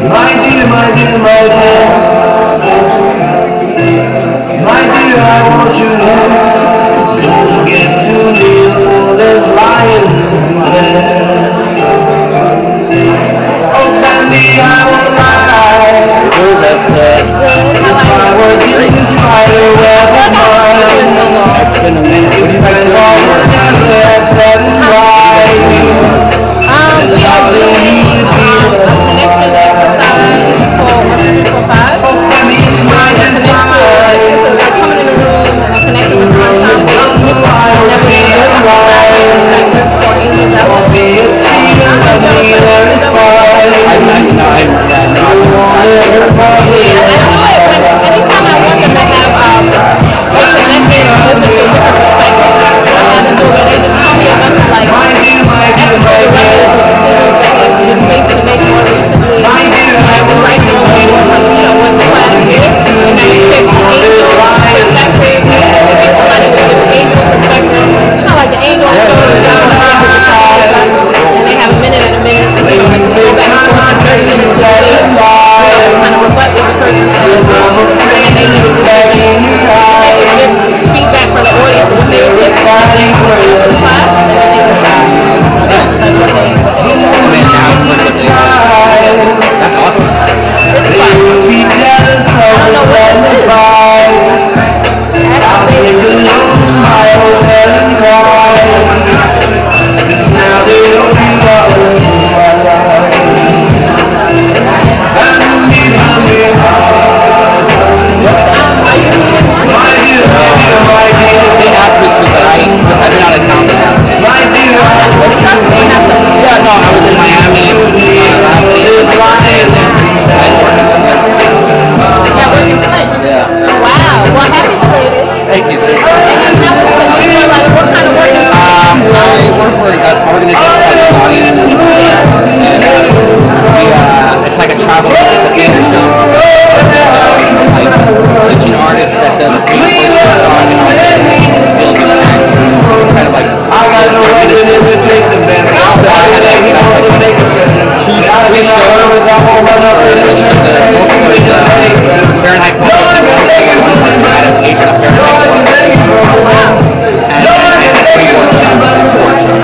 My dear, my dear, my dear, my dear, I want you here. Don't get too near, for there's lions in there. Oh, Candy, I won't lie. Oh, that's that. If I were in the spider web of mine, if you can fall together at 7 right. We are doing a connection exercise for for 5. Oh, Candy, my Connection. So like coming in the room and I connected with my time. And then we do practice for angels that will be a cheater. Anytime I want them to have connected or listen to a different perspective, I have to do it. They just tell me a bunch of like extra decisions that they've been faced to make more recently. Like we're right now, what the class is, and then we pick the angel perspective, pick somebody with the angel perspective. You know, like the angel shows down and they have a minute and a minute. So like go back and forth 30 minutes to kind of reflect what the person says. And they need to do that. And it gives feedback for the audience when they pick the class, and then they decide what they That's awesome. It's fun. I don't know what this is. They asked me to, but I've been out of town the past 2 weeks. Yeah, no, I was in Miami last week. It was my birthday, and then I had work in Yeah, we're in Flint. Yeah. Wow. Well, happy belated. Thank you. And then like, what kind of work is I work for an organization called Audiences, and it's like a travel, it's a theater show. Like teaching artists that does a kind of like I got no invitation, man. I had like 2-3 shows Fahrenheit 451 adaptation of Fahrenheit 451. And I had 3 workshops, 2 workshops.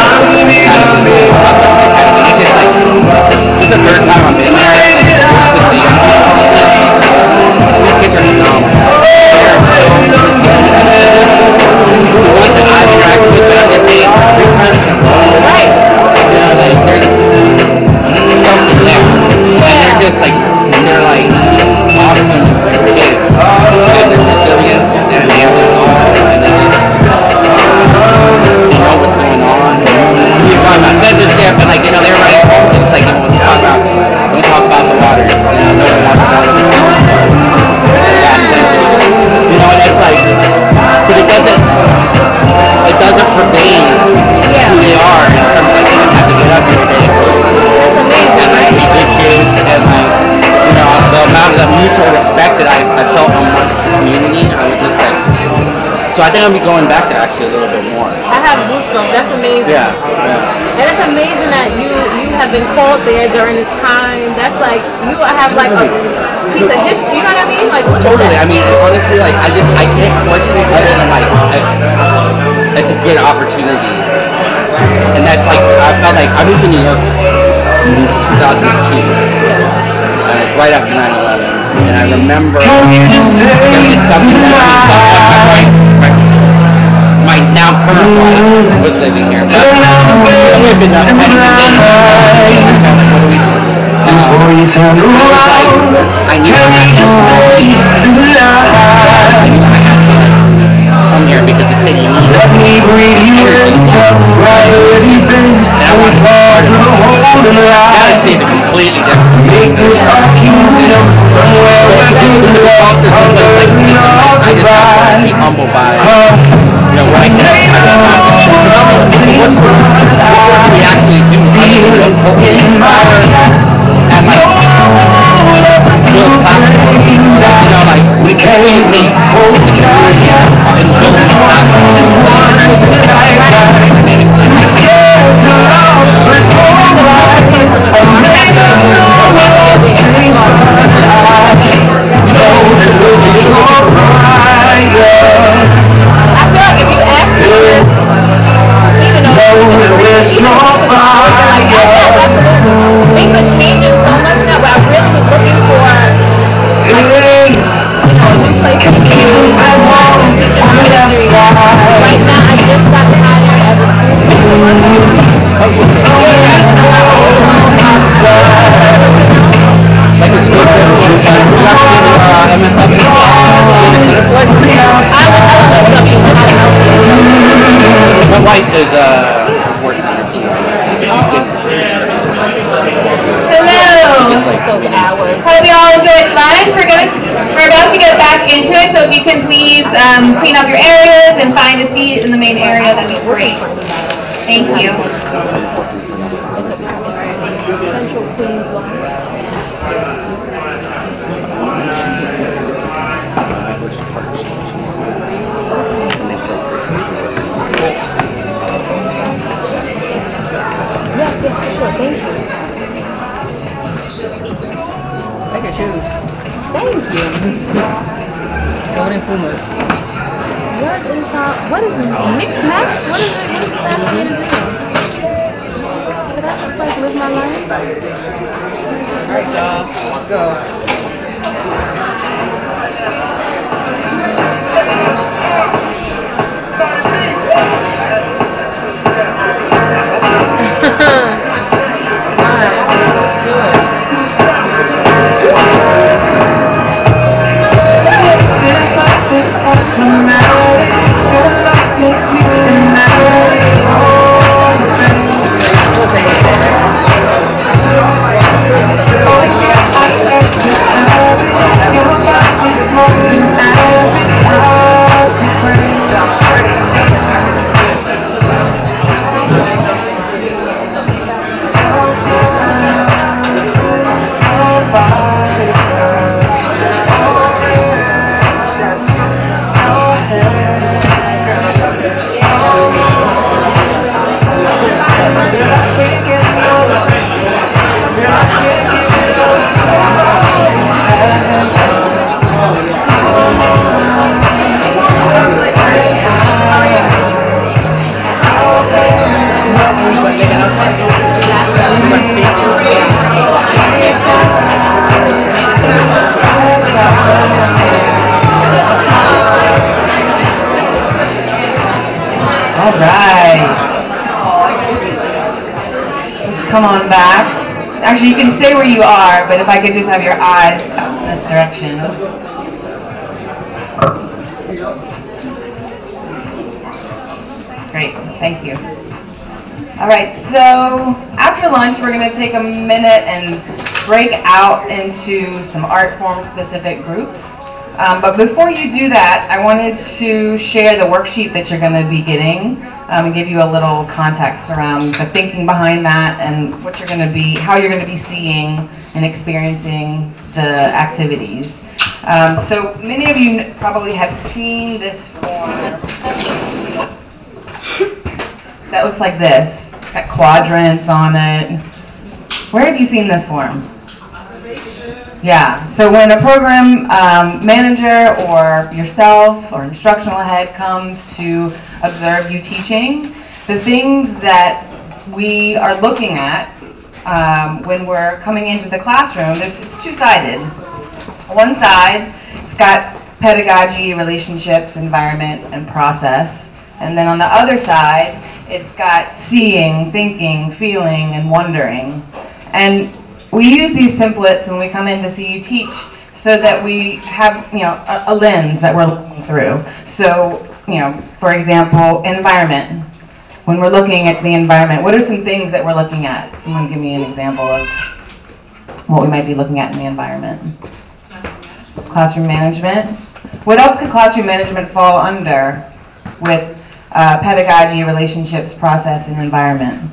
It's just like, this is the 3rd time I've been there. These kids are phenomenal. They're so the ones that I've interacted with, but I'm just saying 3 times in a row. right? You know, like there's something there. And they're just like, they're like awesome kids. And they're resilient and they have this all and they know what's going on. You talk about censorship and like, you know, they're writing poems and it's like, you know, when you talk about the water, you know, no one wants to know that censorship. You know, and it's like, but it doesn't pervade who they are in terms of like they just have to get up every day That's amazing. and like be good kids and like, you know, the amount of the mutual respect that I felt amongst the community, I was just like, so I think I'll be going back there actually a little bit more. I have goosebumps. That's amazing. Yeah. And it's amazing that you have been called there during this time. That's like, you have like a piece of history. You know what I mean? Like, look Totally. at I that. mean, honestly, like I can't question it other than like it's a good opportunity, and that's like I felt like I moved to New York in 2002, and it's right after 9/11, and I remember there was something that my now current wife was living here. But we've been up like, what do we do? I knew I had to come here because the city needed energy. And I wanted to be part of it. Now it seems completely different. I just have to be humbled by what I can accomplish. What we actually do, what we inspire, and like build platforms. Like we can't take hold of the community and build this platform. Just one I'm scared to love, but so am I. just those hours. Hope you all enjoyed lunch. We're about to get back into it, so if you can please clean up your areas and find a seat in the main area, that'd be great. Thank you. Central Queens one. Yes, for sure. Thank you. Like your shoes. Thank you. Golden Pumas. What is mixed match? What is this asking me to do? Did I just like live my life? Alright, y'all. Let's go. All right. Come on back. Actually, you can stay where you are, but if I could just have your eyes out in this direction. Great, thank you. All right, so after lunch, we're going to take a minute and break out into some art form specific groups. But before you do that, I wanted to share the worksheet that you're going to be getting and give you a little context around the thinking behind that and what you're going to be, how you're going to be seeing and experiencing the activities. So many of you probably have seen this form that looks like this. Got quadrants on it. Where have you seen this form? Yeah, so when a program manager or yourself or instructional head comes to observe you teaching, the things that we are looking at when we're coming into the classroom, it's two-sided. One side, it's got pedagogy, relationships, environment, and process. And then on the other side, it's got seeing, thinking, feeling, and wondering. And we use these templates when we come in to see you teach so that we have, a lens that we're looking through. So, for example, environment. When we're looking at the environment, what are some things that we're looking at? Someone give me an example of what we might be looking at in the environment. Classroom management. What else could classroom management fall under with pedagogy, relationships, process, and environment?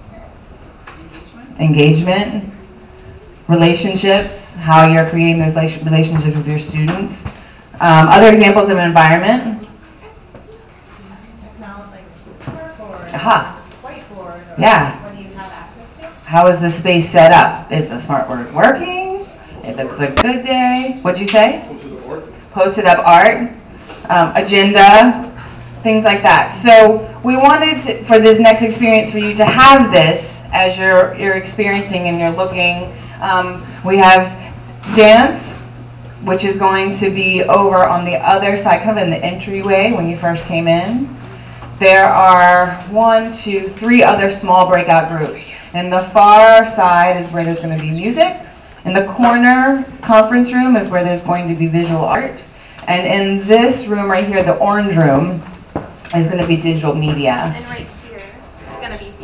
Engagement. Relationships, how you're creating those relationships with your students. Other examples of an environment? Technology, like smartboard, Aha. whiteboard, or Yeah. what do you have access to? How is the space set up? Is the smartboard working? If it's a good day, what'd you say? Posted up art, agenda, things like that. So we wanted to, for this next experience for you to have this as you're experiencing and you're looking. We have dance, which is going to be over on the other side, kind of in the entryway when you first came in. There are 1, 2, 3 other small breakout groups. In the far side is where there's going to be music. In the corner conference room is where there's going to be visual art. And in this room right here, the orange room, is going to be digital media. And right here, it's going to be theater.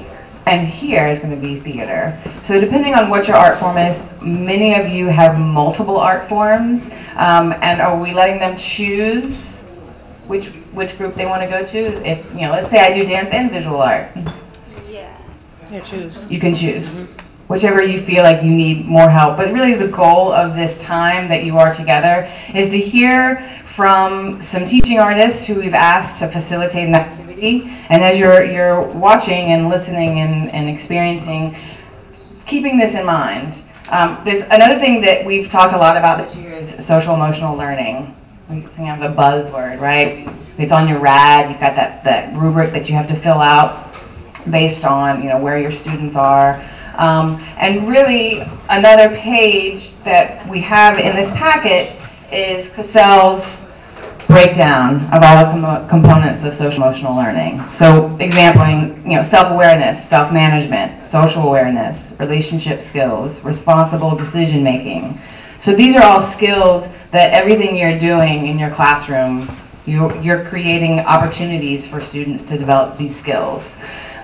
and here is going to be theater. So depending on what your art form is, many of you have multiple art forms, and are we letting them choose which group they want to go to? If, let's say I do dance and visual art. Yeah, choose. You can choose. Whichever you feel like you need more help. But really the goal of this time that you are together is to hear from some teaching artists who we've asked to facilitate an activity. And as you're watching and listening and experiencing, keeping this in mind. There's another thing that we've talked a lot about this year is social emotional learning. It's kind of a buzzword, right? It's on your RAD. You've got that rubric that you have to fill out based on where your students are. And really, another page that we have in this packet is Cassell's breakdown of all the components of social emotional learning. So, exampling, self-awareness, self-management, social awareness, relationship skills, responsible decision making. So these are all skills that everything you're doing in your classroom, you're creating opportunities for students to develop these skills.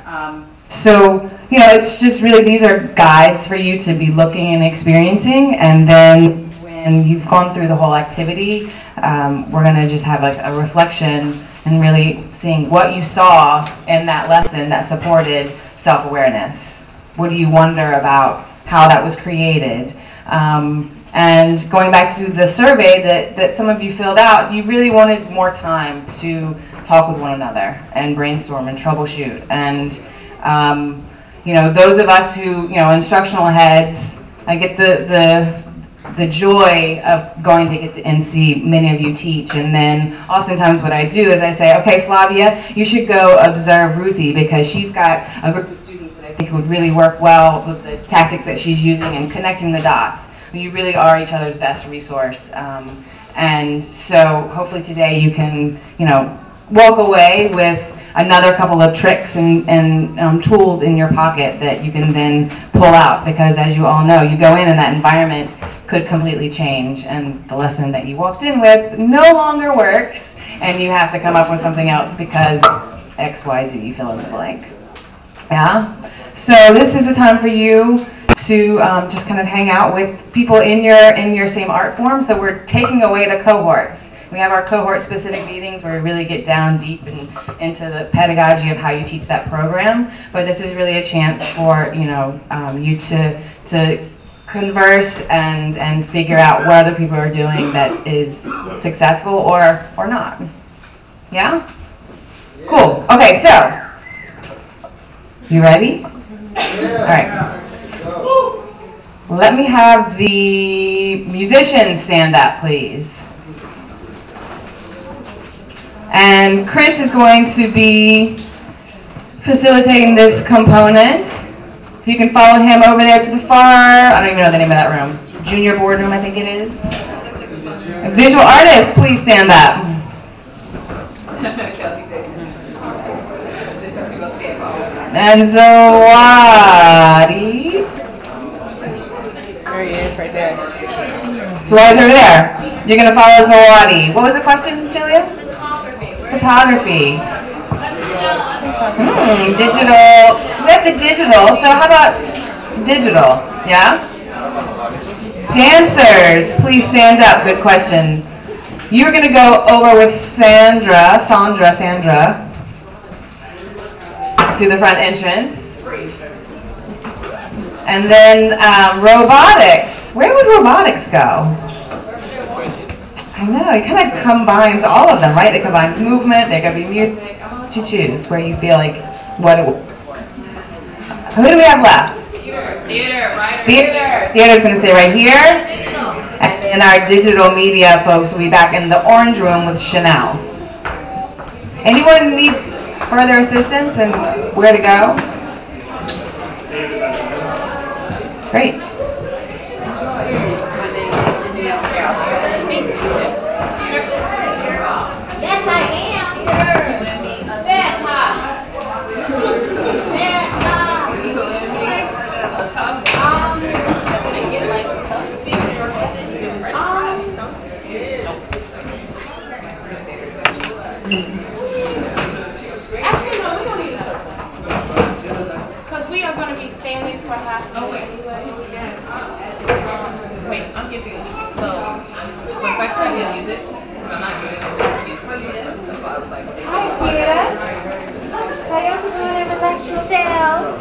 So, it's just really, these are guides for you to be looking and experiencing, and then when you've gone through the whole activity, we're going to just have a reflection and really seeing what you saw in that lesson that supported self-awareness. What do you wonder about how that was created? And going back to the survey that some of you filled out, you really wanted more time to talk with one another and brainstorm and troubleshoot. And those of us who, instructional heads, I get the joy of going to get to and see many of you teach. And then oftentimes what I do is I say, okay, Flavia, you should go observe Ruthie because she's got a group of students that I think would really work well with the tactics that she's using and connecting the dots. You really are each other's best resource. And so hopefully today you can, walk away with another couple of tricks and tools in your pocket that you can then pull out, because as you all know, you go in and that environment could completely change, and the lesson that you walked in with no longer works, and you have to come up with something else because X, Y, Z, you fill in the blank. Yeah? So this is the time for you to just kind of hang out with people in your same art form. So we're taking away the cohorts. We have our cohort-specific meetings where we really get down deep into the pedagogy of how you teach that program. But this is really a chance for you to converse and figure out what other people are doing that is successful or not. Yeah? Cool. Okay, so you ready? All right. Let me have the musicians stand up, please. And Chris is going to be facilitating this component. If you can follow him over there to the far, I don't even know the name of that room. Junior boardroom, I think it is. Visual artists, please stand up. And Zawadi. There he is, right there. Zawadi's over there. You're going to follow Zawadi. What was the question, Julia? Photography. Digital. We have the digital, so how about digital? Yeah? Dancers, please stand up. Good question. You're going to go over with Sandra, to the front entrance. And then robotics. Where would robotics go? I know, it kind of combines all of them, right? It combines movement, there could be music. I'm gonna let you choose where you feel like who do we have left? Theater, right? Theater's going to stay right here. And then our digital media folks will be back in the orange room with Chanel. Anyone need further assistance and where to go? Great. Yes, I am. Actually, no, we don't need a circle. Because we introduce yourselves.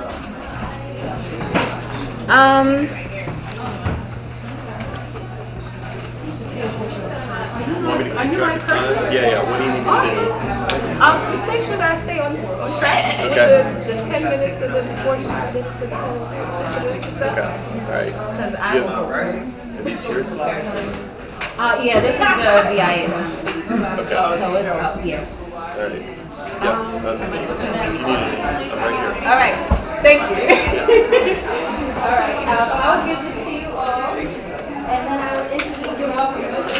Are you my person? Yeah, what do you need me to do? Just make sure that I stay on track. Okay. The 10 minutes and then 40 minutes to the whole Okay, alright. Are these yours? Yeah, this is the VIA one. Okay. So it's up here. Alright. Yeah, if you need anything, I'm right here. All right. Thank you. All right. I'll give this to you all, and then I'll introduce you all.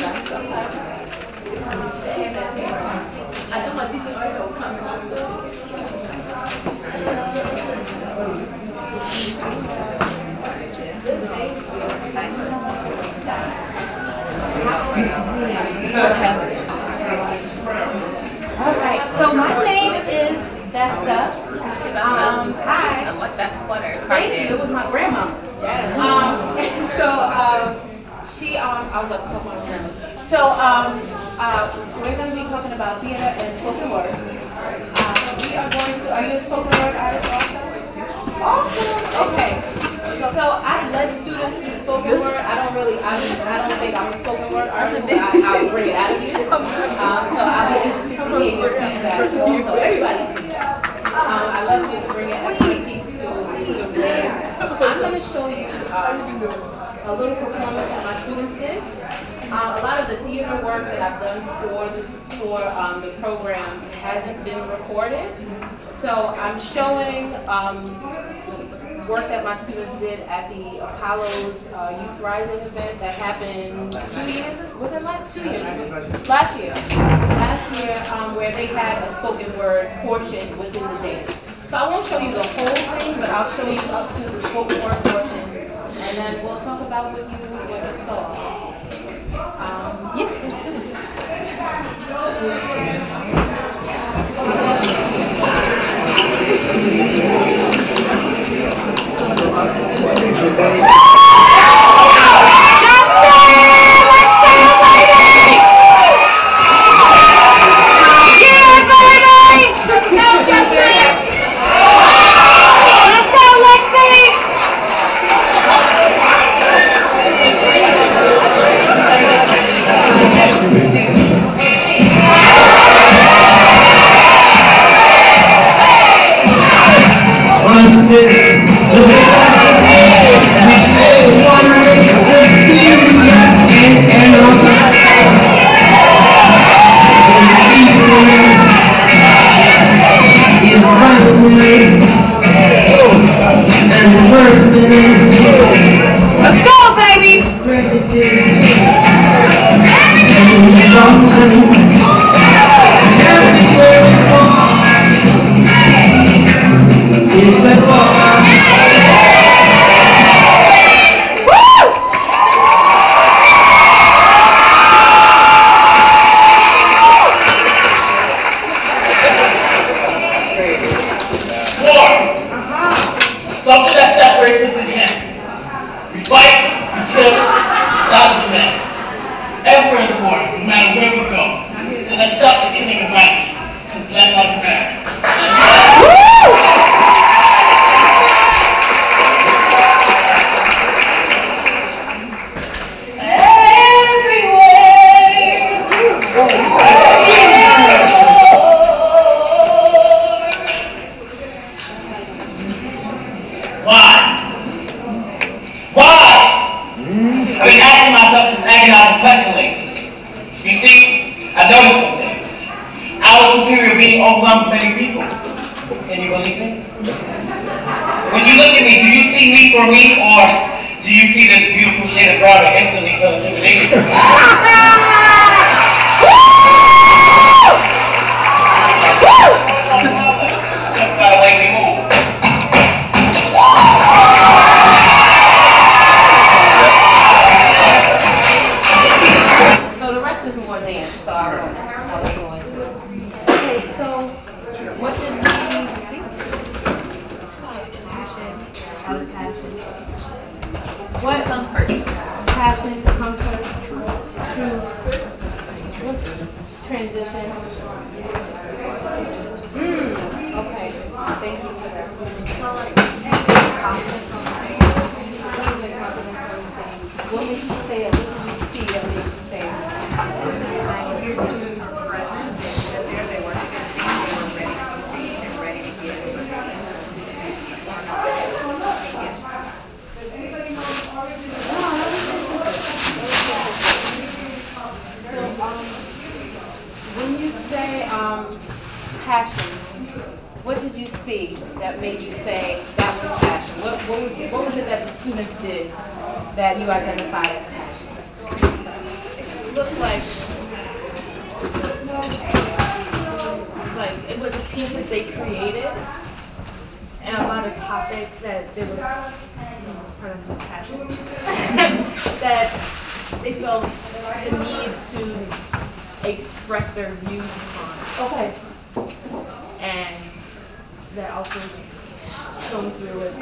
All right. So my name is Vesta. Hi. I like that sweater. Thank you. It was my grandma's. I was about to talk about her. So we're going to be talking about theater and spoken word. We are going to. Are you a spoken word artist also? Awesome. Okay. So I let students do spoken word. I don't think I'm a spoken word artist, but I'll bring it out of you. So I'll be interested to hear your feedback. Also, everybody's feedback. I love to bring expertise to the room. I'm going to show you a little performance that my students did. A lot of the theater work that I've done for the program hasn't been recorded. So I'm showing work that my students did at the Apollo's Youth Rising event that happened 2 years ago. Was it like 2 years ago? Last year, where they had a spoken word portion within the dance. So I won't show you the whole thing, but I'll show you up to the spoken word portion, and then we'll talk about what you saw. Yes, let's do it. Let's go, baby! Something that separates us again. We fight, we kill, without a demand. Everywhere is war, no matter where we go. So let's stop the killing of violence, because Black Lives Matter. I've been asking myself this agonizing question lately. You see, I've noticed some things. Our superior being overwhelms many people. Can you believe it? When you look at me, do you see me for me, or do you see this beautiful shade of brown and instantly feel intimidation? It's just about the way we move. So the rest is more dance, so I won't go into it. Okay, so what did we see? Passion. What comes first? Passion, comfort, truth, transition. Okay, thank you. passion. What did you see that made you say that was passion? What was it that the students did that you identified as passion? It just looked like it was a piece that they created and about a topic that they was passionate that they felt the need to express their views upon. Okay. And that also shone through it.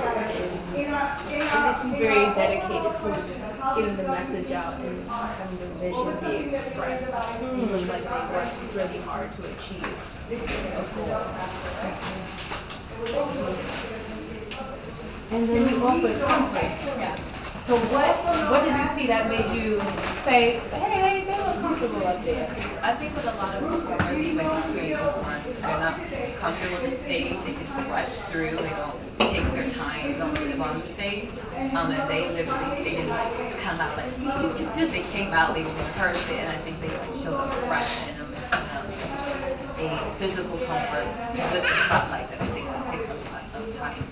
They seem very dedicated to getting the message out and having the vision be expressed. It looks like they worked really hard to achieve a goal. And then you offered comfort. Yeah. So what did you see that made you say, hey, they look comfortable up there? I think with a lot of performers, even experienced ones, they're not comfortable with the stage. They can rush through. They don't take their time. They don't live on the stage. And they literally, they didn't come out like they came out. They rehearsed it, and I think they showed up fresh and a physical comfort with the spotlight that I think takes a lot of time.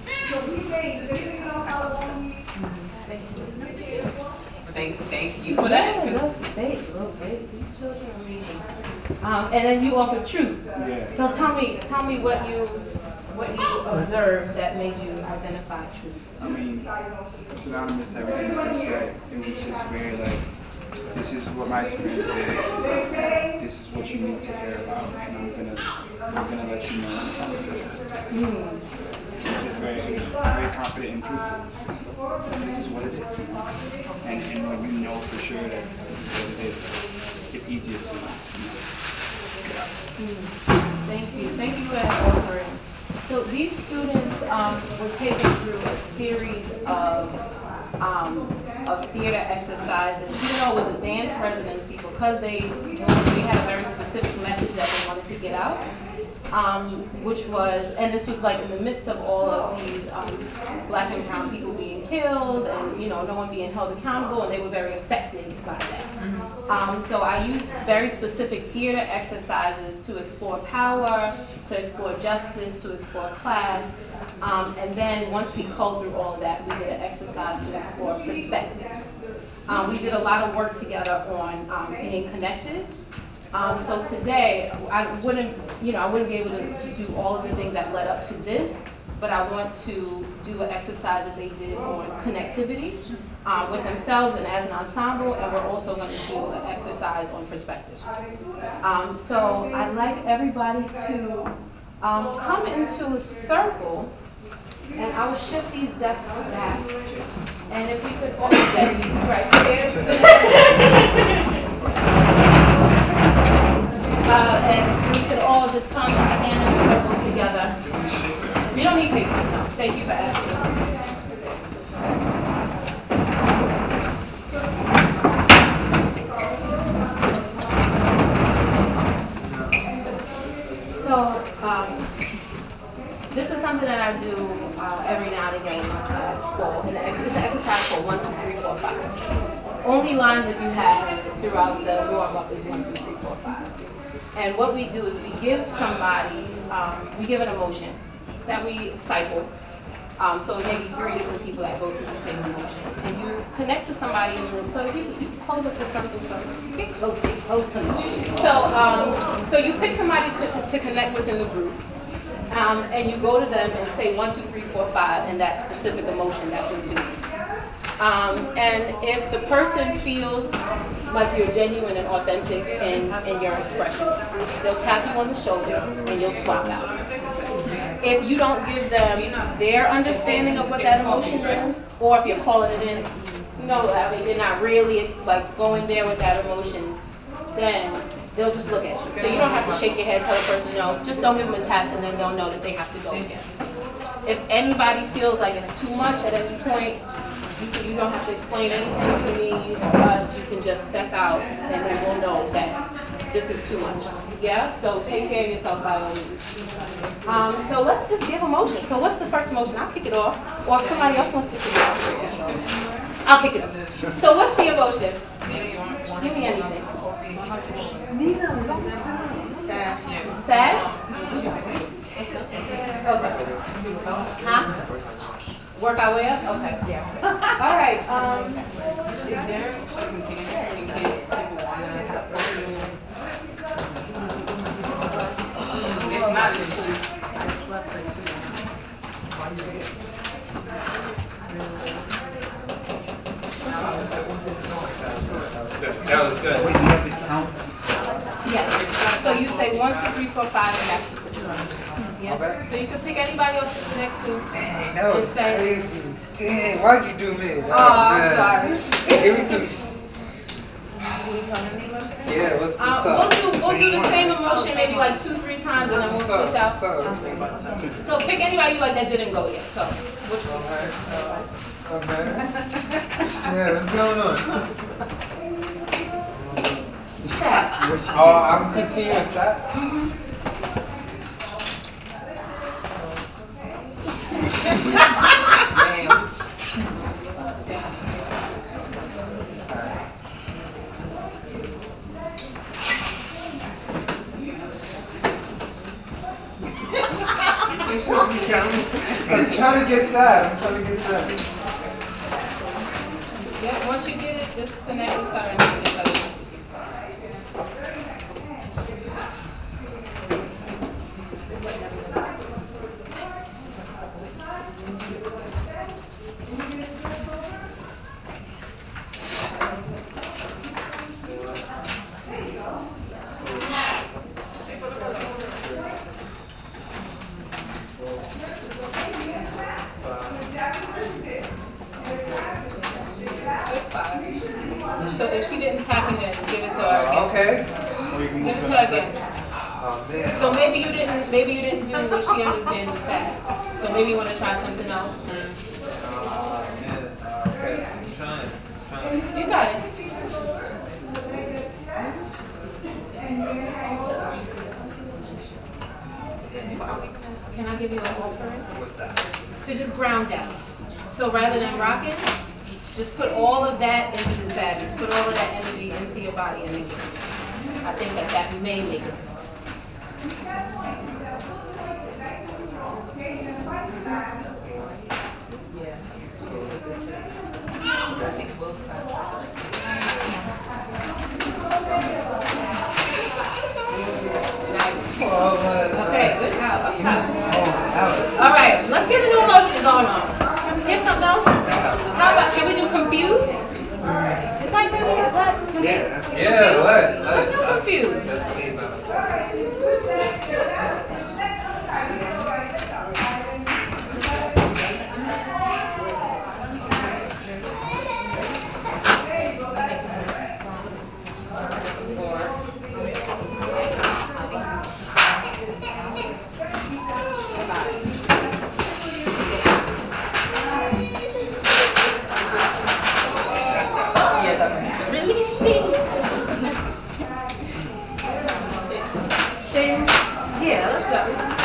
Thank you for that. These children are amazing. And then you offer truth. Yeah. So tell me what you observed that made you identify truth. I mean, synonymous to everything that they said. It was just very like, this is what my experience is. This is what you need to hear about, and I'm gonna let you know unapologetically. It was very confident and truthful. This is what it is, you know? And when you know for sure that this is what it is, it's easier to, Thank you for that offering. So these students were taken through a series of theater exercises. Even though it was a dance residency, because they had a very specific message that they wanted to get out, which was, and this was like in the midst of all of these Black and brown people being killed, and no one being held accountable, and they were very affected by that. So I used very specific theater exercises to explore power, to explore justice, to explore class, and then once we culled through all of that, we did an exercise to explore perspectives. We did a lot of work together on being connected. So today, I wouldn't be able to do all of the things that led up to this, but I want to do an exercise that they did on connectivity with themselves and as an ensemble, and we're also going to do an exercise on perspectives. So I'd like everybody to come into a circle, and I will shift these desks back. And if we could all get right here. And we could all just come and stand in a circle together. You don't need papers, no. Thank you for asking. So, this is something that I do every now and again in my class. It's an exercise called 1, 2, 3, 4, 5. Only lines that you have throughout the warm-up is 1, 2, 3, 4, 5. And what we do is we give somebody, we give an emotion that we cycle. So it may be 3 different people that go through the same emotion. And you connect to somebody in the room. So if you close up the circle, so get close to me. So you pick somebody to connect with in the group. And you go to them and say 1, 2, 3, 4, 5 in that specific emotion that we're doing. And if the person feels like you're genuine and authentic in your expression, they'll tap you on the shoulder and you'll swap out. If you don't give them their understanding of what that emotion is, or if you're calling it in, you're not really like going there with that emotion, then they'll just look at you. So you don't have to shake your head, tell the person no, just don't give them a tap, and then they'll know that they have to go again. If anybody feels like it's too much at any point, you don't have to explain anything to me, us. You can just step out, and then we'll know that this is too much. Yeah? So take care of yourself by all means. So let's just give emotion. So what's the first emotion? I'll kick it off. Or if somebody else wants to kick it off, I'll kick it off. So what's the emotion? Give me anything. Sad. Sad? Okay. Huh? Work our way up? Okay. Yeah. All right. Is there a container in case people want to have if not, it's cool. I slept for 2. That was good. Wait, so you have to count? Yes. So you say 1, 2, 3, 4, 5, and that's specific. Yeah. So you can pick anybody else to connect to. Dang, that was crazy. Dang, why'd you do me? Oh, I'm sorry. Give me some. Yeah, what's up? We'll do the same emotion maybe like 2-3 times and then we'll switch out. So pick anybody you like that didn't go yet. So which one? Okay. Yeah, what's going on? Sad. Oh, I'm continuing sad. I'm trying to get sad. Yeah, once you get it, just connect with her and then each other. So if she didn't tap you in, give it to her again. Okay. Give it to her again. Oh, man. So maybe you didn't do what she understands is sad. So maybe you want to try something else. Oh, man. Okay. I'm trying. You got it. Can I give you a whole current? What's that? To just ground down. So rather than rocking, just put all of that into the sadness. Put all of that energy into your body and then give it to her. I think that may make it. Okay, good job. Up top. All right, let's get a new emotion going on. Get something else? How about, can we do confused? Is that really, is that confused? Yeah, Let's do confused. Release me. Yeah, let's go.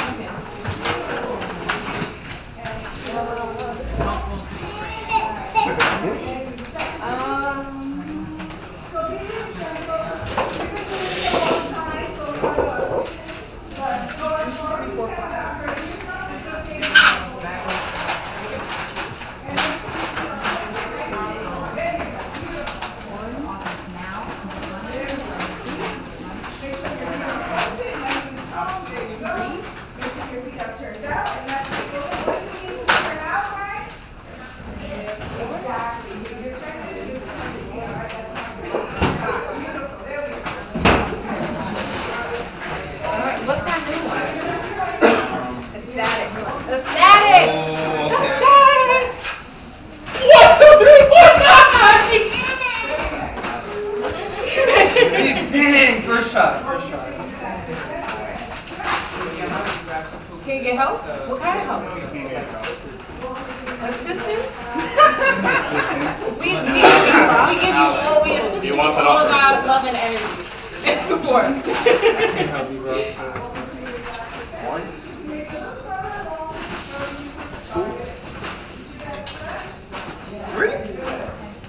What's that new one? Ecstatic. Ecstatic! Ecstatic! 1, 2, 3, 4, 5! Dang, first shot. Can you get help? What kind of help? Assistance? we assist you with all of our love and energy and support.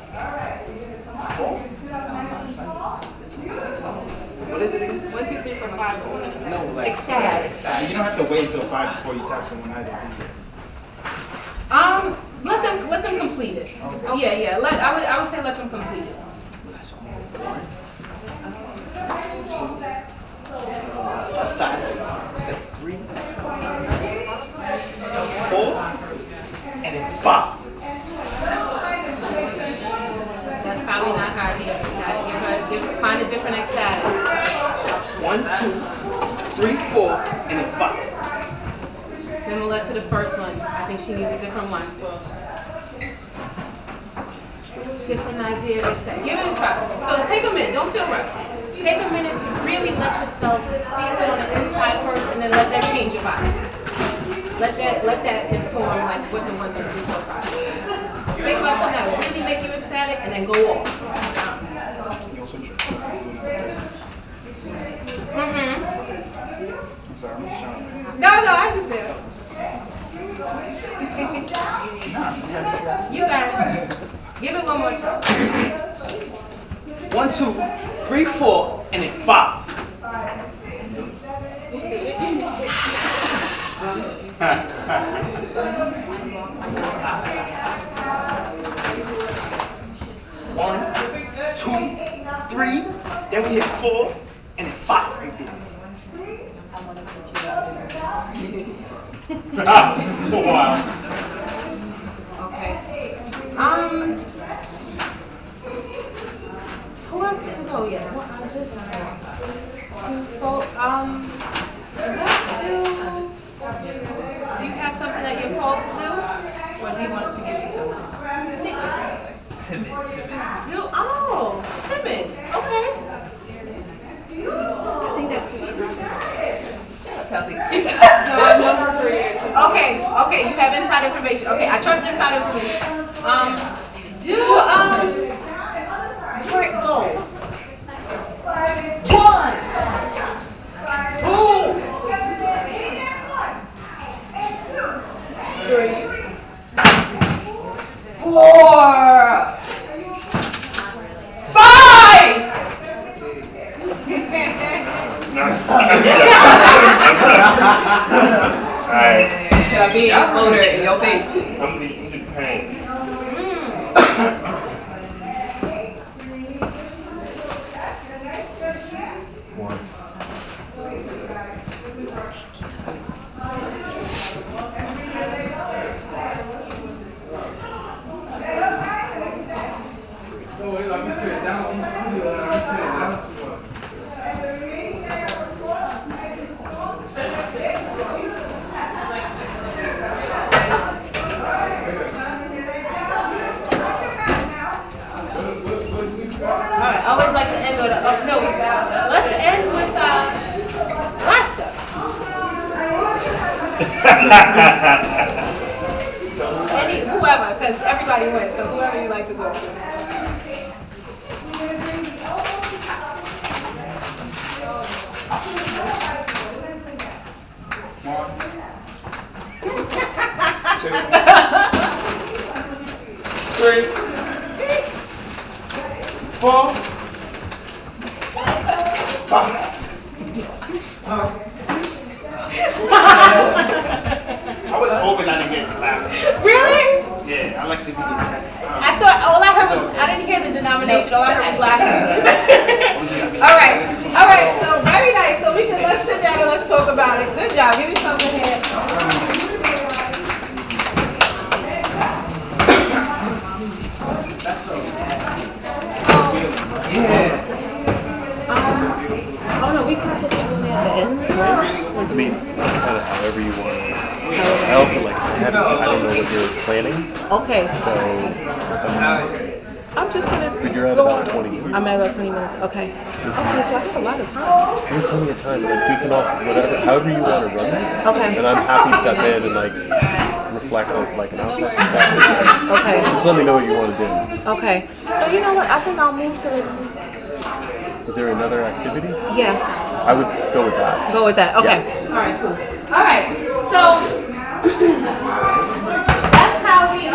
What is it again? 1, 2, 3, 4, 5. 5 or No, like Ecstatic. You don't have to wait until 5 before you tap someone either. Let them complete it. Yeah. I would say let them complete it. Aside, say 3, 4, and then 5. That's probably not her idea. Just find a different ecstatic. 1, 2, 3, 4, and then 5. Similar to the first one. I think she needs a different one. Different idea of ecstatic. Give it a try. So take a minute. Don't feel rushed. Take a minute to really let yourself feel it on the inside first, and then let that change your body. Let that inform like what the 1, 2, 3, 4, 5. Think about something that will really make you ecstatic, and then go off. I'm sorry, I'm just trying to. No, I understand. You got it. Give it one more try. 1, 2, 3, 4, and then 5. One, 2, 3, then we hit 4, and then 5 right there. Wow. Okay. Who else didn't go yet? Well, I'm just 2 folk. Let's do. Do you have something that you're called to do, or do you want it to give you something? Timid. Timid. Okay. I think that's too much. Kelsey. No, I've known her for years. Okay, you have inside information. Okay, I trust inside information. Where it go? 1, 2, 3, 4, 5. Alright. Can I be a loader in your face? I'm the pain. Let me sit down. Let me sit down. Alright, I always like to end with let's end with laughter. Whoever, because everybody wins, so whoever you like to go to. Three, 4, 5. I was hoping I didn't get laughing. Really? Yeah, I like to be intense. I thought all I heard was I didn't hear the denomination. All I heard was laughing. All right. So very nice. So let's sit down and let's talk about it. Good job. Give me something here. Oh no, we can also at the end. It's me. Kind of however you want. I also like. I don't know what you're planning. Okay. So. I'm just gonna You're at go. about 20 minutes. I'm at about 20 minutes. Okay. Okay, so I have a lot of time. There's plenty of time. Like we can also however you want to run this. Okay. And I'm happy to step in and like reflect as like an outside perspective. Okay. Just let me know what you want to do. Okay. So you know what? I think I'll move to the. Is there another activity? Yeah. I would go with that. Go with that. Okay. Yeah. All right. Cool. All right. So that's how we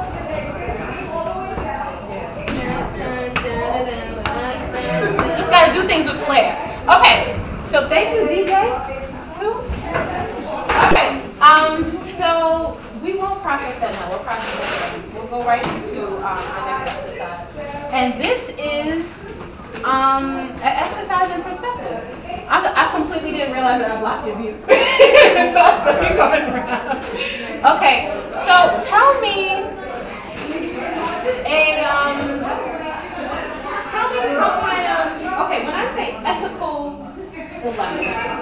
just gotta do things with flair. Okay, so thank you, DJ. Too. Okay, so we won't process that now. We'll process that. We'll go right into our next exercise. And this is an exercise in perspectives. I completely didn't realize that I blocked your view. So you're going around. Okay, so tell me some kind of, okay, when I say ethical dilemma,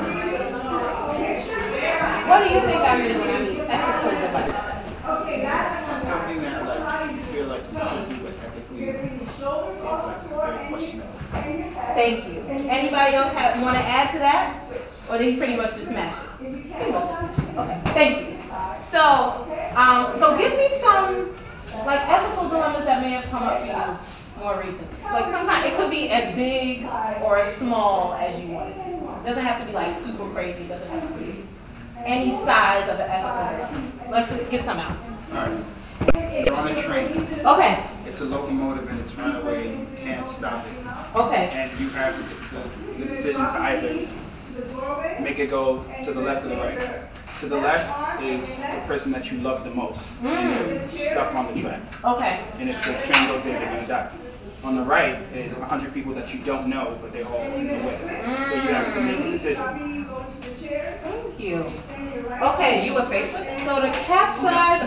what do you think I mean when I mean ethical dilemma? Something that like you feel like you should do it ethically is like very questionable. Thank you. Anybody else want to add to that? Or did he pretty much just smash it? Pretty much just smash it. Okay, thank you. So give me some like ethical dilemmas that may have come up for you more recently. Like sometimes it could be as big or as small as you want it to. It doesn't have to be like super crazy. It doesn't have to be any size of an ethical dilemma. Let's just get some out. Alright. You're on a train. Okay. It's a locomotive and it's run away and you can't stop it. Okay. And you have the decision to either make it go to the left or the right. To the left is the person that you love the most. And you're stuck on the track. Okay. And if the train goes there, they're going to die. On the right is 100 people that you don't know, but they're all in the way. So you have to make a decision. Thank you. Okay. You a Facebook? So the capsize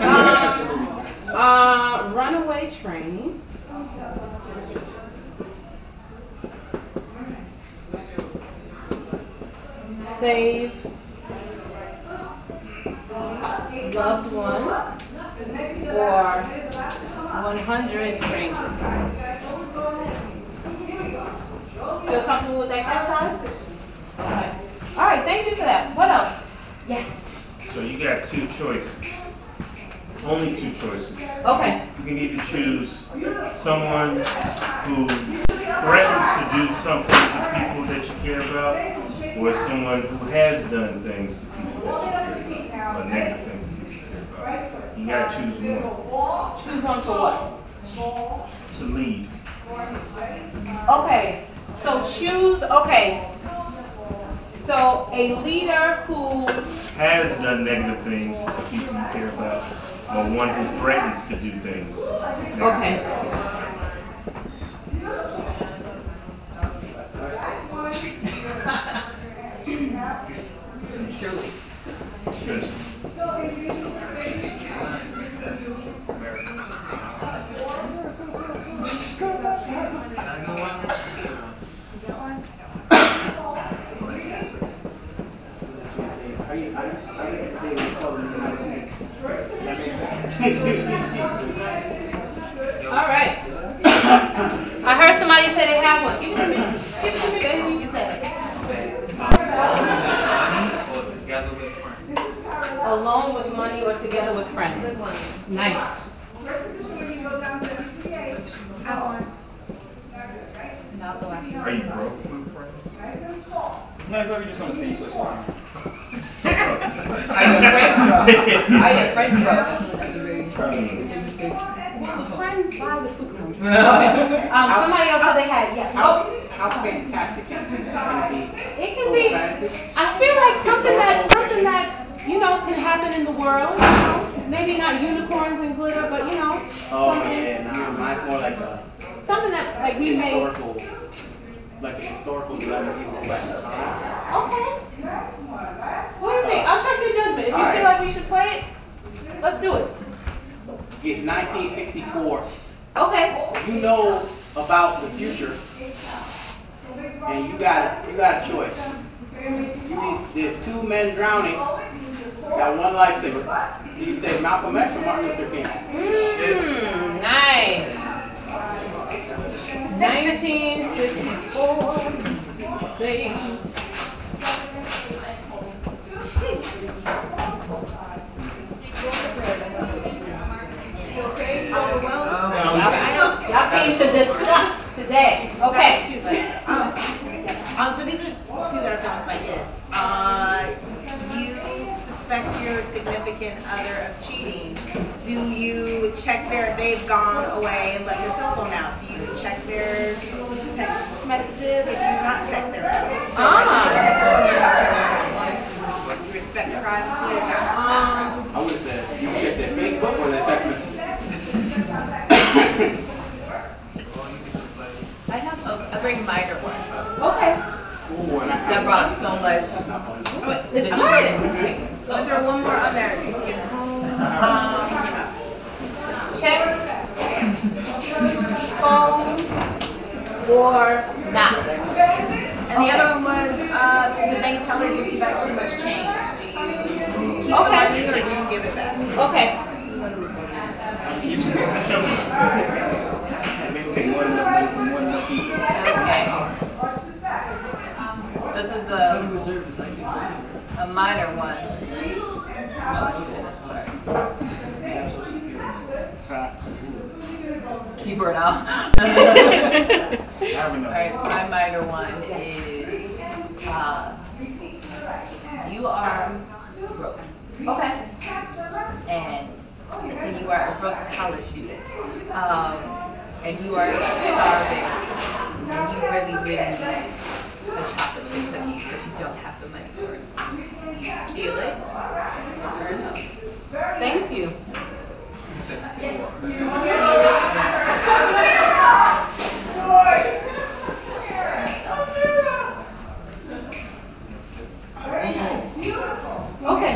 runaway train. Save loved one or 100 strangers. Feel comfortable with that capsize? Okay. All right, thank you for that. What else? Yes. So you got two choices. Only two choices. Okay. You can either choose someone who threatens to do something to people that you care about, or someone who has done things to people that you care about, or negative things that you care about. You gotta choose one. Choose one for what? To lead. Okay. So choose, okay. So a leader who has done negative things to people you care about, or one who threatens to do things. Okay. Surely. All right. I heard somebody say they have one. Give it to me. Give it to me, baby. You said it. Alone with money or together with friends. Nice. Are you broke? No, you're just on the same social line. Are your friends broke? Are your friends broke? Friends buy the food. Okay. Somebody else said they had, yeah. How fantastic can it be? It can be, I feel like something that, you know, can happen in the world, you know? Maybe not unicorns and glitter, but you know. Oh yeah, nah, mine's more like a something that like we historical, like a historical dilemma people back in time. Okay. What do you think? I'll trust your judgment. If you feel like we should play it, let's do it. It's 1964. Okay. You know about the future, and you got a choice. There's two men drowning, got one lifesaver. Do you say Malcolm X or Martin Luther King? Nice. 1964. Say. Y'all came to discuss today. Okay. So these are two that are talking about kids. You suspect your significant other of cheating. Do you check they've gone away and left their cell phone out? Do you check their text messages or do you not check their phone? So like, you check their phone or not check their phone? You respect privacy or not respect privacy? I would have said, you check their Facebook or their text messages? I have a very minor one. Okay. That brought so much. It's hard. I'll throw one more on there just to get Check phone or not. And the other one was, the bank teller gives you back too much change. Do you keep the money or do you give it back? Okay. This is a minor one. Keyboard out. Alright, my minor one is you are broke. Okay. And let's say you are a broke college student. And you are starving. And you really need a chocolate chip cookie, but you don't have the money for it. Do you steal it or no? Thank you. Okay.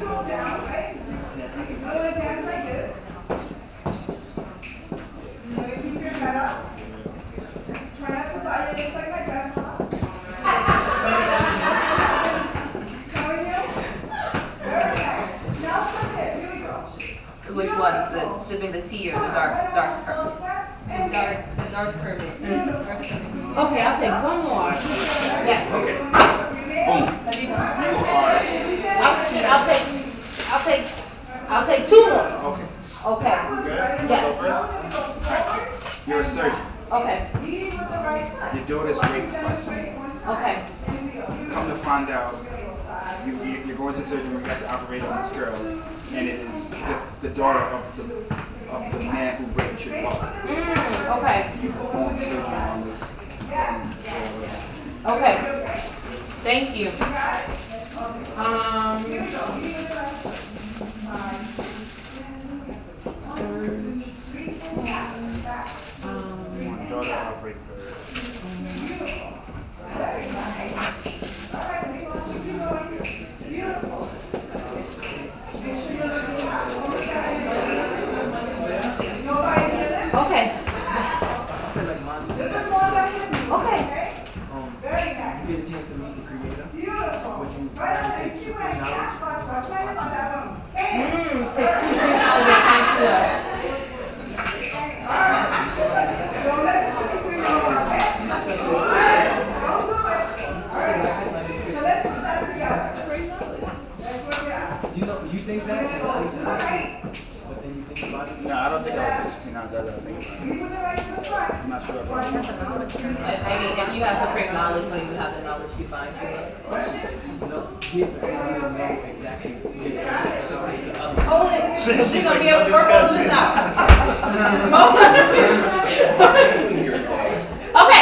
Which one is the sipping the tea or the dark curve? The dark curve. Okay, I'll take one more. Yes. Okay. I'll take two more. Okay. Okay. Yes. You're a surgeon. Okay. Your daughter's raped by someone. Okay. Come to find out, you're going to surgery. You got to operate on this girl, and it is the daughter of the man who raped your daughter. Okay. You perform surgery on this. Okay. Thank you. Daughter of rape. Okay. Okay. You get a chance to meet the creator. Would you take Supreme Knowledge? Take Supreme Knowledge and find to You think that? But then you think about it? No, I don't think I would pick Supreme Knowledge. I think about it. I'm not sure if I I mean, if you have supreme knowledge, when you have the knowledge, you find true love. Give and you don't know exactly something to others. hold it. She's gonna be able to work all this out. Okay.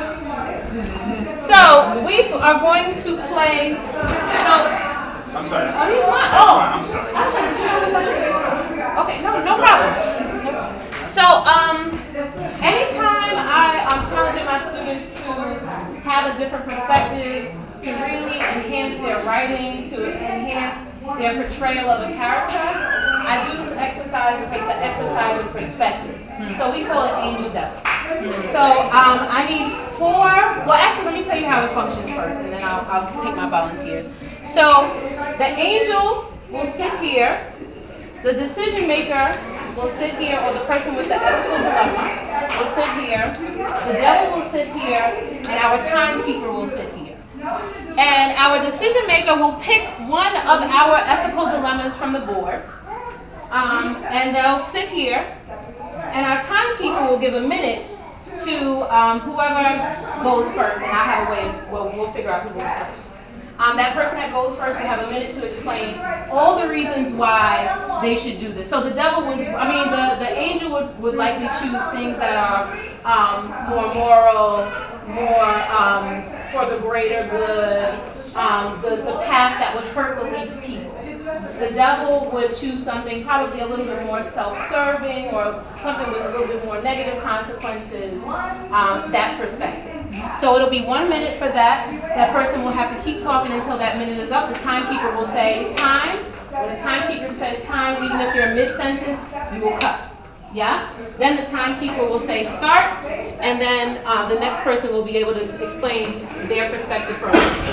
So we are going to play. I'm sorry. Oh, he's fine. I'm sorry. Okay, no problem. So, anytime I'm challenging my students to have a different perspective, to really enhance their writing, to enhance their portrayal of a character, I do this exercise because it's an exercise of perspectives. So we call it angel devil. So I need 4. Well, actually, let me tell you how it functions first, and then I'll take my volunteers. So the angel will sit here. The decision maker will sit here, or the person with the ethical dilemma will sit here. The devil will sit here, and our timekeeper will sit here. And our decision maker will pick one of our ethical dilemmas from the board, and they'll sit here, and our timekeeper will give a minute to whoever goes first, and I have a way of, we'll figure out who goes first. That person that goes first will have a minute to explain all the reasons why they should do this. So the devil would, the angel would likely choose things that are more moral, more for the greater good, the path that would hurt the least people. The devil would choose something probably a little bit more self-serving or something with a little bit more negative consequences, that perspective. So it'll be 1 minute for that. That person will have to keep talking until that minute is up. The timekeeper will say time. When the timekeeper says time, even if you're mid-sentence, you will cut. Yeah? Then the timekeeper will say start, and then the next person will be able to explain their perspective first.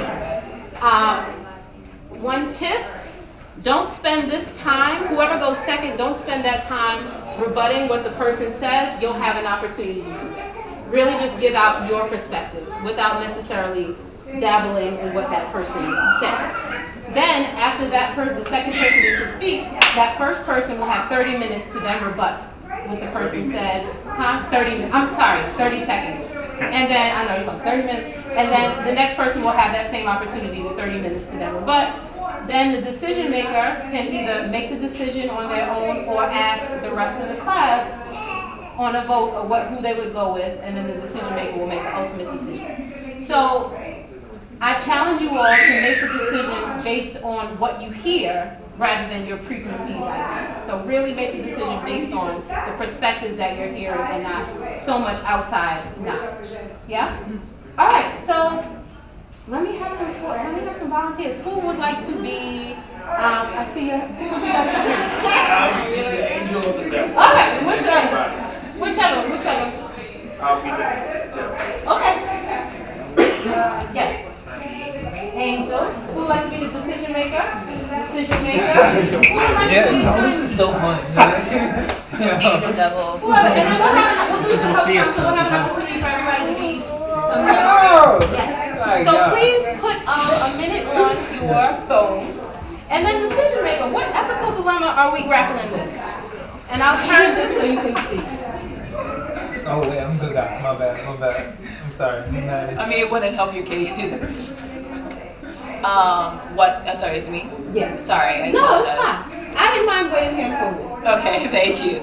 One tip, don't spend this time, whoever goes second, don't spend that time rebutting what the person says. You'll have an opportunity to do that. Really just give out your perspective without necessarily dabbling in what that person said. Then, after the second person is to speak, that first person will have 30 minutes to then rebut what the person says. 30 seconds. And then, I know you're like 30 minutes. And then the next person will have that same opportunity with 30 minutes to then rebut. Then the decision maker can either make the decision on their own or ask the rest of the class on a vote of who they would go with, and then the decision maker will make the ultimate decision. So I challenge you all to make the decision based on what you hear rather than your preconceived ideas. So really make the decision based on the perspectives that you're hearing and not so much outside knowledge. Yeah? All right, so let me have some volunteers. Who would like to be, I see you, who would you like to be? I'll be the angel of the devil. All right, whichever. I'll be the devil. Okay. Yes. Angel. Who would like to be the decision maker? Decision maker. Who would like to be this is so fun. Angel, devil. Whoever. And then we'll do an opportunity for everybody to be somebody. Yes. So please put a minute on your phone. And then decision maker, what ethical dilemma are we grappling with? And I'll turn this so you can see. Oh wait, I'm good guy. My bad. I'm sorry. I mean, it wouldn't help your case. What? I'm sorry, it's me? Yeah. Sorry. No, it's fine. I didn't mind waiting here and posing. Okay, thank you.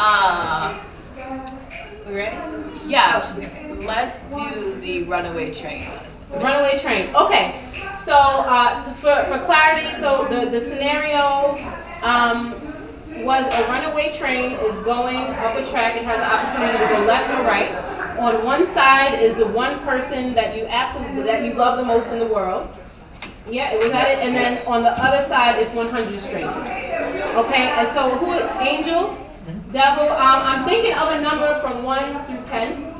We ready? Yeah. Let's do the runaway train one. Runaway train. Okay. So for clarity, so the scenario was a runaway train is going up a track. It has the opportunity to go left or right. On one side is the one person that you love the most in the world. Yeah, was that it? And then on the other side is 100 strangers. Okay, and so angel, devil, I'm thinking of a number from 1 through 10.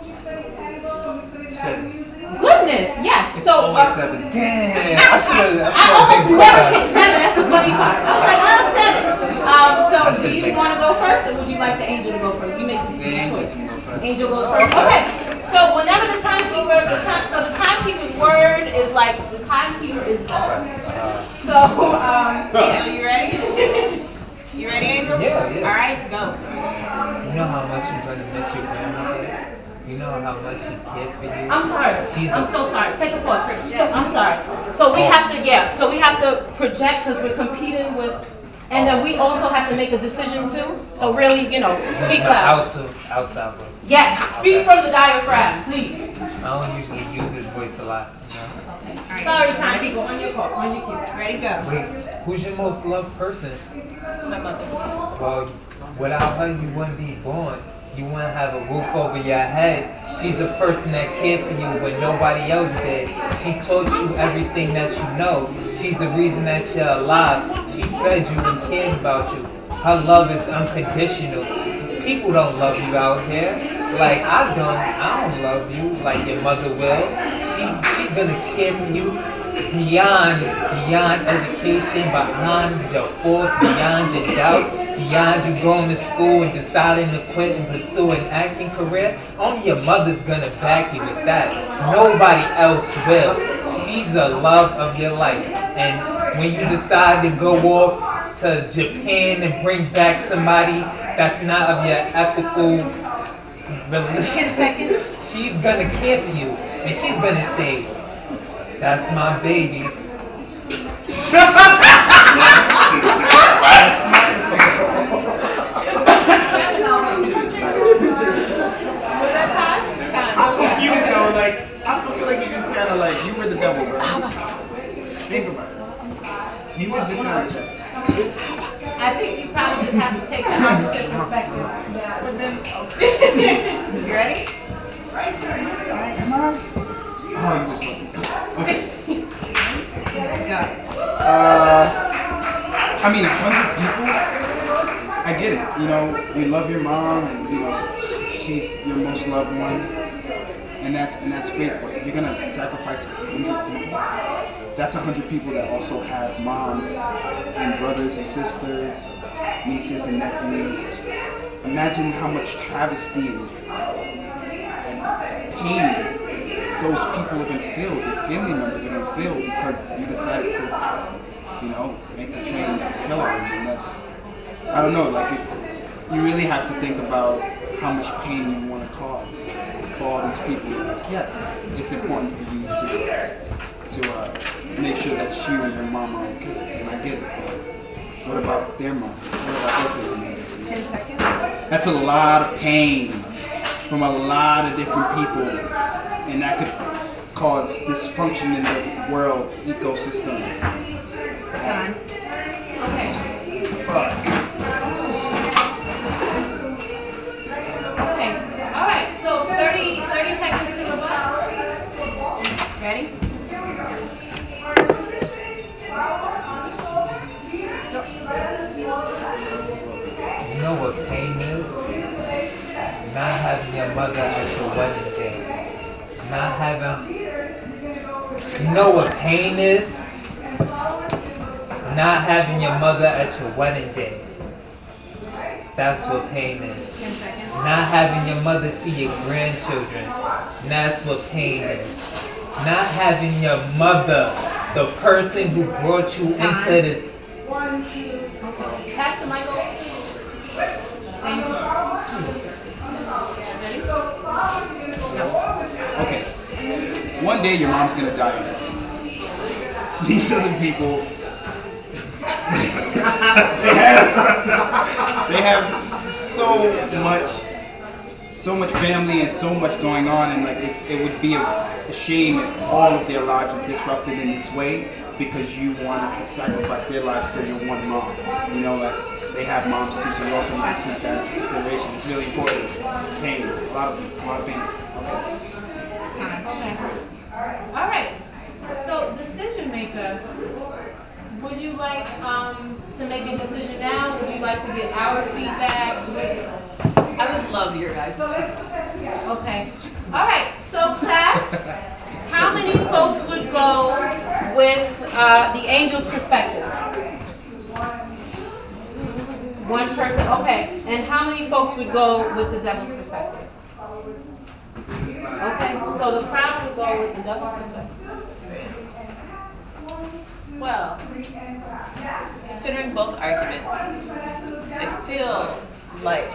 7. Goodness, yes. So 7. Damn. I almost never picked 7. That's the funny part. I was like, 7. So do you want to go first, or would you like the angel to go first? You make the choice. Angel goes first. Okay. So whenever the timekeeper's word is like the timekeeper is done. So Angel, you ready? You ready, Angel? Yeah. All right, go. You know how much you're gonna miss your grandmother? You know how much she cared for you? I'm sorry. I'm so sorry. Take a pause. I'm sorry. So we have to, So we have to project because we're competing with, and then we also have to make a decision too. So really, speak loud. Outside voice. Yes. Speak from the diaphragm, please. I don't usually use this voice a lot. Okay. Sorry, time people. On your call. On your cue. Ready, go. Wait, who's your most loved person? My mother. Well, without her, you wouldn't be born. You wouldn't have a roof over your head. She's a person that cared for you when nobody else did. She taught you everything that you know. She's the reason that you're alive. She fed you and cares about you. Her love is unconditional. People don't love you out here. Like I don't love you like your mother will. She's gonna care for you beyond education, beyond your faults, beyond your doubts. Beyond you going to school and deciding to quit and pursue an acting career, only your mother's gonna back you with that. Nobody else will. She's the love of your life. And when you decide to go off to Japan and bring back somebody that's not of your ethical religion, 10 seconds. She's gonna care for you. And she's gonna say, that's my baby. ready? Alright, come on. Oh, you just okay. Go. I mean, 100 people. I get it. You know, you love your mom, and you know she's your most loved one, and that's great. But you're gonna sacrifice 100 people. That's 100 people that also have moms and brothers and sisters, nieces and nephews. Imagine how much travesty and pain those people are gonna feel. The family members are gonna feel because you decided to, you know, make the train kill her, and that's. I don't know, like you really have to think about how much pain you want to cause for all these people. Like, yes, it's important for you to make sure that you and your mom are okay, and I get it. But what about their moms? What about their family? 10 seconds. That's a lot of pain from a lot of different people, and that could cause dysfunction in the world's ecosystem. Time. Okay. Fuck. Okay. All right. So 30 seconds to rebut. Ready? Go. You know what pain is? Not having your mother at your wedding day. Not having... You know what pain is? Not having your mother at your wedding day. That's what pain is. 10 seconds. Not having your mother see your grandchildren. That's what pain is. Not having your mother, the person who brought you into this. Pass the mic over. Thank you. Okay. One day your mom's gonna die. These are the people. they have so much family and so much going on, and like it would be a shame if all of their lives were disrupted in this way because you wanted to sacrifice their lives for your one mom. You know, like they have moms too, so you also need to take that into consideration. It's really important. Pain, a lot of pain. Okay. All right. So, decision maker, would you like to make a decision now? Would you like to get our feedback? I would love your guys' feedback. Okay. All right. So, class, how many folks would go with the angel's perspective? One person. Okay. And how many folks would go with the devil's perspective? Okay. So the crowd would go with the devil's perspective. Well, considering both arguments, I feel like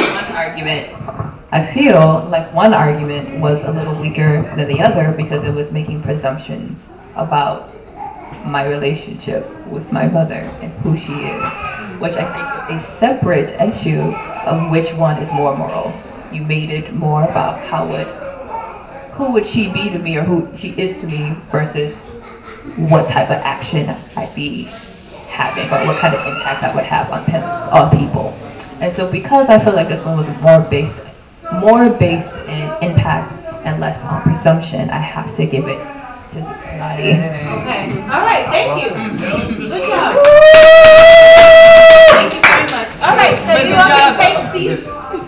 one argument was a little weaker than the other because it was making presumptions about my relationship with my mother and who she is, which I think is a separate issue of which one is more moral. You made it more about who would she be to me or who she is to me versus what type of action I'd be having or what kind of impact I would have on people. And so because I feel like this one was more based in impact and less on presumption, I have to give it to Nadi. Okay. All right. Thank you. Good job. Thank you very much. All right. So you all can take seats.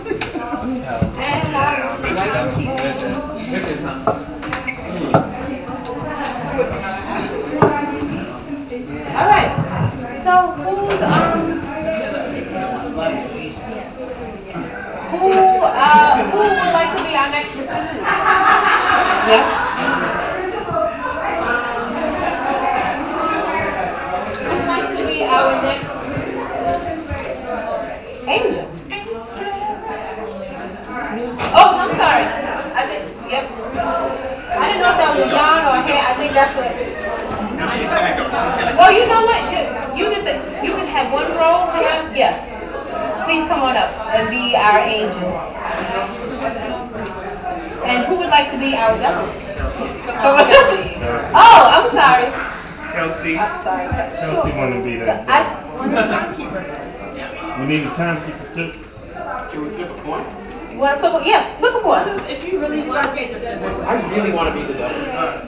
All right. So who would like to be our next decision? Yeah. Who's like to be our next angel? Oh, I'm sorry. I didn't know if that was a yarn or a hair. I think that's what. No, she's gonna go. Well, you know what? You just have one role. Yeah. Please come on up and be our angel. And who would like to be our devil? Oh, I'm sorry. Kelsey. I'm sorry. Kelsey want to be that. One timekeeper. We need a timekeeper too. Can we flip a coin? You want to flip a, yeah, flip a coin. If you really want to be the devil. I really want to be the devil.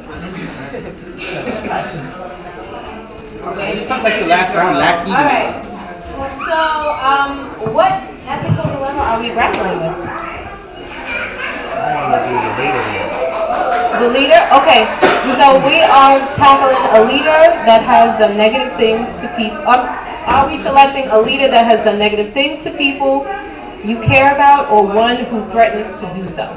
It's not like the last round, that's even. Alright. So, what ethical dilemma are we grappling with? I want to do the leader one. The leader? Okay. So we are tackling a leader that has done negative things to people. Are we selecting a leader that has done negative things to people you care about, or one who threatens to do so?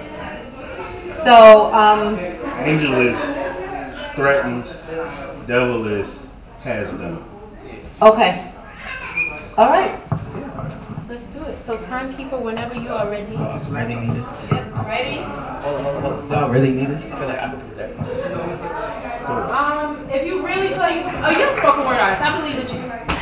So, Angel is threatens, devil is has done. okay. All right. Let's do it. So, timekeeper, whenever you are ready. Ready, need it? Ready? Y'all really need this? I feel like I can protect myself. If you really feel like you're a spoken word artist. I believe that you.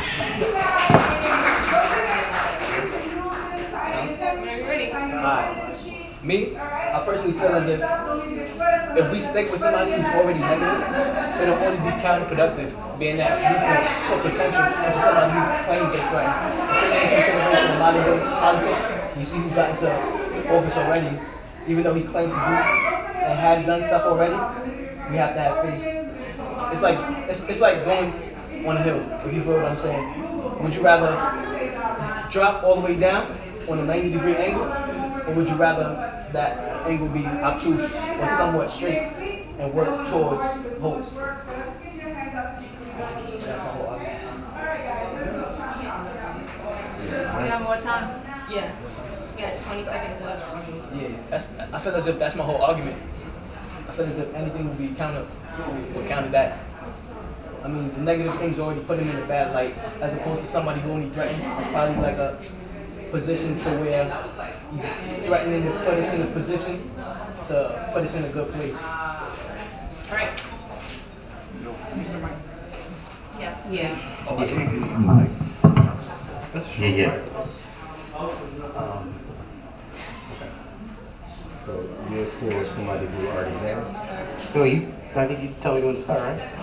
Me, I personally feel as if we stick with somebody who's already negative, it'll only be counterproductive, being that you can put potential into somebody who claims they threaten. Taking into consideration a lot of those politics, you see who got into office already, even though he claims to do and has done stuff already, we have to have faith. It's like going on a hill, if you feel what I'm saying. Would you rather drop all the way down on a 90-degree angle, or would you rather that angle be obtuse or somewhat straight and work towards hope? That's my whole argument. We got more time? Yeah. We got 20 seconds left. Yeah, I feel as if that's my whole argument. I feel as if anything would be counter that. I mean, the negative things already put him in a bad light, as opposed to somebody who only threatens. It's probably like a position to where he's threatening to put us in a position to put us in a good place. All right. Yeah. Yeah. Yeah. So you're for somebody who already has. No, I think you tell me when to start, right?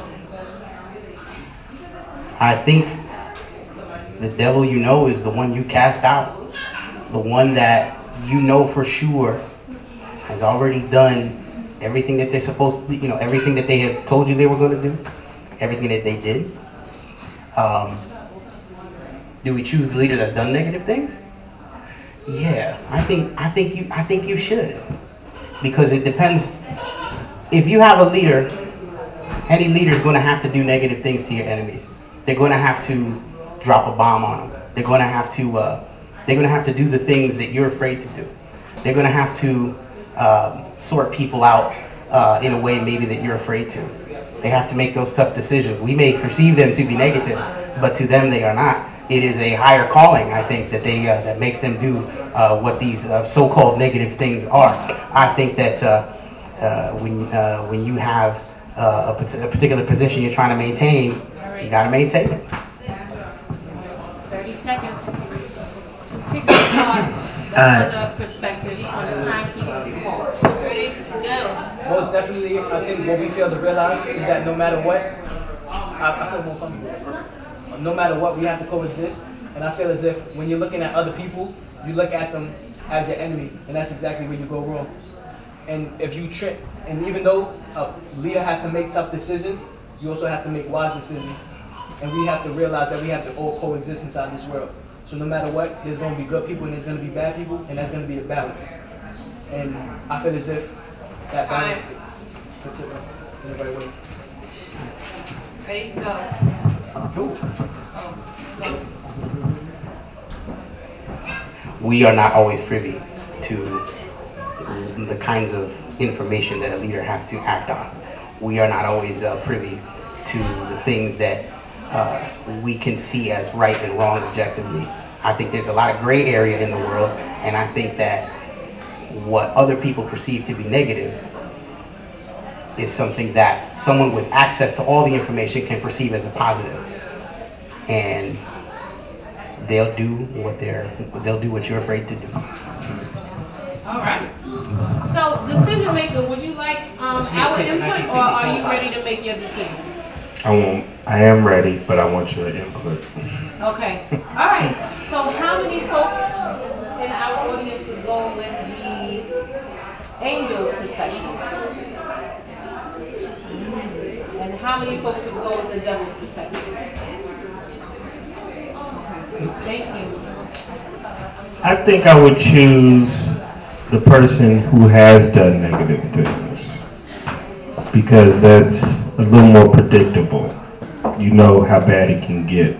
I think the devil you know is the one you cast out. The one that you know for sure has already done everything that they're supposed to, everything that they have told you they were going to do, everything that they did. Do we choose the leader that's done negative things? Yeah, I think you should, because it depends. If you have a leader, any leader is going to have to do negative things to your enemies. They're going to have to drop a bomb on them. They're going to have to do the things that you're afraid to do. They're going to have to sort people out in a way maybe that you're afraid to. They have to make those tough decisions. We may perceive them to be negative, but to them they are not. It is a higher calling, I think, that they that makes them do what these so-called negative things are. I think that when you have a particular position you're trying to maintain, you got to maintain it. 30 seconds to pick apart another perspective on the timekeeper's call. Ready? Go. Most definitely, I think what we fail to realize is that no matter what, I feel more comfortable. No matter what, we have to coexist. And I feel as if when you're looking at other people, you look at them as your enemy, and that's exactly where you go wrong. And if you trip, and even though a leader has to make tough decisions, you also have to make wise decisions. And we have to realize that we have to all coexist inside this world. So no matter what, there's going to be good people and there's going to be bad people, and that's going to be a balance. And I feel as if that balance puts it in the right way. Ready? Go. We are not always privy to the kinds of information that a leader has to act on. We are not always privy to the things that we can see as right and wrong objectively. I think there's a lot of gray area in the world, and I think that what other people perceive to be negative is something that someone with access to all the information can perceive as a positive. And they'll do what you're afraid to do. All right. So, decision maker, would you like our input, or are you ready to make your decision? I am ready, but I want your input. Okay. All right. So, how many folks in our audience would go with angel's perspective? And how many folks would go with the devil's perspective? Thank you. I think I would choose the person who has done negative things, because that's a little more predictable. You know how bad it can get.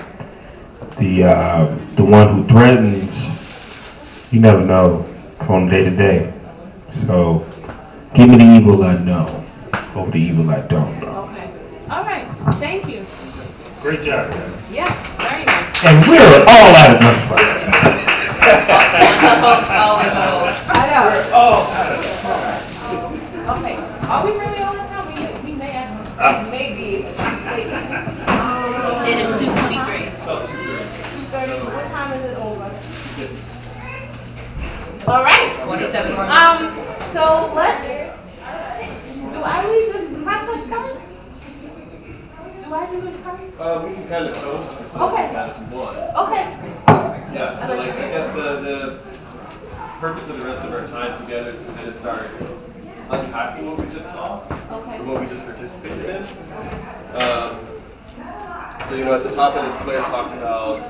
The one who threatens, you never know from day to day. So give me the evil I know over the evil I don't know. Okay. All right. Thank you. Great job, guys. Yeah. Very nice. And we're all out of motherfuckers. Always a host. I know. We're all out of Okay. Are we really on this time? We may have. Maybe. It is 2:23. It's about 2:30. What time is it over? All right. 27 more minutes. So let's. Do I leave this process coming? Do I do this process? We can kind of close. Okay. If you want. Okay. Yeah. So like, I guess the purpose of the rest of our time together is to kind of start unpacking what we just saw, Okay. or what we just participated in. So at the top of this, Claire talked about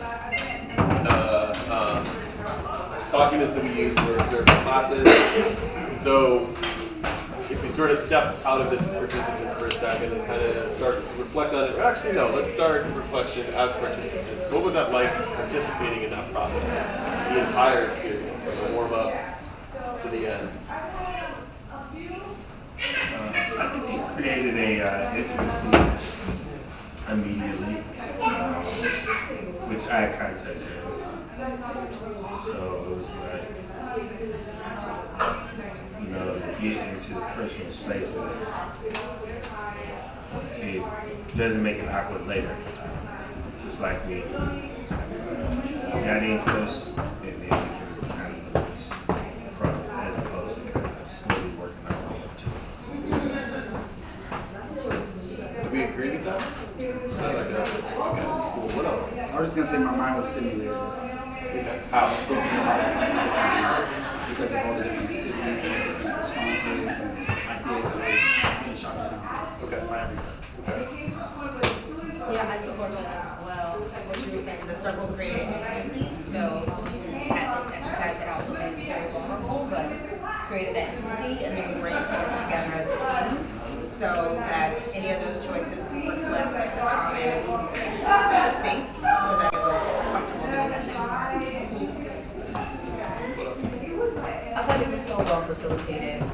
documents that we use for observing classes. And so if we sort of step out of this participants for a second and kind of start to reflect on it, or actually no, let's start reflection as participants. What was that like participating in that process? The entire experience, from the warm up to the end. I think he created a intimacy immediately, which eye contact is. So it was like, to get into the personal spaces, it doesn't make it awkward later. Just like we got in close, and then we can kind of move this from it, as opposed to kind of slowly working our way up to it. Do we agree with that? Okay, cool. What else? I was just gonna say my mind was stimulated. How? Because of all the different activities and different responses and ideas that were being shot down. Okay. By everything. Yeah, I support that as well. What you were saying, the circle created intimacy. So we had this exercise that also made us very vulnerable, but created that intimacy, and then we brainstormed together as a team, so that any of those choices reflect like the common think, so that it was comfortable doing that next time. I thought it was so well facilitated.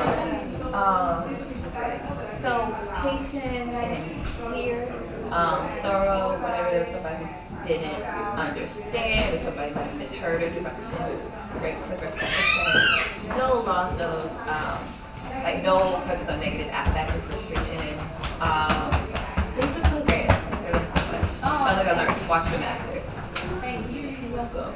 So patient and clear, thorough, whenever somebody didn't understand or somebody might have misheard a direction, great quick repetition. No loss of, no presence of negative affect or frustration. It was just so great. I felt like I learned to watch the master. Thank you. You're welcome.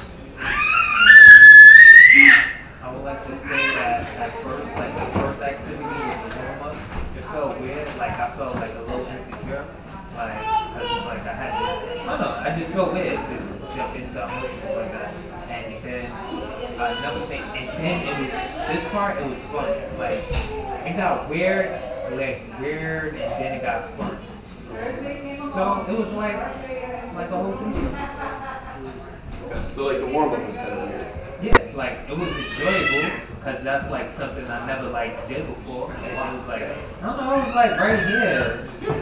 I would like to say that at first, like the first activity with the warm up, it felt weird. Like I felt like a little insecure. Like I had to, I just felt weird just jump into emotions like that. And then another thing, and then it was, this part, it was fun. Like it got weird, and then it got fun. So it was like a whole thing. So like the warm up was kind of weird. Yeah, like it was enjoyable because that's like something I never like did before, and it was like, I don't know, it was like right here.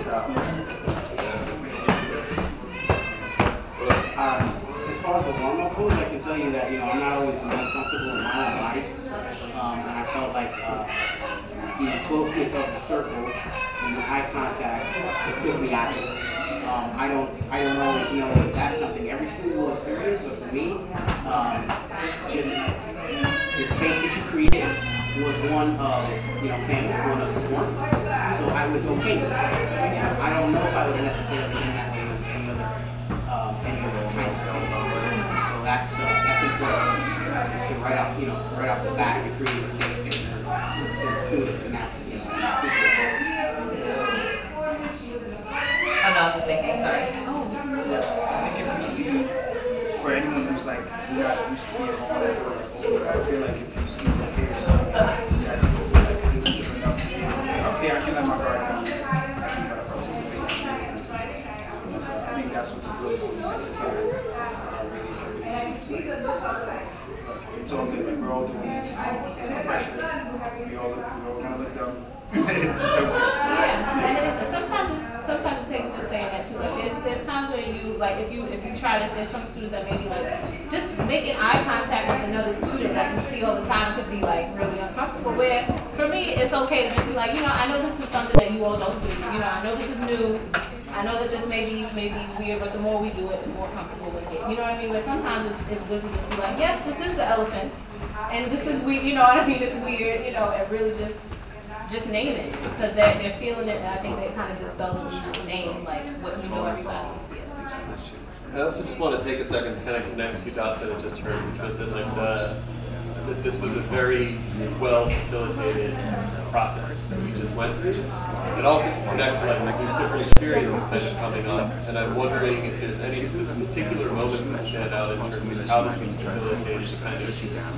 As far as the warm up goes, I can tell you that I'm not always the most comfortable in my own body, and I felt like the closeness of the circle and the eye contact took me out of it. I don't always know if that's something every student will experience, but for me, just the space that you created was one of family, one of warmth. So I was okay with that. I don't know if I would have necessarily been that way with any other kind of space. So that's important. Just to right off the bat, you're creating a safe space for the students, and that's super important. I'm not just thinking, sorry. I think if you see, for anyone who's like not used to being on it, I feel like if you see the peers We all gonna look dumb. It's okay. Yeah, and sometimes it takes just saying that too. Like there's times where you like if you try this, there's some students that maybe like just making eye contact with another student that you see all the time could be like really uncomfortable. Where for me, it's okay to just be like, you know, I know this is something that you all don't do. You know, I know this is new. I know that this may be weird, but the more we do it, the more comfortable we get. You know what I mean? But sometimes it's good to just be like, yes, this is the elephant, and this is weird. You know what I mean? It's weird. You know, and really just name it because they're feeling it, and I think that kind of dispels when you just name like what you know everybody is feeling. I also just want to take a second to kind of connect two dots that I just heard, which was that like that this was a very well facilitated process that we just went through, and also to connect like these different experiences that are coming up. And I'm wondering if there's any particular moments that stand out in terms of how this was facilitated to kind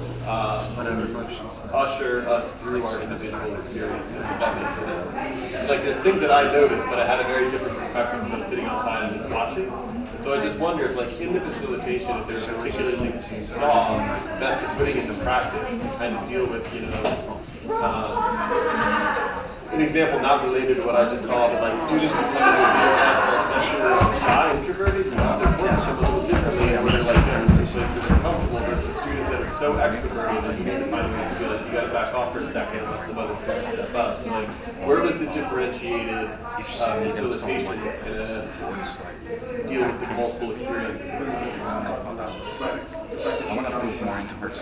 of usher us through our individual experiences, if that makes sense. Like there's things that I noticed, but I had a very different perspective because I'm sitting outside and just watching. So I just wonder if, like, in the facilitation, if there are particular things you saw best at putting into practice and kind of deal with, you know, an example not related to what I just saw, but like students who come into the as shy, introverted, use their voice a little differently, and where like certain situations are comfortable versus students that are so extroverted that you need to find ways to be like, you got to back off for a second, let some other students step up. So like, where was the differentiated facilitation deal with the multiple experiences? I want to move more into her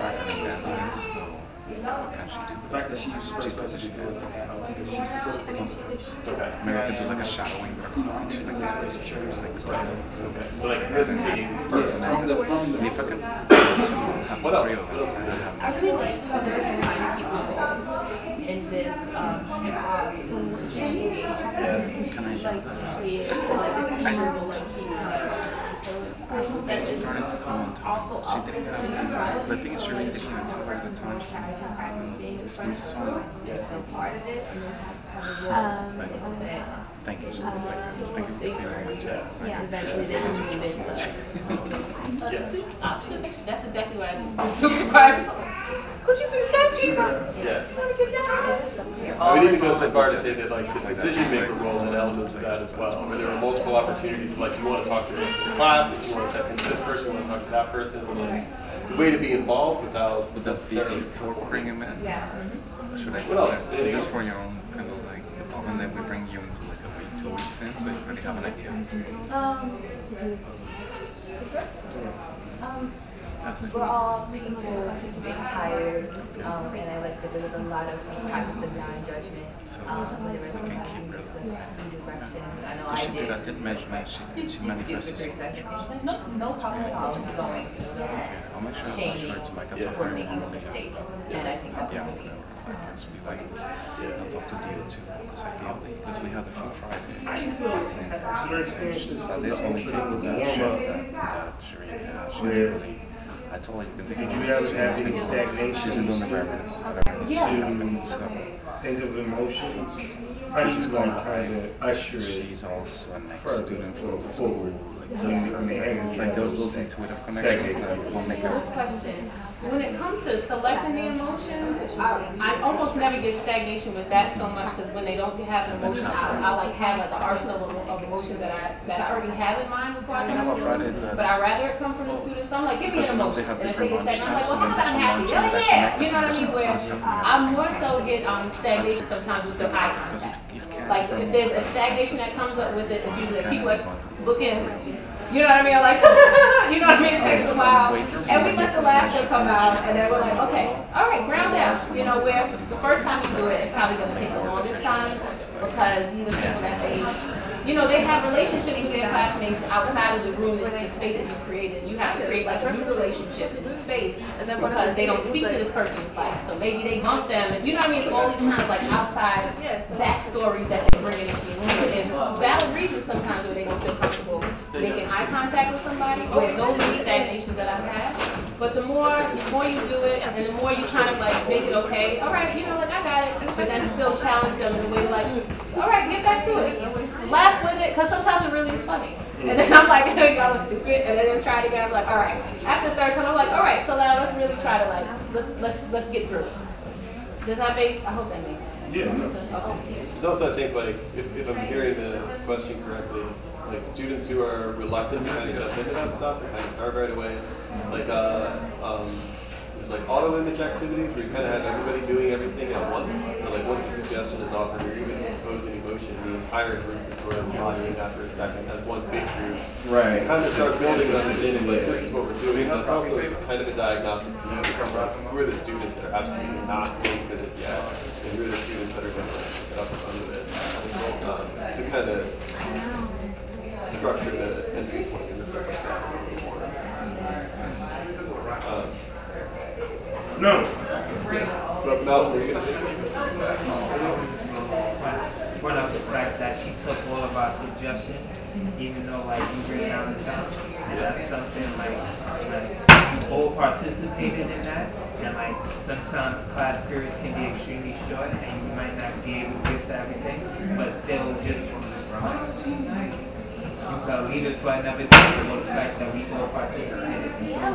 the fact that she uses first person she feels because she's facilitating. Okay. Maybe I could do like a shadowing or something like that. Okay. So like presenting first. From the if I could what else? What else? I really like how there's a time to keep involved in this like the teacher will like keep time. So it's cool that it's also up in the thing is, really didn't even tell her the time. It's been so part of it, and then thank you. Thank you very much. Yeah, eventually they can move into a student option. Actually, that's exactly what I do. Super private. Could you put a time sheet? Yeah. Want to get down? We need to go so far to say that like the decision maker role and elements of that as well, where there are multiple opportunities of like you want to talk to the rest of the class, if you want to talk to this person, you want to talk to that person, and like it's a way to be involved without necessarily bring him in. Yeah. Should I what else? Anything just else? for your own kind of like department, then we bring you into like a week, 2 weeks in, so you already have an idea. We're all people being tired, and I like that there's a lot of practice of non-judgment, whether it's new direction. I know I did. I did mention that she manifested. No problem at all. It's going. I'll make sure Shame to like for making a mistake, and I think that's really. That's up to DO too, because ideally, because we have the full Friday. How do you feel your experiences So there's only taking that shift that Shereen has. I told her you can take it. Did you ever have any stagnation? She's been doing the grammar. Think of emotions. How do you like kind of usher it? She's also an student forward. So it's like those intuitive connections that will make her. Question. When it comes to selecting the emotions, I almost never get stagnation with that so much because when they don't have an emotion, I like have like an arsenal of emotions that I already have in mind before I come up with them. But I rather it come from the students. So I'm like, give me an emotion, and if they get stagnant, I'm like, well, how about I'm happy? Oh yeah, you know what I mean? Where I more so get stagnation sometimes with their eye contact. Like if there's a stagnation that comes up with it, it's usually people like looking. You know what I mean? Like, you know what I mean? It takes a while. And we let the laughter come out, and then we're like, okay, all right, ground down. You know, where the first time you do it, it's probably going to take the longest time because these are people that they have relationships with their classmates outside of the room, the space that you created. You have to create like a new relationship in the space because they don't speak to this person in class. So maybe they bump them, and you know what I mean? It's all these kind of like outside backstories that they bring into the room. But there's valid reasons sometimes where they don't feel comfortable making eye contact with somebody. Those are the stagnations that I've had. But the more you do it, and the more you kind of like make it okay. All right, you know, like I got it, but then still challenge them in a way like, all right, get back to it. Laugh with it, because sometimes it really is funny. And then I'm like, y'all are stupid. And then they try it again. I'm like, all right. After the third time, I'm like, all right. So now let's really try to like, let's get through it. Does that make, I hope that makes sense. Yeah. Okay. There's also, I think, like, if I'm hearing the question correctly, like students who are reluctant to kind of jump into that stuff and kind of start right away, like, there's like auto image activities where you kind of have everybody doing everything at once. So like once a suggestion is offered or even proposed any motion, the entire group is sort of following after a second as one big group. Right. Kind of start building an understanding like this is what we're doing. That's also kind of a diagnostic to know who are the students that are absolutely not going for this yet, and who are the students that are going to get up and run with it. To kind of structure the entry point in the first round. No. But Mel, we're going to say something. Point out the fact that she took all of our suggestions, even though like we bring down the town, and that's something like we all participated in that, and like sometimes class periods can be extremely short, and you might not be able to get to everything, but still just you can leave it for another day, but the fact that we all participated.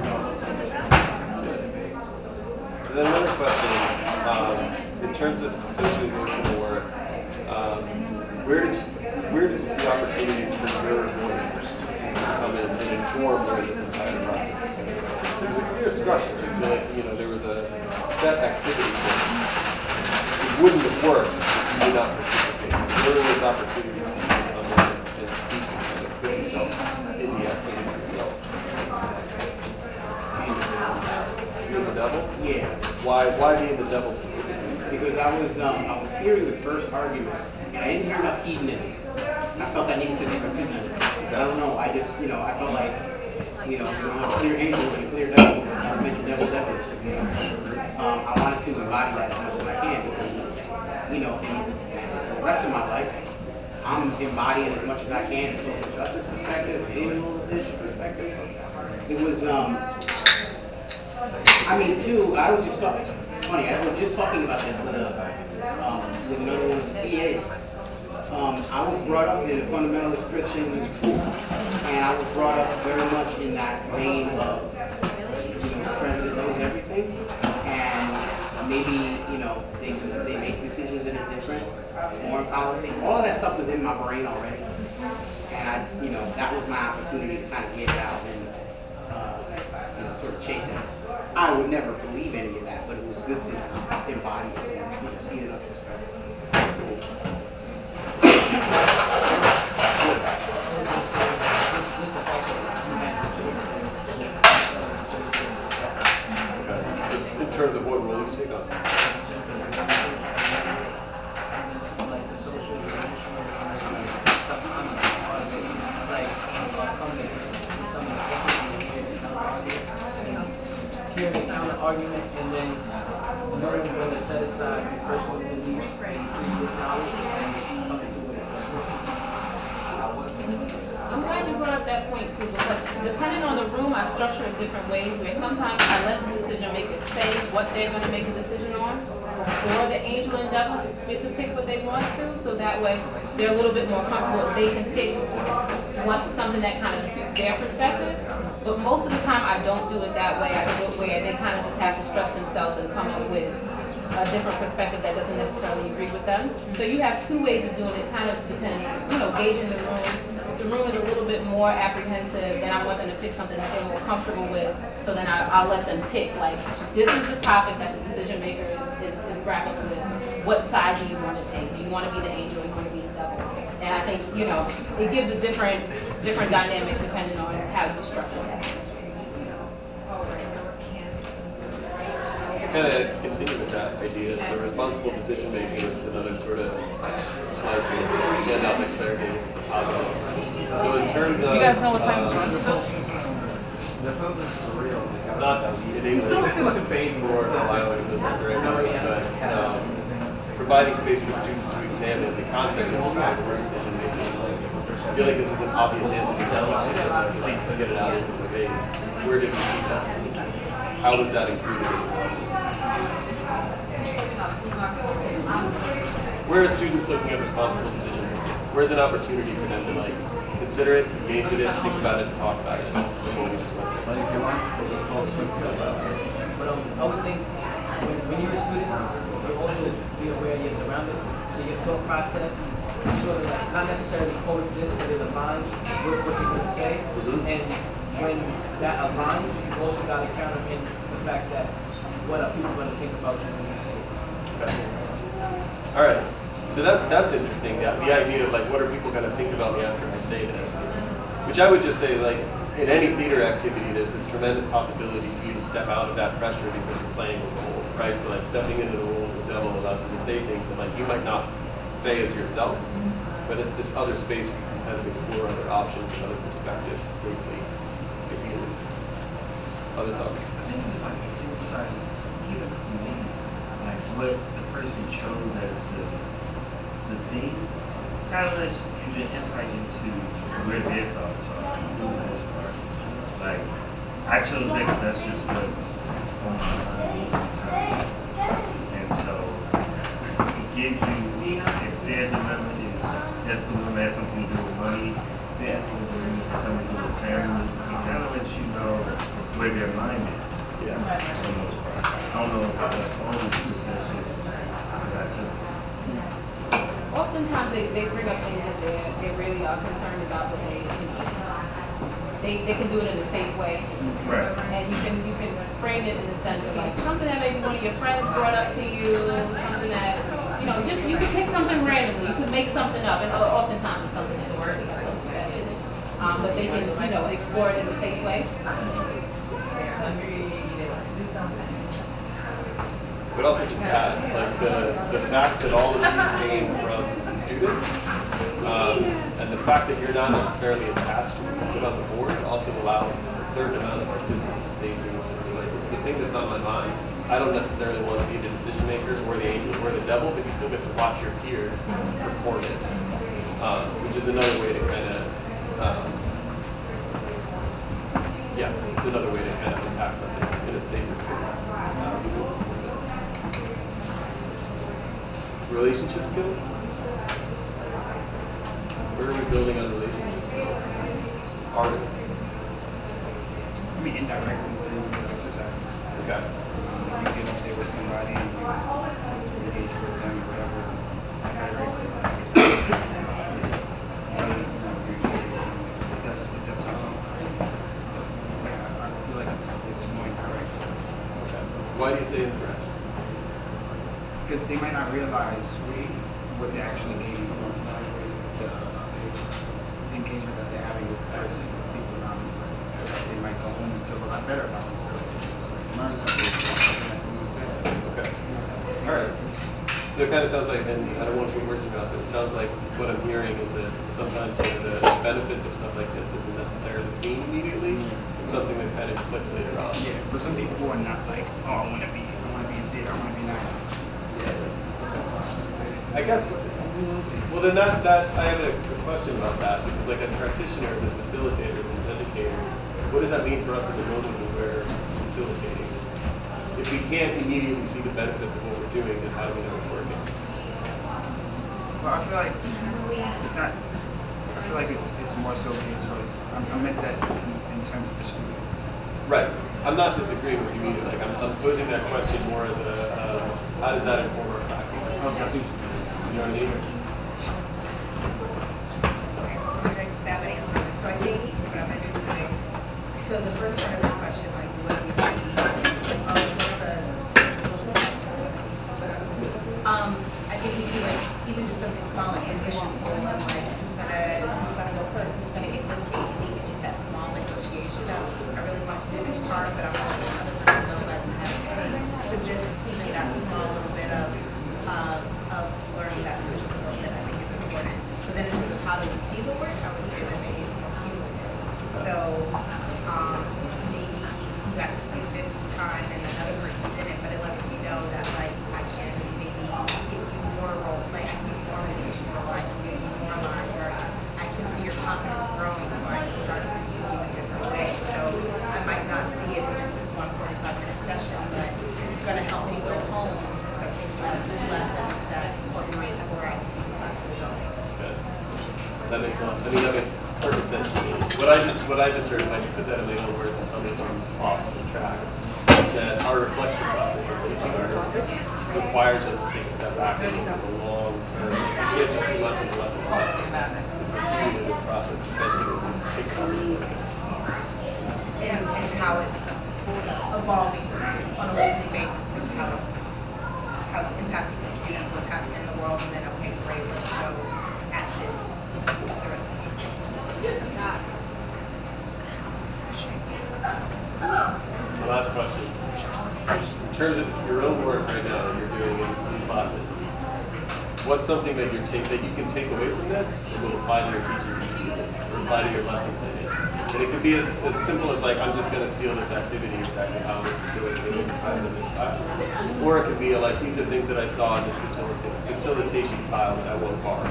So then another question, in terms of socially emotional work, where did you see opportunities for your voice to come in and inform where this entire process was going? There was a clear structure. I feel like there was a set activity that it wouldn't have worked if you did not participate. So where were those opportunities for you to come in and speak and kind of put yourself in the activity yourself? Being the devil? Yeah. Why being the devil specifically? Because I was hearing the first argument, and I didn't hear enough hedonism. I felt that needed to be represented. I don't know. I just, I felt like, you don't have a clear angel and a clear devil. I mentioned devil devils. I wanted to embody that as much as I can because, in the rest of my life, I'm embodying as much as I can in social justice perspective, angel-ish perspective. It was, I was just talking. It's funny. I was just talking about this with another one of the TAs. I was brought up in a fundamentalist Christian school, and I was brought up very much in that vein of, the president knows everything, and maybe, they make decisions in a different foreign policy. All of that stuff was in my brain already, and that was my opportunity to kind of get it out and, sort of chase it. I would never believe any of that, but it was good to embody it and see it in a perspective. In terms of what role you take on? Like the social emotional, sometimes like some of the hear the counter argument and then knowing when to set aside your personal beliefs and previous knowledge and coming through it. I'm glad you brought up that point too, because depending on the room, I structure it different ways where sometimes I let the decision makers say what they're going to make a decision on before the angel and devil get to pick what they want to, so that way they're a little bit more comfortable if they can pick something that kind of suits their perspective. But most of the time I don't do it that way. I do it where they kind of just have to stretch themselves and come up with a different perspective that doesn't necessarily agree with them. So you have two ways of doing it, kind of depending, gauging the room. If the room is a little bit more apprehensive, then I want them to pick something that they're more comfortable with. So then I'll let them pick, like, this is the topic that the decision maker is grappling with. What side do you want to take? Do you want to be the angel or do you want to be the devil? And I think, it gives a different dynamic depending on how you structure that. Kind of continue with that idea. So responsible decision making is another sort of slice of this. Yeah, not the clarity. So in terms of, you guys know what time this runs till? That sounds like surreal. Not enabling or allowing those alternatives, but providing space for students to examine the concept of responsible decision making. I feel like this is an obvious answer to the question, to get it out into space. Where did we see that? How was that included in this lesson? Where are students looking at responsible decision making? Where's an opportunity for them to consider it, engage with it, think about it, talk about it? What we just went through. But if you want, but I would think when you're a student, we're So your thought process sort of like not necessarily coexist, but it aligns with what you're going to say. And when that aligns, you also got to counter in the fact that what are people going to think about you when you say it. Okay. All right. So that's interesting. The idea of like, what are people going to think about me after I say this? Which I would just say, like, in any theater activity, there's this tremendous possibility for you to step out of that pressure because you're playing a role, right? So like stepping into the role of the devil allows you to say things that like you might not say as yourself, but it's this other space where you can kind of explore other options and other perspectives safely. If you other thoughts? I think it's like an insight, even for me, like what the person chose as the thing, kind of lets you give you an insight into where their thoughts are and who those are. Like, I chose that because that's just what's on my mind most of the time. And so, it gives you, if their dilemma is, that dilemma has something to do with money, that dilemma has something to do with family, it kind of lets you know where their mind is. Yeah. For the most part. I don't know if that's all the truth, that's just what I took. Oftentimes they bring up things that they really are concerned about, but they can do it in a safe way. Right. And you can frame it in the sense of like something that maybe one of your friends brought up to you, something that, just you can pick something randomly, you can make something up, and oftentimes it's something that's worthy or something that is. But they can, explore it in a safe way. But also just add, like the fact that all of these came from students, and the fact that you're not necessarily attached to put on the board also allows a certain amount of distance and safety. Like, this is the thing that's on my mind. I don't necessarily want to be the decision maker or the angel or the devil, but you still get to watch your peers perform it, which is another way to kind of, it's another way to kind of impact something in a safer space. Relationship skills? Where are we building on relationship skills? Artists? I mean, indirectly through exercise. Okay. You get up there with somebody and you engage with them, whatever. I feel like it's more incorrect. Okay. Why do you say incorrect? Because they might not realize what they're actually gaining from the engagement that they're having with the person, people around them. They might go home and feel a lot better about themselves. Just like learn something that's being said. Okay. All right. So it kind of sounds like, and I don't want to put words in your mouth, but it sounds like what I'm hearing is that sometimes the benefits of stuff like this isn't necessarily seen immediately. It's something that kind of clicks later on. Yeah. For some people who are not like, oh, I want to be in theater, I want to be not. I guess, well then I have a question about that, because like as practitioners, as facilitators, and as educators, what does that mean for us in the moment when we're facilitating? If we can't immediately see the benefits of what we're doing, then how do we know it's working? Well, I feel like it's not, I feel like it's more so geared towards, I meant that in terms of the student. Right. I'm not disagreeing with you either. Like I'm posing that question more as a, how does that inform our practice? You know what I mean? Okay, I'm going to stab at answering this. So I think what I'm going to do too is, so the first part of the question, like what do we see? I think we see like even just something small like ambition pool and like who's gonna go first, who's gonna get this seat, and even just that small negotiation of I really want to do this part, but I'm gonna let this other person know as I'm having to pay. So just even that small little bit of learning that social skill set I think is important. But then in terms of how do we see the work, I would say that maybe it's more cumulative. So maybe you got to speak this time and another person didn't, but it lets me know that like I can maybe give you more role, like I can give you more information role, I can give you more lines, or I can see your confidence growing so I can start to use you in different ways. So I might not see it in just this one 45-minute session, but it's going to help me go home and start thinking of new lessons that incorporate where I see classes going. Okay. That makes sense. I mean, that makes perfect sense to me. What I just heard, if I could put that in my own words and tell me if I'm off the track, is that our reflection process as teaching artists requires us to take a step back and look at the long term. You can't just do lesson to lesson to lesson. It's a cumulative process, especially when you take something. And how it's evolving on a weekly basis, and how it's impacting the students, what's happening in the world, and then okay, great, let's go at this the rest of the week. So last question. In terms of your own work right now that you're doing in classes, what's something that you can take away from this that will apply to your teaching or apply to your lesson planning? And it could be as simple as like, I'm just going to steal this activity exactly how it was facilitated in this class. Or it could be like, these are things that I saw in this facilitation style that I won't borrow.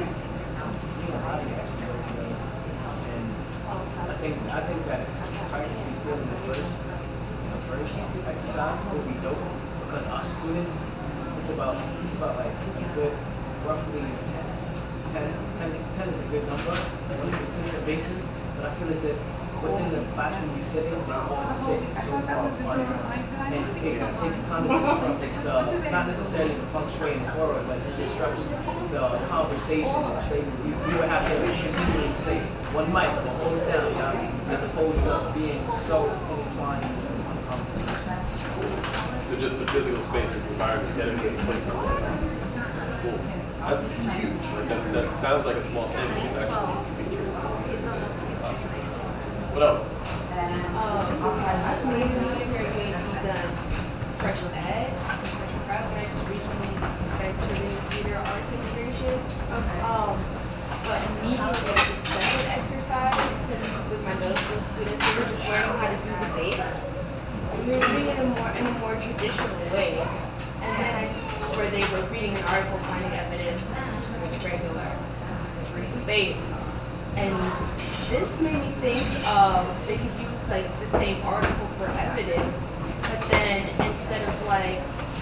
I think that practically still in the first exercise will be dope because our students, it's about like a good roughly 10 is a good number on a consistent basis. But I feel as if within the classroom we sit in, they're all sitting so far apart. And it kind of disrupts not necessarily the feng shui and horror, but it disrupts the conversation. Say we would have to continually say one mic, we'll hold it down, as opposed to being so intertwined in one conversation. So just the physical space and the environment, getting to the place where we're at. Cool. That's huge. Like that sounds like a small thing, but it's actually being transformed. What else? I've mainly done fresh ed, fresh prep, and I just recently ventured in theater arts integration. But immediately the second exercise, since with my middle school students, they were just learning how to do debates. We were doing it in a more traditional way. And then where they were reading an article, finding evidence, regular debate. And this made me think they could use like the same article for evidence, but then instead of like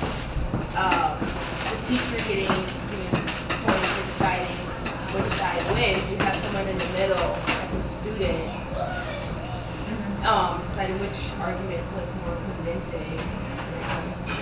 the teacher getting points for deciding which side wins, you have someone in the middle as a student deciding which argument was more convincing when it comes to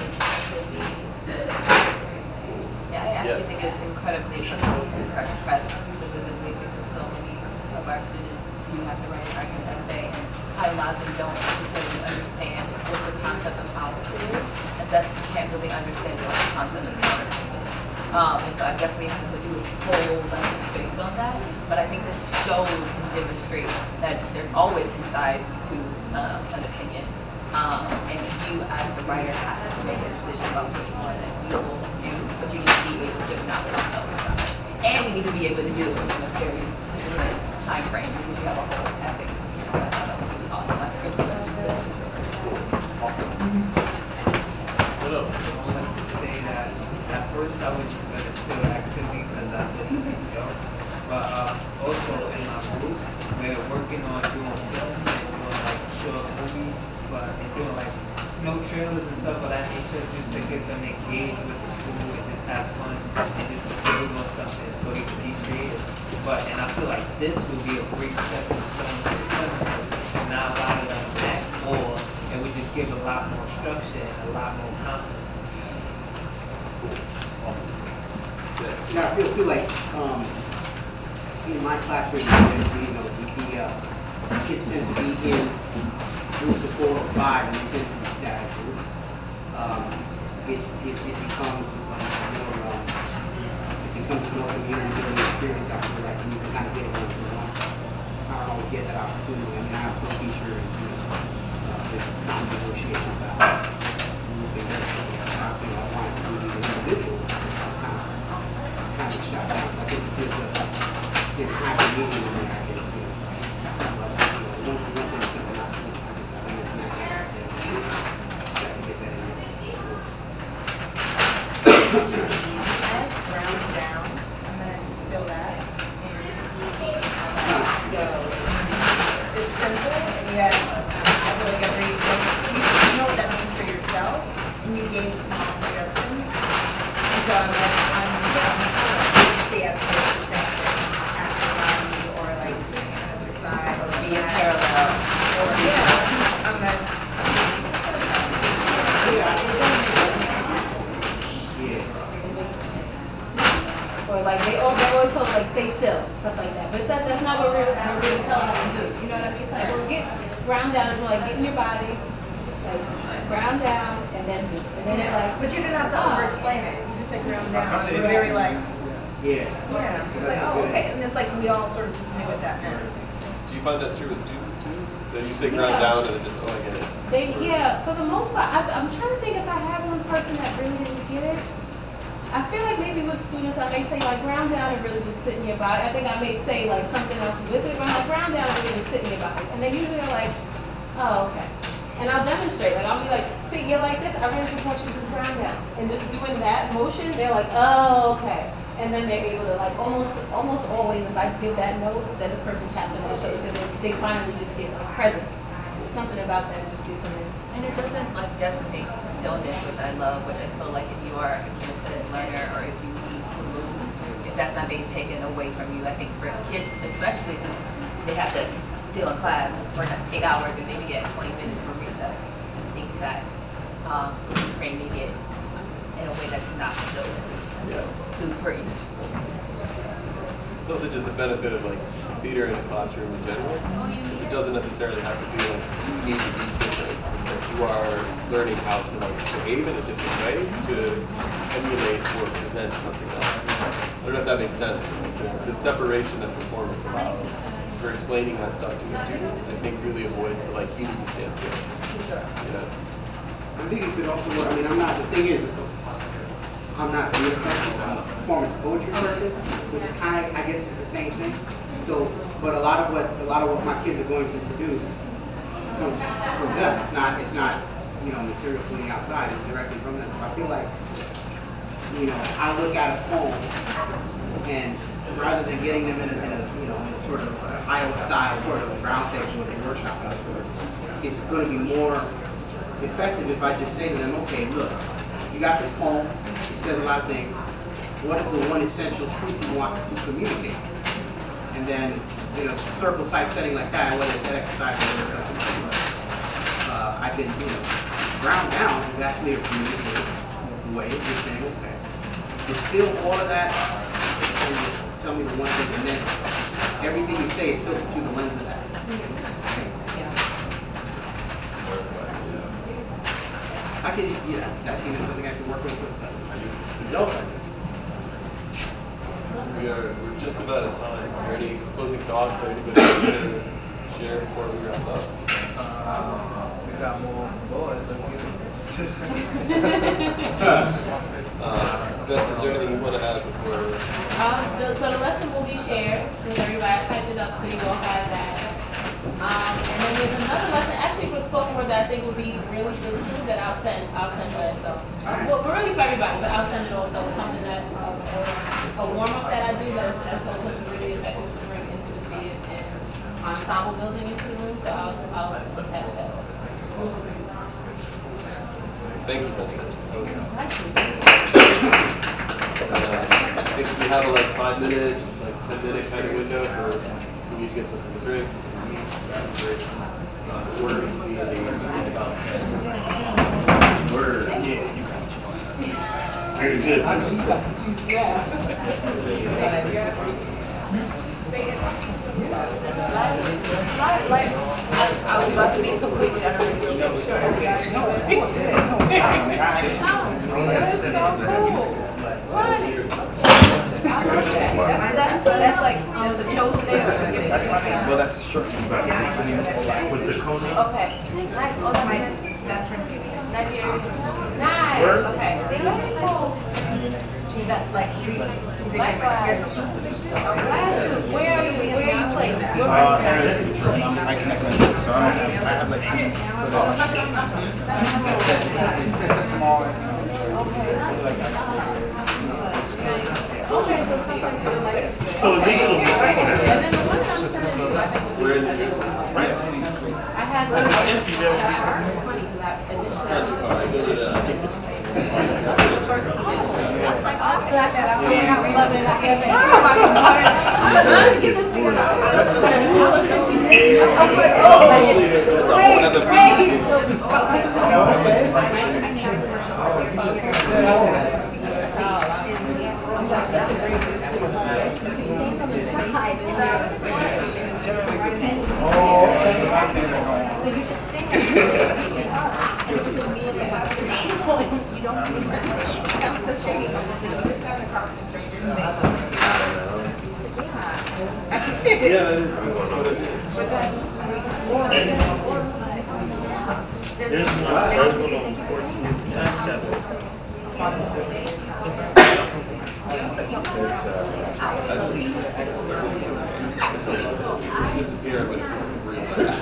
Yeah, I actually think it's incredibly applicable to fresh prep specifically because so many of our students do have to write an argument essay, and a lot of them don't necessarily understand what the concept of policy is, and thus can't really understand what the concept of counterfeit is. And so I definitely have to do a whole lesson based on that, but I think this shows and demonstrates that there's always two sides to an opinion, and you as the writer have to make a decision about which one that you will do, but you need to be able to acknowledge the other side. And you need to be able to do it in a very particular time frame because you have a whole essay. Really awesome. I think it's really good. Awesome. What else? I wanted to say that at first I was just going to steal activity because I didn't know. But also in my group, we're working on doing films and doing like short movies, but and doing like trailers and stuff of that nature just to get them engaged with the school and just have fun and just build on something so they can be creative. And I feel like this would be a great stepping stone for them because now a lot of them act more and we just give a lot more structure and a lot more confidence. Awesome. Yeah, I feel too like in my classroom, the kids tend to be in groups of 4 or 5 and they tend to be static group. It becomes more community building experience. I feel like you can kind of get a one-to-one. I don't always get that opportunity. I mean, I have a teacher and there's constant negotiation about moving this. I wanted to do the individual. I was kind of shot down. So I think there's a kind of meeting in there. I can, one-to-one thing is something I just have to mismatch that. Got to get that in there. Round down. I'm going to instill that and see how that goes. It's simple, and yet I feel like you know what that means for yourself, and you gave small suggestions. And so I'm see as opposed to saying ask your body or like hands at your side or be parallel. Or I'm going to Or like they always told like stay still, stuff like that. But that's not what we're really telling them to do. You know what I mean? It's like well, get ground down is more like get in your body, like ground down and then do. And then they're like, but you didn't have to over-explain it. You just say ground down. You were very like, yeah. It's like oh okay, and it's like we all sort of just knew what that meant. Do you find that's true with students too? Then you say ground down and then just oh I get it. Yeah, for the most part, I'm trying to think if I have one person that really didn't get it. I feel like maybe with students I may say like ground down and really just sit in your body. I think I may say like something else with it, but I'm like ground down and really just sit in your body. And they usually are like, oh, okay. And I'll demonstrate. Like I'll be like, see, you're like this, I really just want you to just ground down. And just doing that motion, they're like, oh, okay. And then they're able to like almost always if I give that note, then the person taps on my shoulder because they finally just get present. Something about that just gets them in. And it doesn't like desiccate stillness, which I love, which I feel like if you are a kinesthetic learner or if you need to move, if that's not being taken away from you, I think for kids, especially since they have to still in class for 8 hours and maybe get 20 minutes for recess, I think that framing it in a way that's not stillness is super useful. It's also just a benefit of like theater in the classroom in general. It doesn't necessarily have to be like you need to be different. It's like you are learning how to like behave in a different way to emulate or present something else. I don't know if that makes sense. The separation that performance allows for explaining that stuff to a student, I think really avoids the like you need to stand still. I think it could also work. I mean, the thing is, I'm not a theater person, I'm a performance poetry person, which is kind of, I guess it's the same thing. So, but a lot of what my kids are going to produce comes from them. It's not material from the outside. It's directly from them. So I feel like, I look at a poem and rather than getting them in a sort of Iowa style sort of round table where they workshop us, it's going to be more effective if I just say to them, okay, look, you got this poem. It says a lot of things. What is the one essential truth you want to communicate? And then, circle type setting like that, whether it's that exercise or whatever, I can, ground down is actually a communicative way of just saying, okay, distill all of that and just tell me the one thing, and then everything you say is filtered through the lens of that. I can, that's even something I can work with adults, I think. We're just about at time. Is there any closing thoughts or anybody wants to share before we wrap up? We got more boys. Bess, is there anything you want to add before? So the lesson will be shared with everybody. I typed it up so you all have that. And then there's another lesson actually for spoken word that I think will be really good too that I'll send also. Well, really for everybody, but I'll send it also. It's something that a warm up that I do that's also really effective to bring intimacy and ensemble building into the room. So I'll attach that. Thank you, Bess. I think we have a 5 minute, 10 minute kind of window for you to get something to drink. Word would be about 10. Word, yeah, you got it. Very good. I was about to be completely unoriginal. That's so cool. That's like just a chosen day or something. Well, that's a short one. With the code. Okay. Nice. Oh, that's from Nigeria. Nice. Okay. Cool. That's like likewise. Where are you placed? I connect, so I have like students for that. Small. Okay, so something like So these little and then the one I'm sending to, I think would be I had one empty there. It's funny because I initially let's get this together. That's a whole other There's one on disappear, but it's real fast.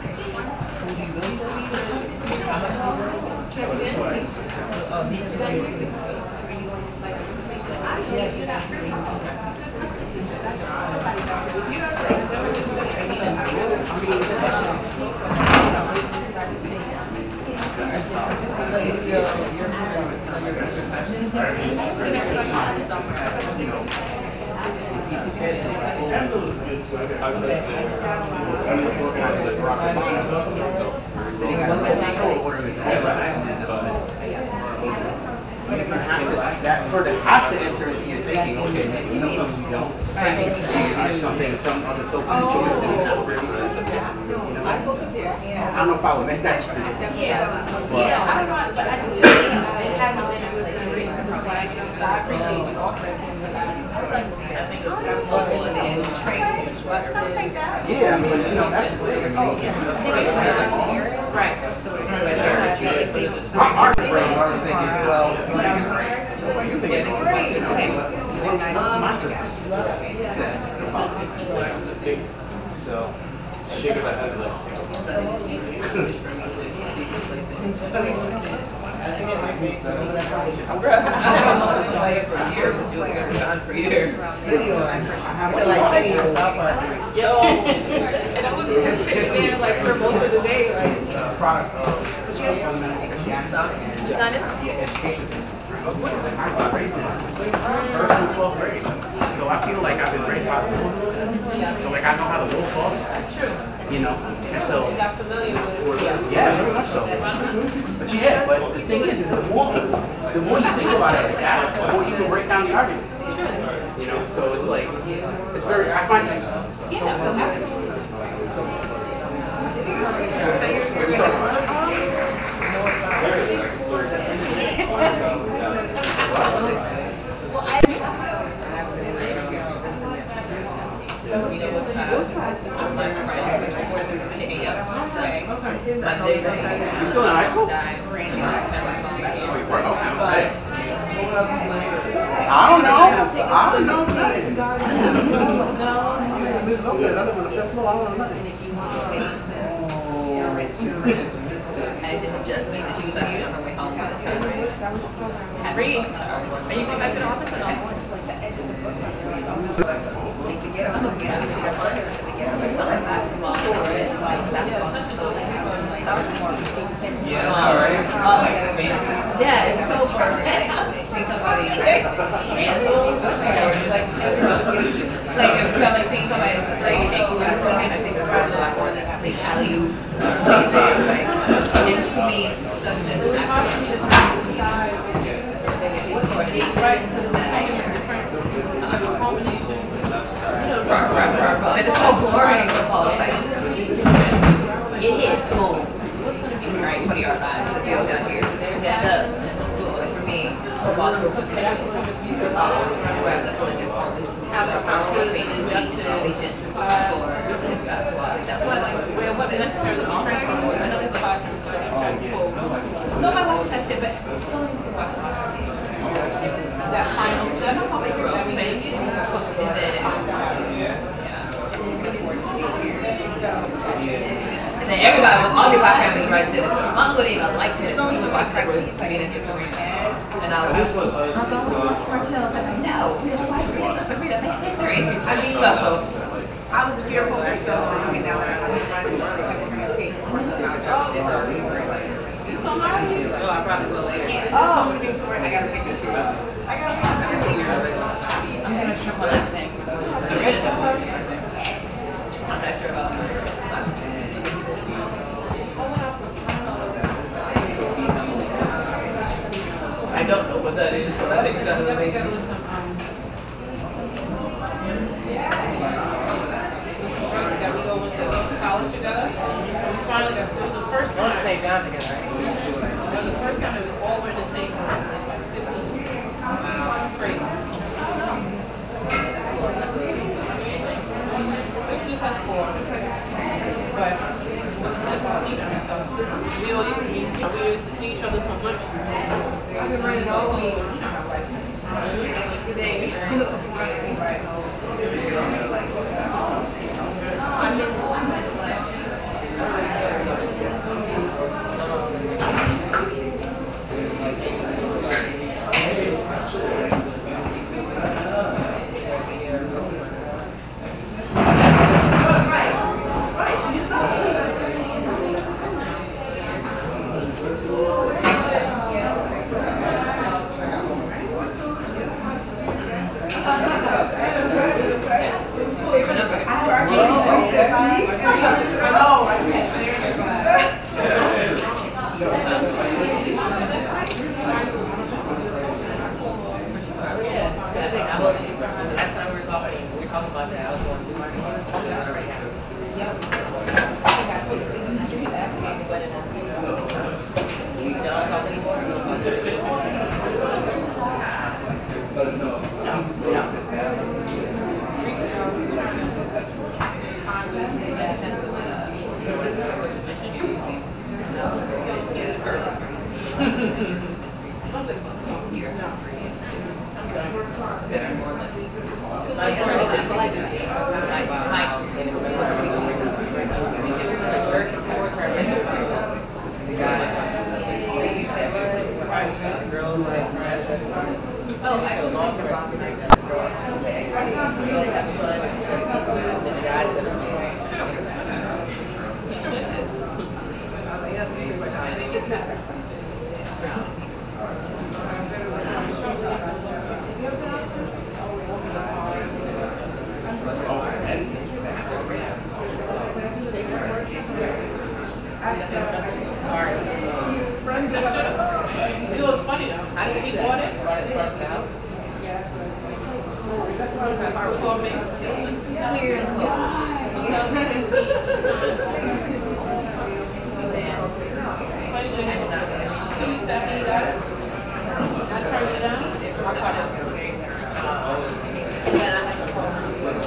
That sort of has to enter into your thinking. Okay, maybe you know something you don't. Maybe some other social instance. I don't know if I would make that decision. Yeah. But, I don't know, but I just feel like it hasn't been a good celebration because what I get so I appreciate the offering to the guys. yeah, I mean, you know, that's Right. our friends are thinking, well, you think it's great. My sister so, I think about that like, And I was just sitting there like for most of the day, like product of education system. I was raised in first through 12th grade. So I feel like I've been raised by the wolf. So like I know how the wolf talks. You know? And so yeah, very much so. But yeah, but the thing is the more you think about it like that, the more you can break down the argument. You know, so it's like it's very I find it You're still in high school? I don't know. I did adjustments and she was actually on her way home by the time. Reed, are you going back to the office or not? Yeah, it's so perfect. See somebody handle, like seeing somebody like taking the program, I think it's probably like more than like alley-oops, like it's to me such an but it's so boring football. Like get hit, boom. Alright, 20-yard line. Let's go down here. Stand up. Boom. And for me, football is so special. Whereas I feel like there's always situation for that's why like it wasn't necessarily offering. I know there's a classroom so no, I watched that shit, but so many people watch that final step. And then everybody was, all my family was right tennis. My uncle didn't even like tennis. He was watching it with Venus and Serena. And I was like, I'm going to watch Martell. I was like, no, we just watch Venus and Serena. Man, history. I mean, so, I was fearful for so long, and now that I'm going to take it's already Oh, I probably will later. so many things for it. I got to pick the two up. I got to pick the two. I'm going to trip on that thing. I'm not sure about I don't know what that is, but I think that's what they do. That we go into college together. So we finally got, it was the first time. St. John together, right? It was the first time it was all in the same room, like 15 years. Crazy. It was funny though. How did he bought it? Brought it to the house. Weird and cool. Two weeks after he got it, I turned it down. I caught it. Then I had to call him.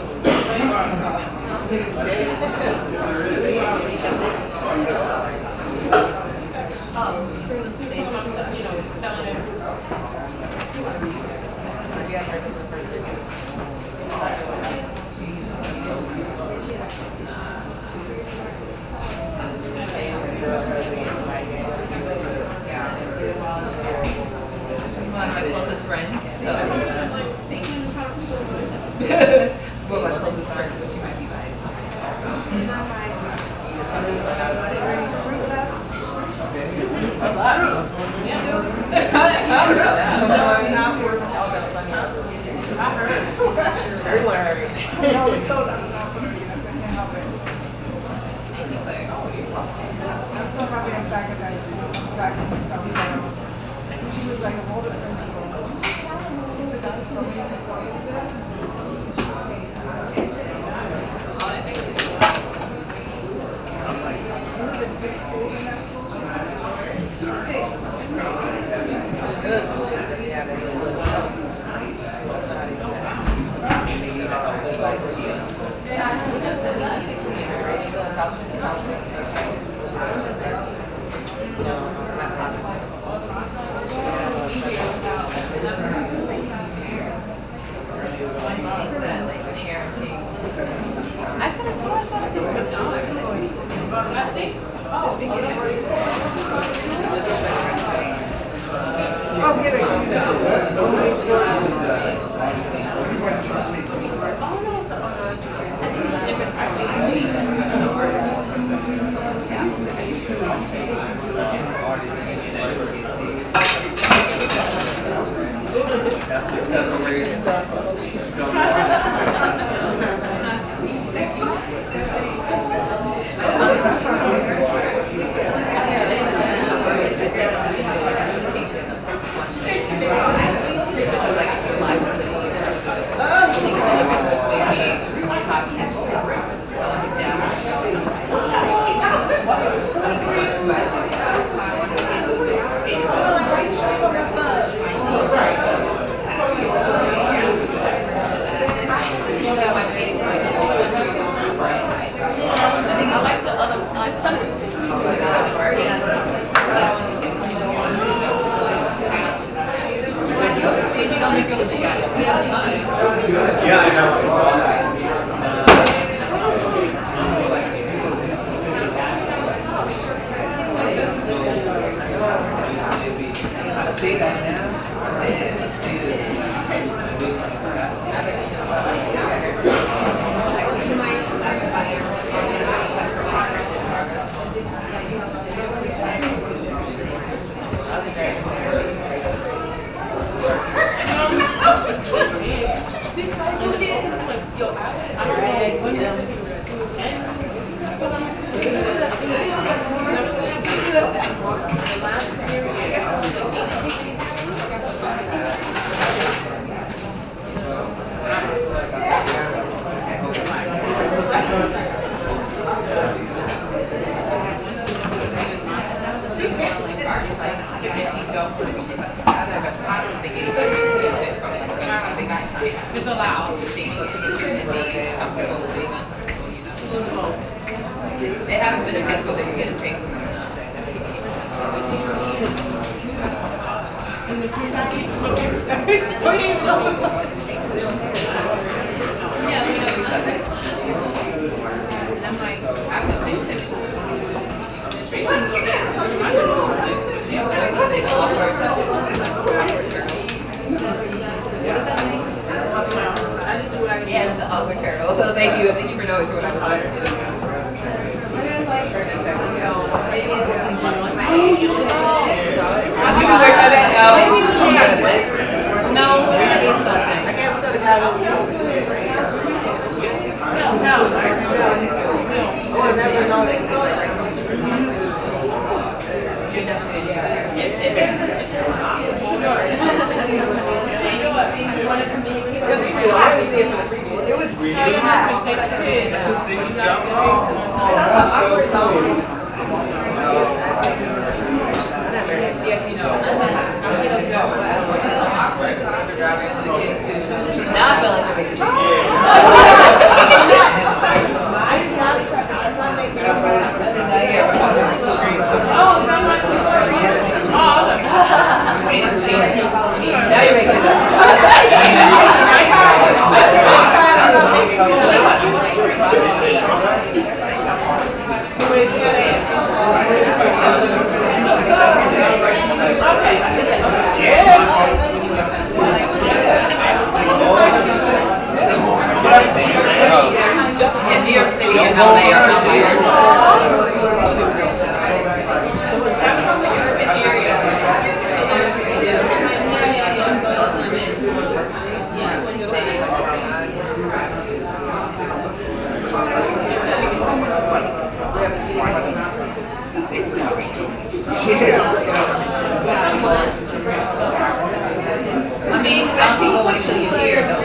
One of my closest friends, so it's one of my closest friends, so she might be biased. You just really find out about it. I don't know. I heard. Everyone heard it. No, it's so dumb. Thank you, Claire. I'm so happy I'm back at that school. Back in South Carolina. She was like an older principal. She took us to so many performances. Yeah, I know. It's allowed to see be comfortable with being uncomfortable. It hasn't been a whether you're getting paid for yeah, we know each other. And I'm like, I would think that yeah, awkward turtle. So thank you for knowing what I was trying to do. Have you been working on that? No, it's the East Coast thing. You're definitely now I feel like we're making now you're making it up. Yeah, New York City and LA are outliers. I mean, some people wait till you hear though.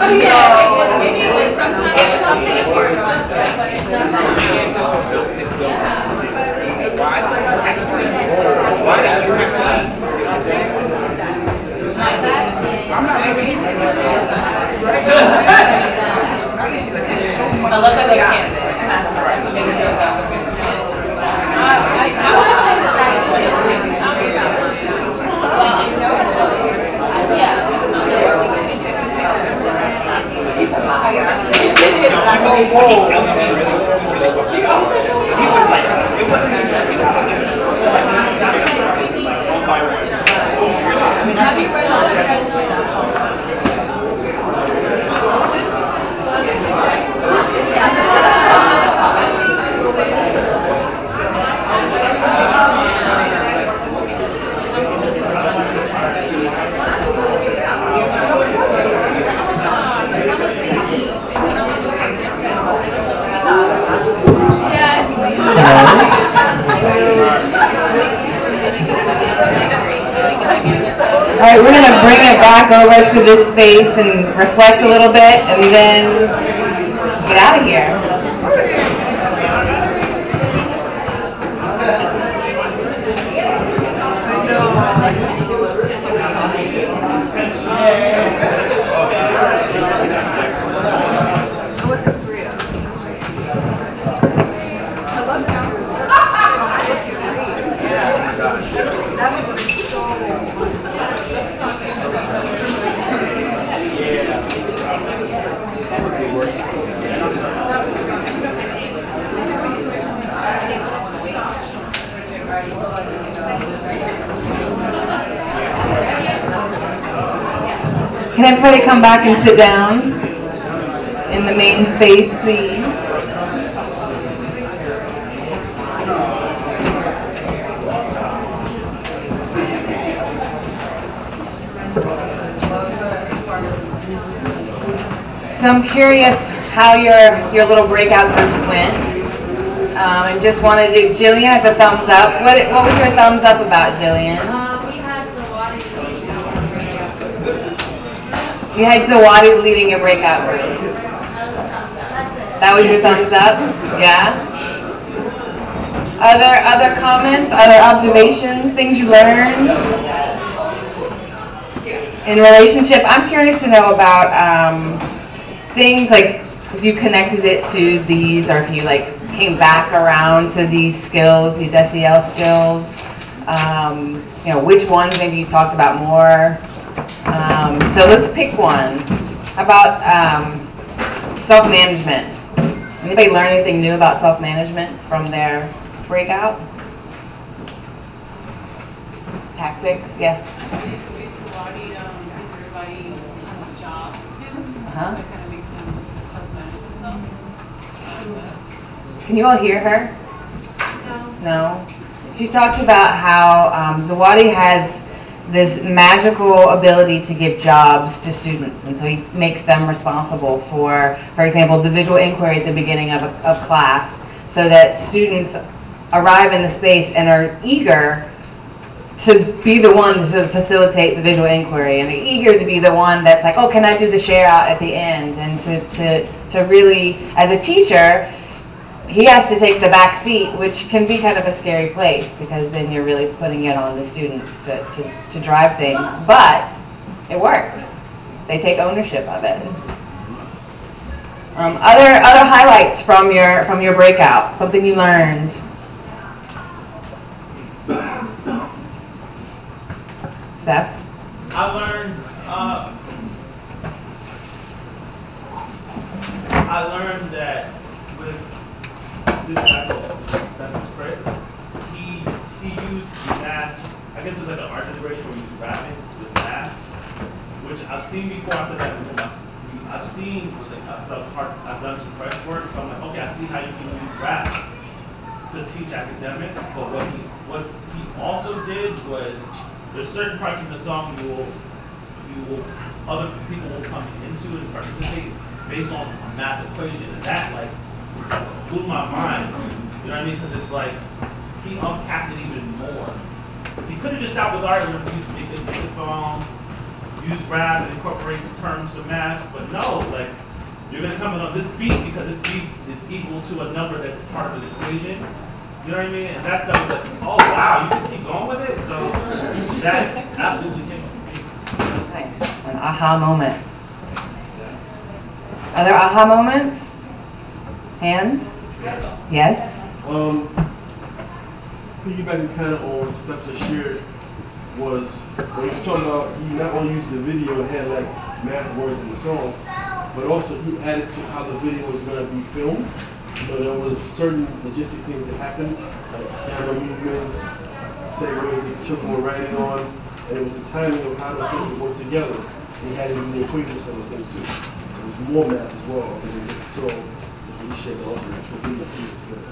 Unless I go to Canada. Make a joke about it. All right, we're going to bring it back over to this space and reflect a little bit and then get out of here. Can everybody come back and sit down in the main space, please? So I'm curious how your little breakout groups went. And just wanted to, Jillian has a thumbs up. What was your thumbs up about, Jillian? You had Zawadi leading your breakout group. That was your thumbs up? Yeah? Other comments, other observations, things you learned in relationship? I'm curious to know about things like if you connected it to these, or if you like came back around to these skills, these SEL skills. You know, which ones maybe you talked about more. So let's pick one. How about self-management? Anybody learn anything new about self-management from their breakout? Tactics, yeah. I think Zawadi gives everybody kind of a job to do, so it kind of makes them self-manage themselves. Can you all hear her? No. No? She's talked about how Zawadi has this magical ability to give jobs to students, and so he makes them responsible for example, the visual inquiry at the beginning of class, so that students arrive in the space and are eager to be the ones to facilitate the visual inquiry, and are eager to be the one that's like, oh, can I do the share out at the end, and to really, as a teacher, he has to take the back seat, which can be kind of a scary place because then you're really putting it on the students to drive things. But it works. They take ownership of it. Other highlights from your breakout, something you learned. Steph? I learned that with that was Chris. He used math. I guess it was like an art integration where we used rapping with math, which I've seen before. I said that before. I've seen I've done some fresh work, so I'm like, okay, I see how you can use raps to teach academics. But what he also did was there's certain parts of the song other people will come into and participate based on a math equation, and that like blew my mind. You know what I mean? Because it's like he unpacked it even more. He could have just stopped with art and refused to make a song, use rap and incorporate the terms of math, but no, like, you're gonna come in on this beat because this beat is equal to a number that's part of an equation. You know what I mean? And that's like, oh wow, you can keep going with it? So that absolutely came from me. Nice. An aha moment. Other aha moments? Hands? Yes? Piggybacking kind of on stuff that shared was when he was talking about he not only used the video and had like math words in the song, but also he added to how the video was going to be filmed. So there was certain logistic things that happened, like camera movements, segues that Chuck were writing on, and it was the timing of how those things would work together. He had to do the equations for those things too. It was more math as well, because it was so he shared also the actual video together.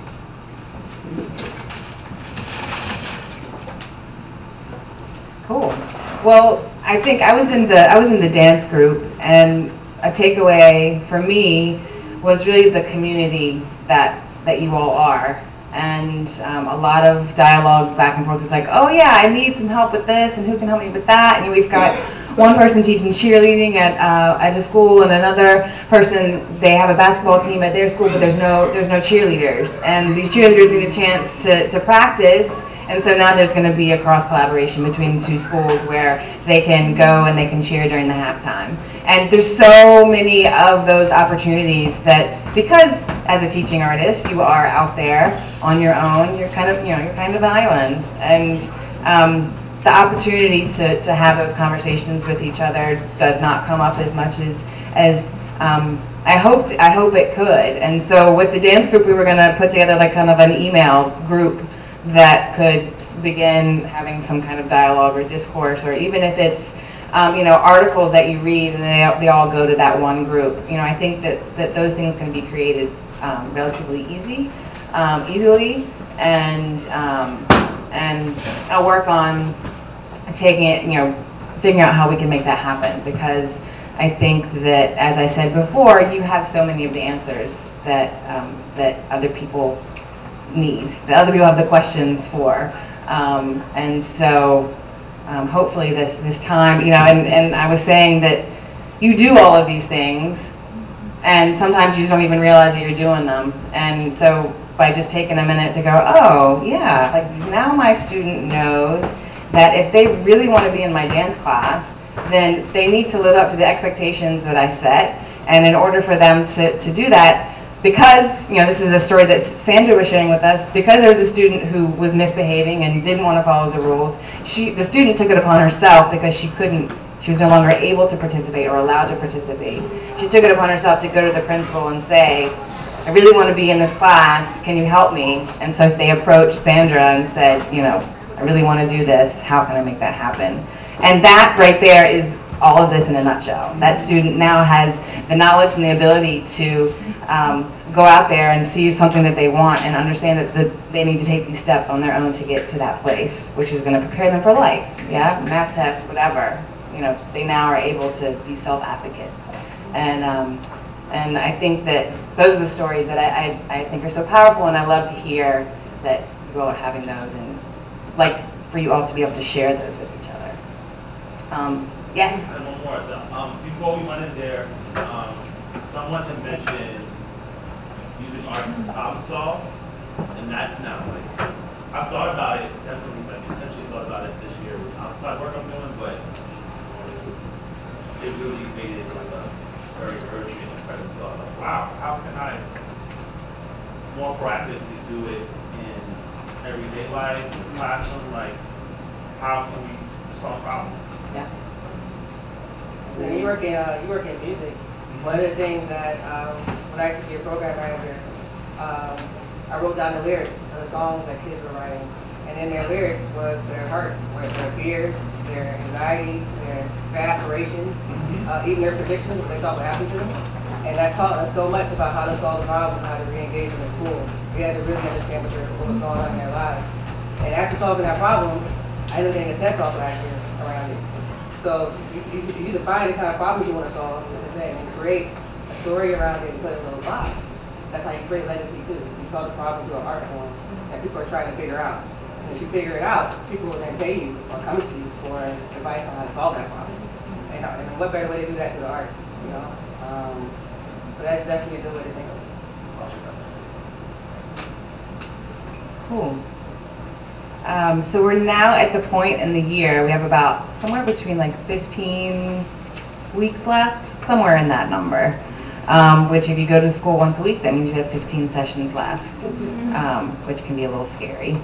Cool. Well, I think I was in the dance group, and a takeaway for me was really the community that you all are, and a lot of dialogue back and forth was like, oh yeah, I need some help with this, and who can help me with that? And we've got one person teaching cheerleading at a school, and another person, they have a basketball team at their school, but there's no cheerleaders, and these cheerleaders need a chance to practice. And so now there's going to be a cross collaboration between the two schools where they can go and they can cheer during the halftime. And there's so many of those opportunities that, because as a teaching artist you are out there on your own, you're kind of an island, and the opportunity to have those conversations with each other does not come up as much as I hope it could. And so with the dance group, we were going to put together like kind of an email group that could begin having some kind of dialogue or discourse, or even if it's articles that you read and they all go to that one group. I think that those things can be created relatively easily, and I'll work on taking it, figuring out how we can make that happen, because I think that, as I said before, you have so many of the answers that other people need, that other people have the questions for, and so hopefully this time, and I was saying that you do all of these things, and sometimes you just don't even realize that you're doing them, and so by just taking a minute to go, oh yeah, like now my student knows that if they really want to be in my dance class, then they need to live up to the expectations that I set, and in order for them to do that, because, this is a story that Sandra was sharing with us, because there was a student who was misbehaving and didn't want to follow the rules, the student took it upon herself, because she was no longer able to participate or allowed to participate. She took it upon herself to go to the principal and say, I really want to be in this class, can you help me? And so they approached Sandra and said, I really want to do this, how can I make that happen? And that right there is all of this in a nutshell. That student now has the knowledge and the ability to go out there and see something that they want and understand that they need to take these steps on their own to get to that place, which is going to prepare them for life. Yeah, math tests, whatever. They now are able to be self-advocates. And I think that those are the stories that I think are so powerful, and I love to hear that you all are having those, and like for you all to be able to share those with each other. Yes? And one more. Before we went in there, someone had mentioned using arts to problem solve, and that's now like, I've thought about it, definitely, like intentionally thought about it this year with outside work I'm doing, but it really made it like a very urgent and present thought. Like, wow, how can I more proactively do it in everyday life, in the classroom? Like, how can we solve problems? Yeah. You work in music. One of the things that when I used to be a program manager, I wrote down the lyrics of the songs that kids were writing, and in their lyrics was their heart, their fears, their anxieties, their aspirations, even their predictions, what they thought would happen to them. And that taught us so much about how to solve the problem, how to re-engage them in school. We had to really understand what was going on in their lives. And after solving that problem, I ended up getting a TED Talk last year around it. So you define the kind of problem you want to solve, and create a story around it and put it in a little box. That's how you create legacy too. You solve the problem through an art form that people are trying to figure out. And if you figure it out, people will then pay you or come to you for advice on how to solve that problem. And what better way to do that through the arts, you know? So that's definitely a good way to think of it. Cool. So we're now at the point in the year, we have about somewhere between like 15 weeks left, somewhere in that number. Which if you go to school once a week, that means you have 15 sessions left, which can be a little scary.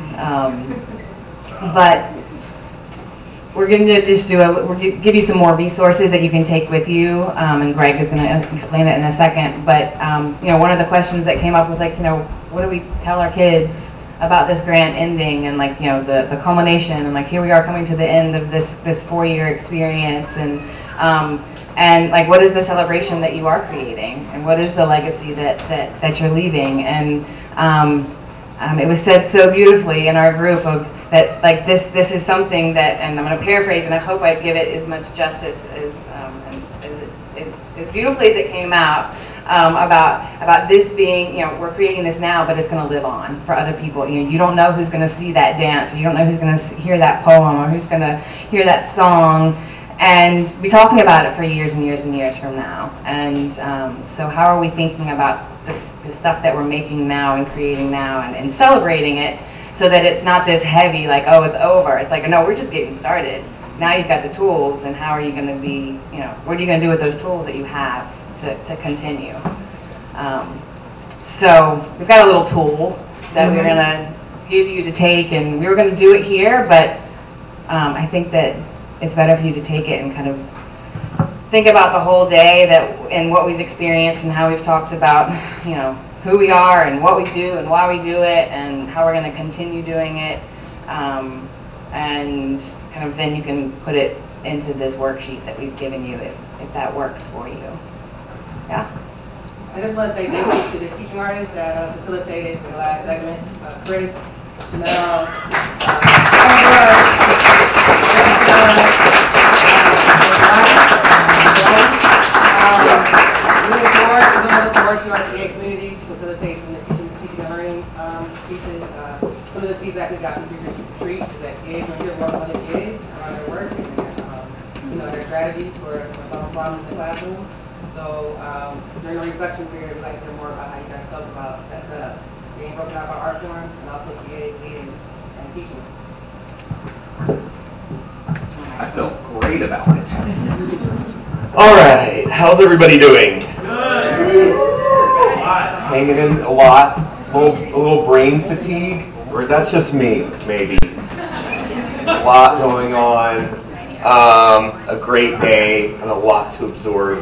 But we're going to just give you some more resources that you can take with you, and Greg is going to explain it in a second. But you know, one of the questions that came up was like, you know, what do we tell our kids about this grant ending, and like, you know, the culmination, and like here we are coming to the end of this 4-year experience, and like what is the celebration that you are creating, and what is the legacy that you're leaving. And it was said so beautifully in our group of that, like this is something that, and I'm going to paraphrase, and I hope I give it as much justice as beautifully as it came out, about this being, you know, we're creating this now, but it's going to live on for other people. You know, you don't know who's going to see that dance, or you don't know who's going to hear that poem, or who's going to hear that song, and be talking about it for years and years and years from now. And so how are we thinking about the stuff that we're making now and creating now, and celebrating it, so that it's not this heavy, like, oh, it's over. It's like, no, we're just getting started. Now you've got the tools, and how are you going to be, you know, what are you going to do with those tools that you have to continue? So we've got a little tool that we're going to give you to take, and we were going to do it here, but I think that it's better for you to take it and kind of think about the whole day and what we've experienced, and how we've talked about, you know, who we are and what we do and why we do it and how we're going to continue doing it, and kind of then you can put it into this worksheet that we've given you if that works for you. Yeah? I just want to say thank you to the teaching artists that facilitated the last segment, Chris, Janelle, moving forward, we're doing this work in our TA community to facilitate some of the teaching and learning pieces. Some of the feedback we got from Future Retreat is that TAs want to hear more from other TAs around their work and you know, their strategies for solving problems in the classroom. So during the reflection period, we'd like to hear more about how you guys felt about that setup, being broken out by art form, and also TAs leading and teaching. I feel great about it. All right, how's everybody doing? Good. Hanging in a lot, a little brain fatigue, or that's just me, maybe. A lot going on, a great day, and a lot to absorb.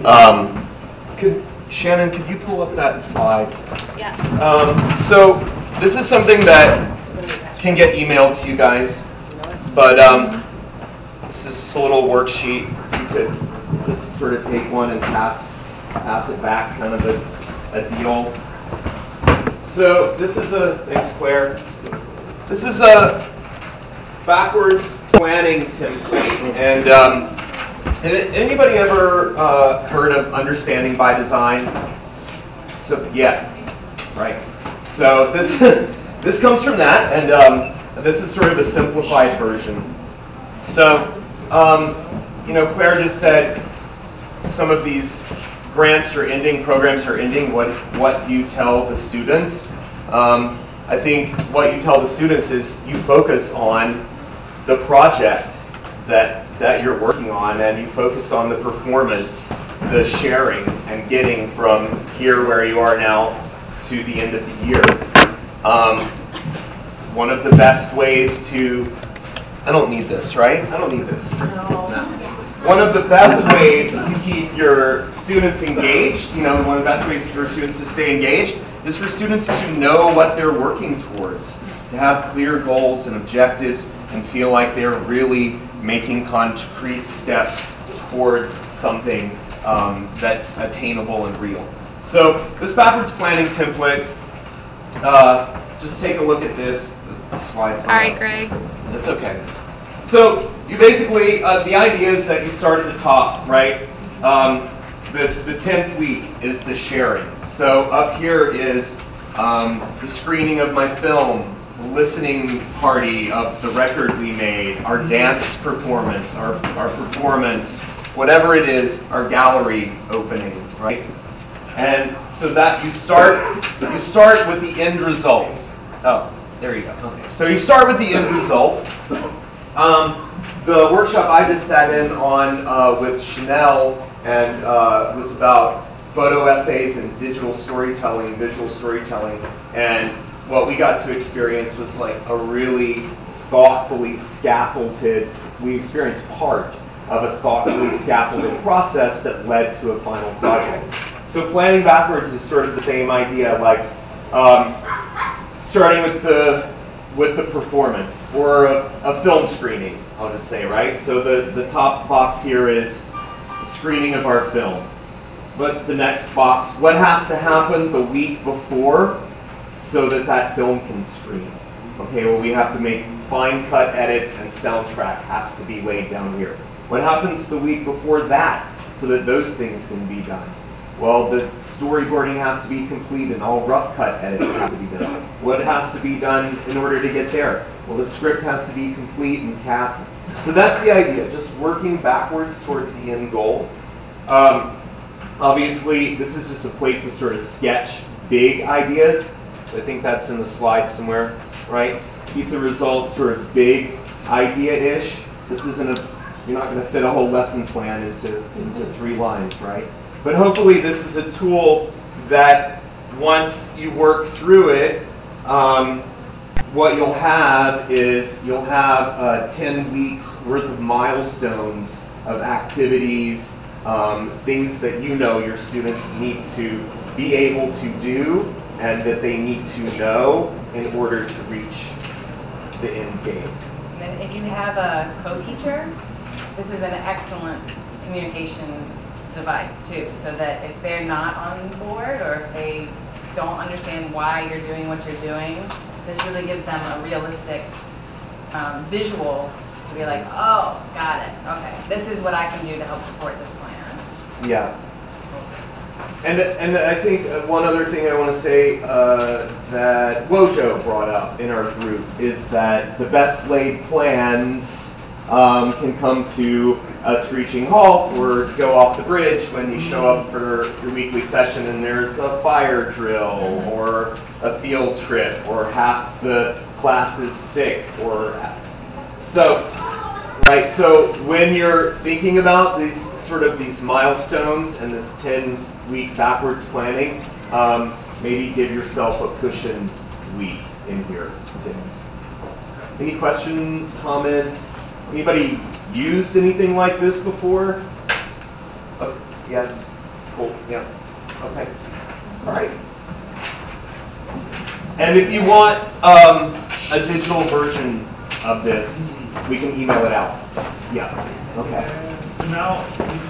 Shannon, could you pull up that slide? Yes. So this is something that can get emailed to you guys, but this is a little worksheet. You could just sort of take one and pass it back, kind of a deal. So this is thanks Claire. This is a backwards planning template, and anybody ever heard of Understanding by Design? So yeah, right. So this this comes from that, and this is sort of a simplified version. So you know, Claire just said some of these grants are ending, programs are ending. What do you tell the students? I think what you tell the students is you focus on the project that you're working on, and you focus on the performance, the sharing, and getting from here where you are now to the end of the year. One of the best ways to, I don't need this, right? I don't need this. No. One of the best ways to keep your students engaged, you know, one of the best ways for students to stay engaged is for students to know what they're working towards, to have clear goals and objectives and feel like they're really making concrete steps towards something that's attainable and real. So this backwards planning template, just take a look at this. The slides. All right, Greg. That's okay. So you basically, the idea is that you start at the top, right? The 10th week is the sharing. So up here is the screening of my film listening party of the record we made, our dance performance, our performance, whatever it is, our gallery opening, right? And so that you start with the end result. Oh, there you go. Okay. So you start with the end result. The workshop I just sat in on with Chanel and was about photo essays and digital storytelling, visual storytelling, and what we got to experience was like a really thoughtfully scaffolded, we experienced part of a thoughtfully scaffolded process that led to a final project. So planning backwards is sort of the same idea, like starting with the performance or a film screening, I'll just say, right? So the top box here is the screening of our film. But the next box, what has to happen the week before so that that film can screen? Okay, well, we have to make fine cut edits and soundtrack has to be laid down here. What happens the week before that so that those things can be done? Well, the storyboarding has to be complete and all rough cut edits have to be done. What has to be done in order to get there? Well, the script has to be complete and cast. So that's the idea, just working backwards towards the end goal. Obviously, this is just a place to sort of sketch big ideas. So I think that's in the slide somewhere, right? Keep the results sort of big idea-ish. This isn't you're not going to fit a whole lesson plan into 3 lines, right? But hopefully this is a tool that once you work through it, what you'll have is you'll have 10 weeks worth of milestones of activities, things that you know your students need to be able to do and that they need to know in order to reach the end game. And if you have a co-teacher, this is an excellent communication device too, so that if they're not on board or if they don't understand why you're doing what you're doing, this really gives them a realistic visual to be like, oh, got it, okay, this is what I can do to help support this plan. Yeah. And I think one other thing I want to say that Wojo brought up in our group is that the best laid plans can come to a screeching halt or go off the bridge when you show up for your weekly session and there's a fire drill or a field trip or half the class is sick or so. Right, so when you're thinking about these milestones and this 10-week backwards planning, maybe give yourself a cushion week in here too. Any questions, comments? Anybody used anything like this before? Oh, yes, cool, yeah, okay, all right. And if you want a digital version of this, we can email it out. Yeah. Okay. So now,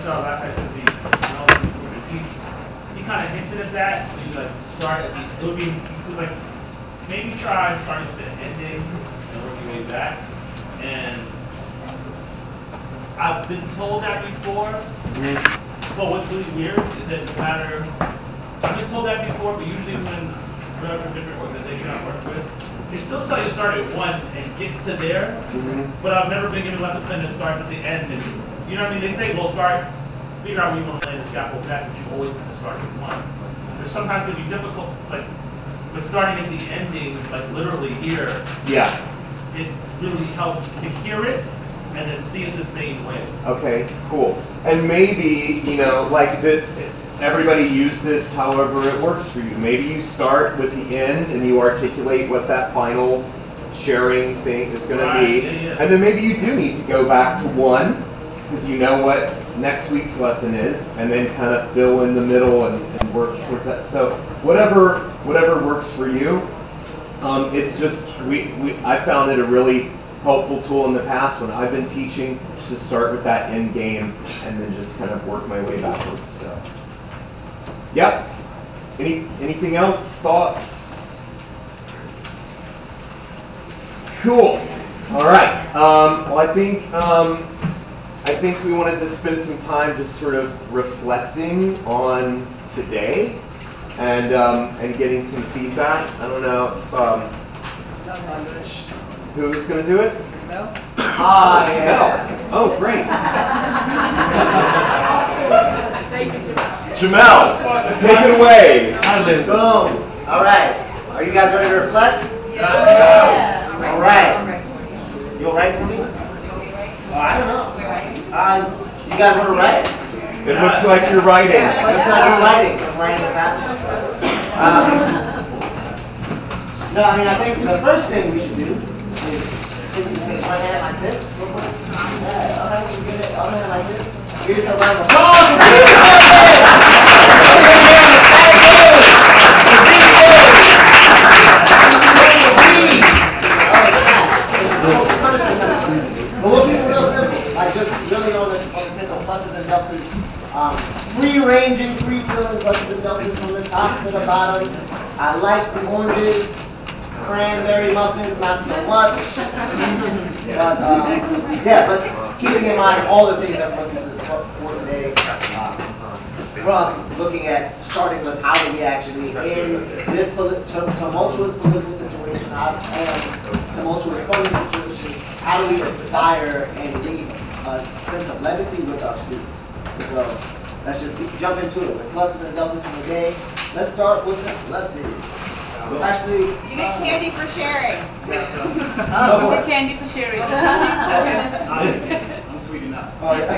he kind of hinted at that. So you like start at the. It was like maybe try starting with the ending and working your way back. And I've been told that before. But what's really weird is that no matter I've been told that before, but usually when whatever different organization I work with. They still tell you to start at 1 and get to there, but I've never been given a lesson plan that starts at the end. And, you know what I mean? They say, well, figure out where you want to land the scaffold back, but you always have to start at 1. There's sometimes going to be difficult. It's like, but starting at the ending, like literally here, yeah, it really helps to hear it and then see it the same way. Okay, cool. And maybe, you know, like everybody use this however it works for you. Maybe you start with the end and you articulate what that final sharing thing is going to be. And then maybe you do need to go back to 1 because you know what next week's lesson is and then kind of fill in the middle and work towards that. So whatever works for you. It's just, I found it a really helpful tool in the past when I've been teaching to start with that end game and then just kind of work my way backwards. So. Yep. Anything else? Thoughts? Cool. All right. Well, I think we wanted to spend some time just sort of reflecting on today and getting some feedback. I don't know if Who's gonna do it? Ah, yeah. Oh, great. Jamel, take it away. Boom. All right. Are you guys ready to reflect? Yeah. All right. You all right for me? I don't know. You guys want to write? It looks like you're writing. It looks like you're writing. Some writing is happening. No, I mean, I think the first thing we should do is take one hand like this. Yeah, all right, you get it. Other hand like this. Give yourself a round of applause. But we'll keep it real simple. Like just really on the tip of pluses and deltas. Free-ranging, free-filling pluses and deltas from the top to the bottom. I like the oranges. Cranberry muffins, not so much. But, yeah, but keeping in mind all the things that we're looking for today. From looking at starting with how do we actually, in this tumultuous political situation and tumultuous funding situation, how do we inspire and leave a sense of legacy with our students? So let's just jump into it. The pluses and deltas from the day. Let's start with the pluses. Actually, you get candy for sharing. You get candy for sharing. I'm sweet enough. Oh, yeah.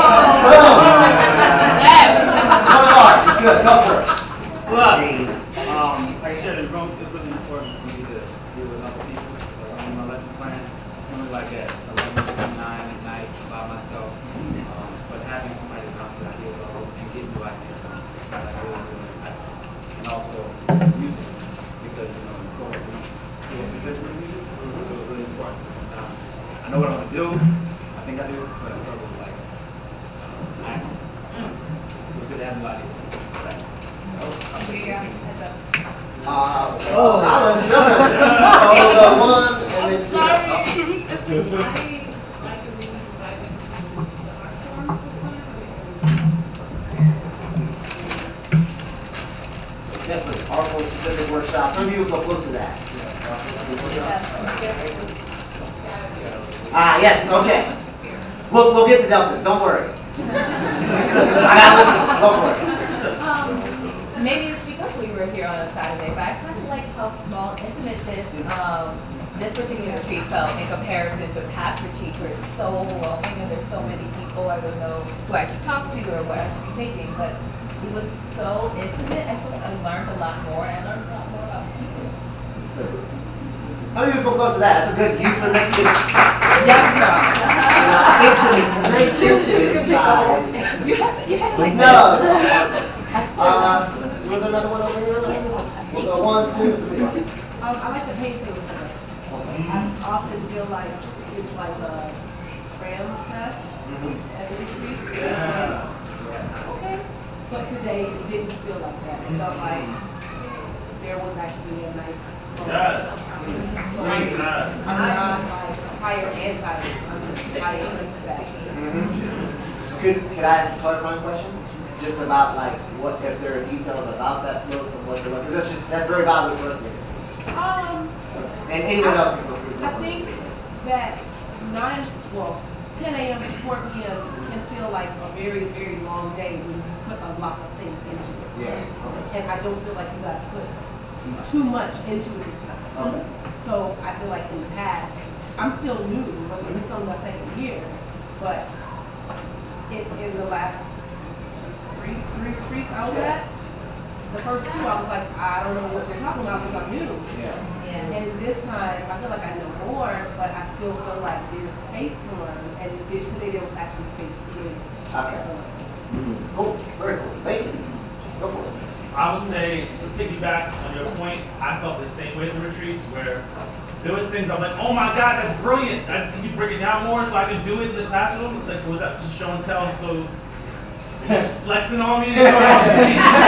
Good. Go for it. Plus, like I said, it's really important for me to deal with other people. So in my lesson plan, something like that. 11 to 9 at night by myself. But having somebody to bounce ideas off and get new ideas from, like I really, really like. And also music, because we specifically music, so it's really important. I know what I want to do. I think I do, but I struggle with like action. It's good to have new ideas. The one and then two. Definitely, Arsenal specific workshop. Some people go close to that. Yes, okay. We'll get to deltas. Don't worry. I gotta listen. Go for it. Maybe it's because we were here on a Saturday, but I kind of like how small, intimate this particular retreat felt in comparison to past retreats where it's so overwhelming and there's so many people I don't know who I should talk to or what I should be taking, but it was so intimate. I feel like I learned a lot more, and I learned a lot more about people. So, how many people close to that? That's a good euphemistic. Yes, no. Intimate. Nice intimate size. You have to Snug. Was there another one over here? We'll go 1, 2, 3. I like the pacing. I often feel like it's like a cram fest at the retreat. Okay. But today it didn't feel like that. It felt like there was actually a nice flow. Yes. So I'm not like tired and tired. I'm just tired and sad. Could I ask a clarifying question? Just about like what if there are details about that flow from what you're because that's very valuable for us. And anyone else can go through. I think that 10 a.m. to 4 p.m. can feel like a very, very long day when you put a lot of things into it. Yeah. And I don't feel like you guys put too much into it this time. Okay. So I feel like in the past, I'm still new, but this is only my second year, but in the last three retreats I was at, the first two I was like, I don't know what they're talking about because I'm new. Yeah. And this time I feel like I know more, but I still feel like there's space to learn, and today there was actually space created. Okay. Cool. Very cool. Thank you. Go for it. I would say, to piggyback on your point, I felt the same way at the retreats where there was things I'm like, oh my God, that's brilliant. Can you break it down more so I can do it in the classroom? Like, was that just show and tell? So just flexing on me? You know what I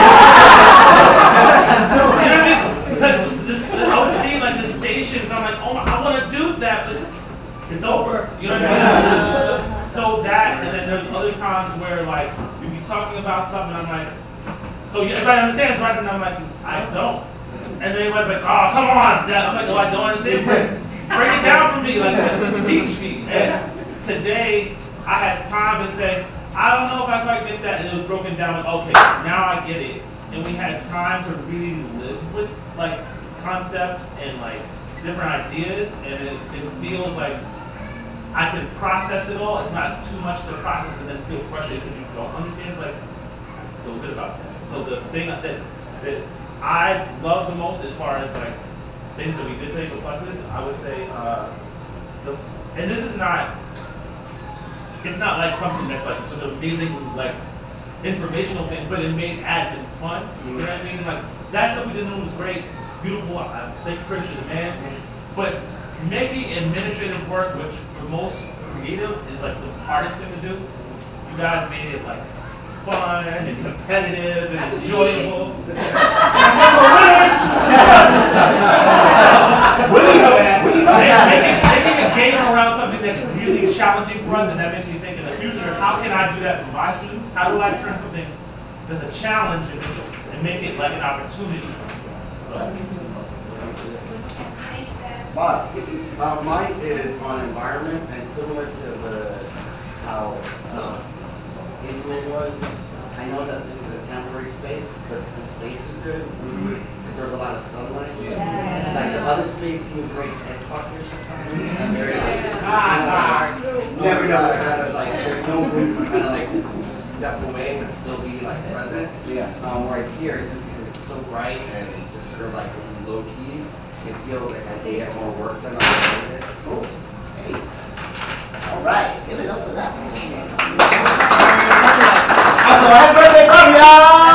mean? Because I would see like the stations, I'm like, oh, I want to do that, but it's over. You know what I mean? So that, and then there's other times where like you'd be talking about something, I'm like, so everybody understands, right? And I'm like, I don't. And then everybody's like, oh, come on, Steph. I'm like, oh, I don't understand. Break it down for me. Like, teach me. And today, I had time to say, I don't know if I quite get that. And it was broken down with, okay, now I get it. And we had time to really live with, like, concepts and, like, different ideas. And it feels like I can process it all. It's not too much to process and then feel frustrated because you don't understand. It's like, I feel good about that. So the thing that I love the most as far as like things that we did take with pluses, I would say, and this is not, it's not like something that's like, was amazing, like, informational thing, but it made admin fun. You know what I mean? Like, that stuff we did was great, beautiful. I thank you, Christian, man. But making administrative work, which for most creatives is like the hardest thing to do, you guys made it like fun and competitive and enjoyable. Making a game around something that's really challenging for us, and that makes me think in the future, how can I do that for my students? How do I turn something that's a challenge and make it like an opportunity? But mine is on environment, and similar to how Intimate was. I know that this is a temporary space, but the space is good because there's a lot of sunlight. Yes. Like the other space seems very TikTok here sometimes. And very like, never know. Kind of like there's no room to kind of like step away but still be like present. Yeah. Whereas here, just because it's so bright and just sort of like low key, it feels like I can get more work done on it. Cool. Hey. All right. Give it up for that. Also, happy birthday, Fabia!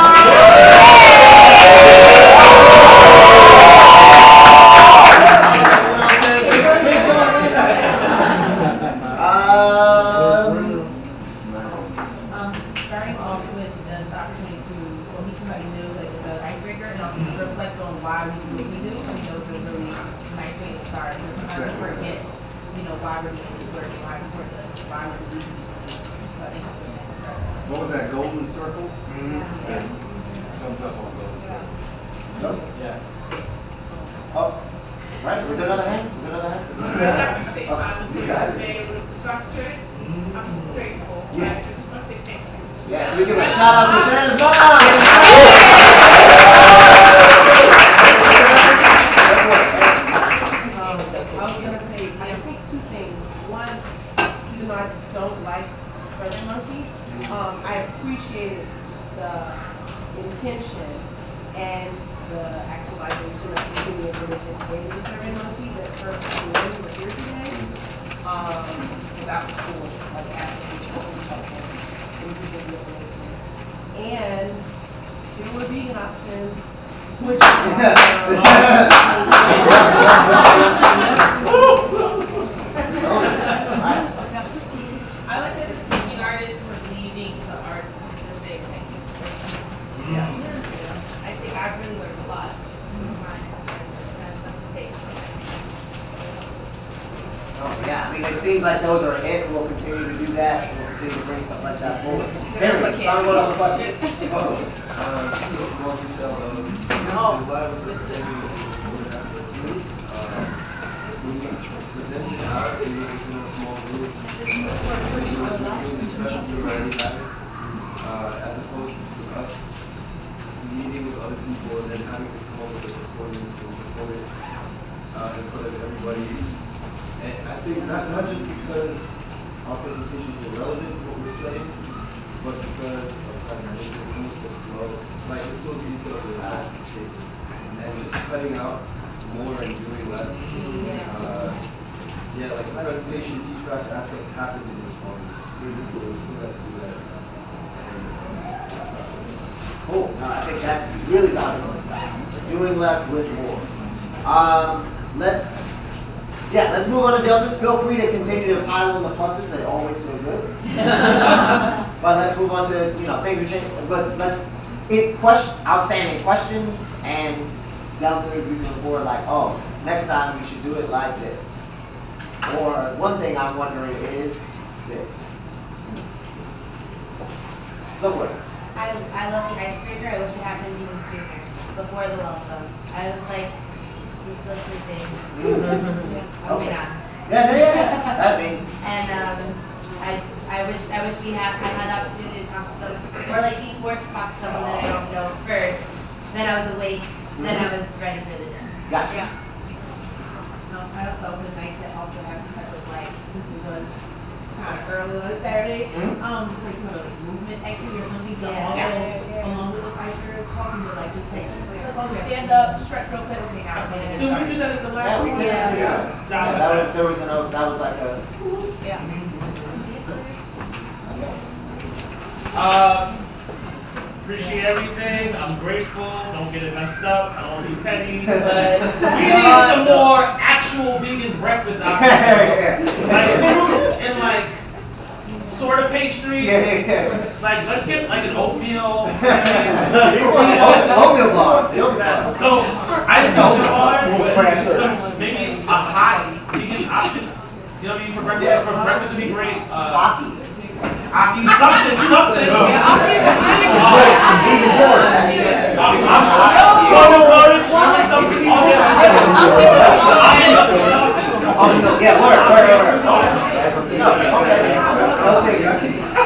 Starting off with just the opportunity to meet somebody new, like the icebreaker, and also reflect on why we do what we do. I mean, those are really nice way to start because sometimes we forget, why we're doing this work, why it's important to us, why we're doing it. So I think it's really nice to start. What was that, golden circles? Yeah. Thumbs up on golden circles. Yeah. Oh, right. Was there another hand? Was there another hand? Structured. I'm grateful. I just want to say thank you. Yeah, we give a shout out to Sharon's mom. I was gonna say, I think two things. One, even though I don't like SurveyMonkey, I appreciated the intention and the actualization of continuous religions in the SurveyMonkey that first when we were here today. That was cool, like application of and there were vegan options, which I like that the teaching artists were leaving the art specific techniques. I think I've really learned a lot. Oh, yeah, I mean, it seems like those are it. We'll continue to do that. We'll continue to bring something like that forward. Anyway, time to go to the questions. Just a small detail of this lab was we presented out in a small group. It was really special to already have it, as opposed to us meeting with other people and then having to come up with a performance and perform it in front of everybody. And I think not just because our presentations were relevant to what we're studying, but because of presentation, it's almost a flow. Like it's those details that last chasing. And just cutting out more and doing less. Yeah, like the presentation, teach craft aspect happens in this one. It's really cool. We still have to do that. Cool. No, I think that is really valuable. Doing less with more. Let's move on to Deltas. Feel free to continue to pile on the pluses. They always feel good. But let's move on to, things are changing. But outstanding questions and down things we can report like, oh, next time we should do it like this. Or one thing I'm wondering is this. Go for it. I love the icebreaker. I wish it happened even sooner. before the welcome. I was like, he's still sleeping. I'm being honest. Yeah. That means. And I wish we had the opportunity to talk to someone, or like be forced to talk to someone that I don't know first. Then I was awake. Then I was ready for the journey. Gotcha. Yeah. I also thought it was nice to also have some type of like, since it was kind of early on Saturday, just like some of the movement activity or something to also, along with the fighter talking to like just like, let's all stand up, stretch real quick, okay, now. Did we do that at the last one? There was that was like a. Yeah. Appreciate everything. I'm grateful. Don't get it messed up. I don't want to be petty. But we need some more actual vegan breakfast options. Like fruit and like sort of pastries. Like let's get like an oatmeal. Oatmeal bars. So I just don't know hard, but some maybe a hot vegan option. You know what I mean? For breakfast, breakfast would be great. Aki, something. Yeah, Aki is He's important. Yeah, word. Okay. I'll take it.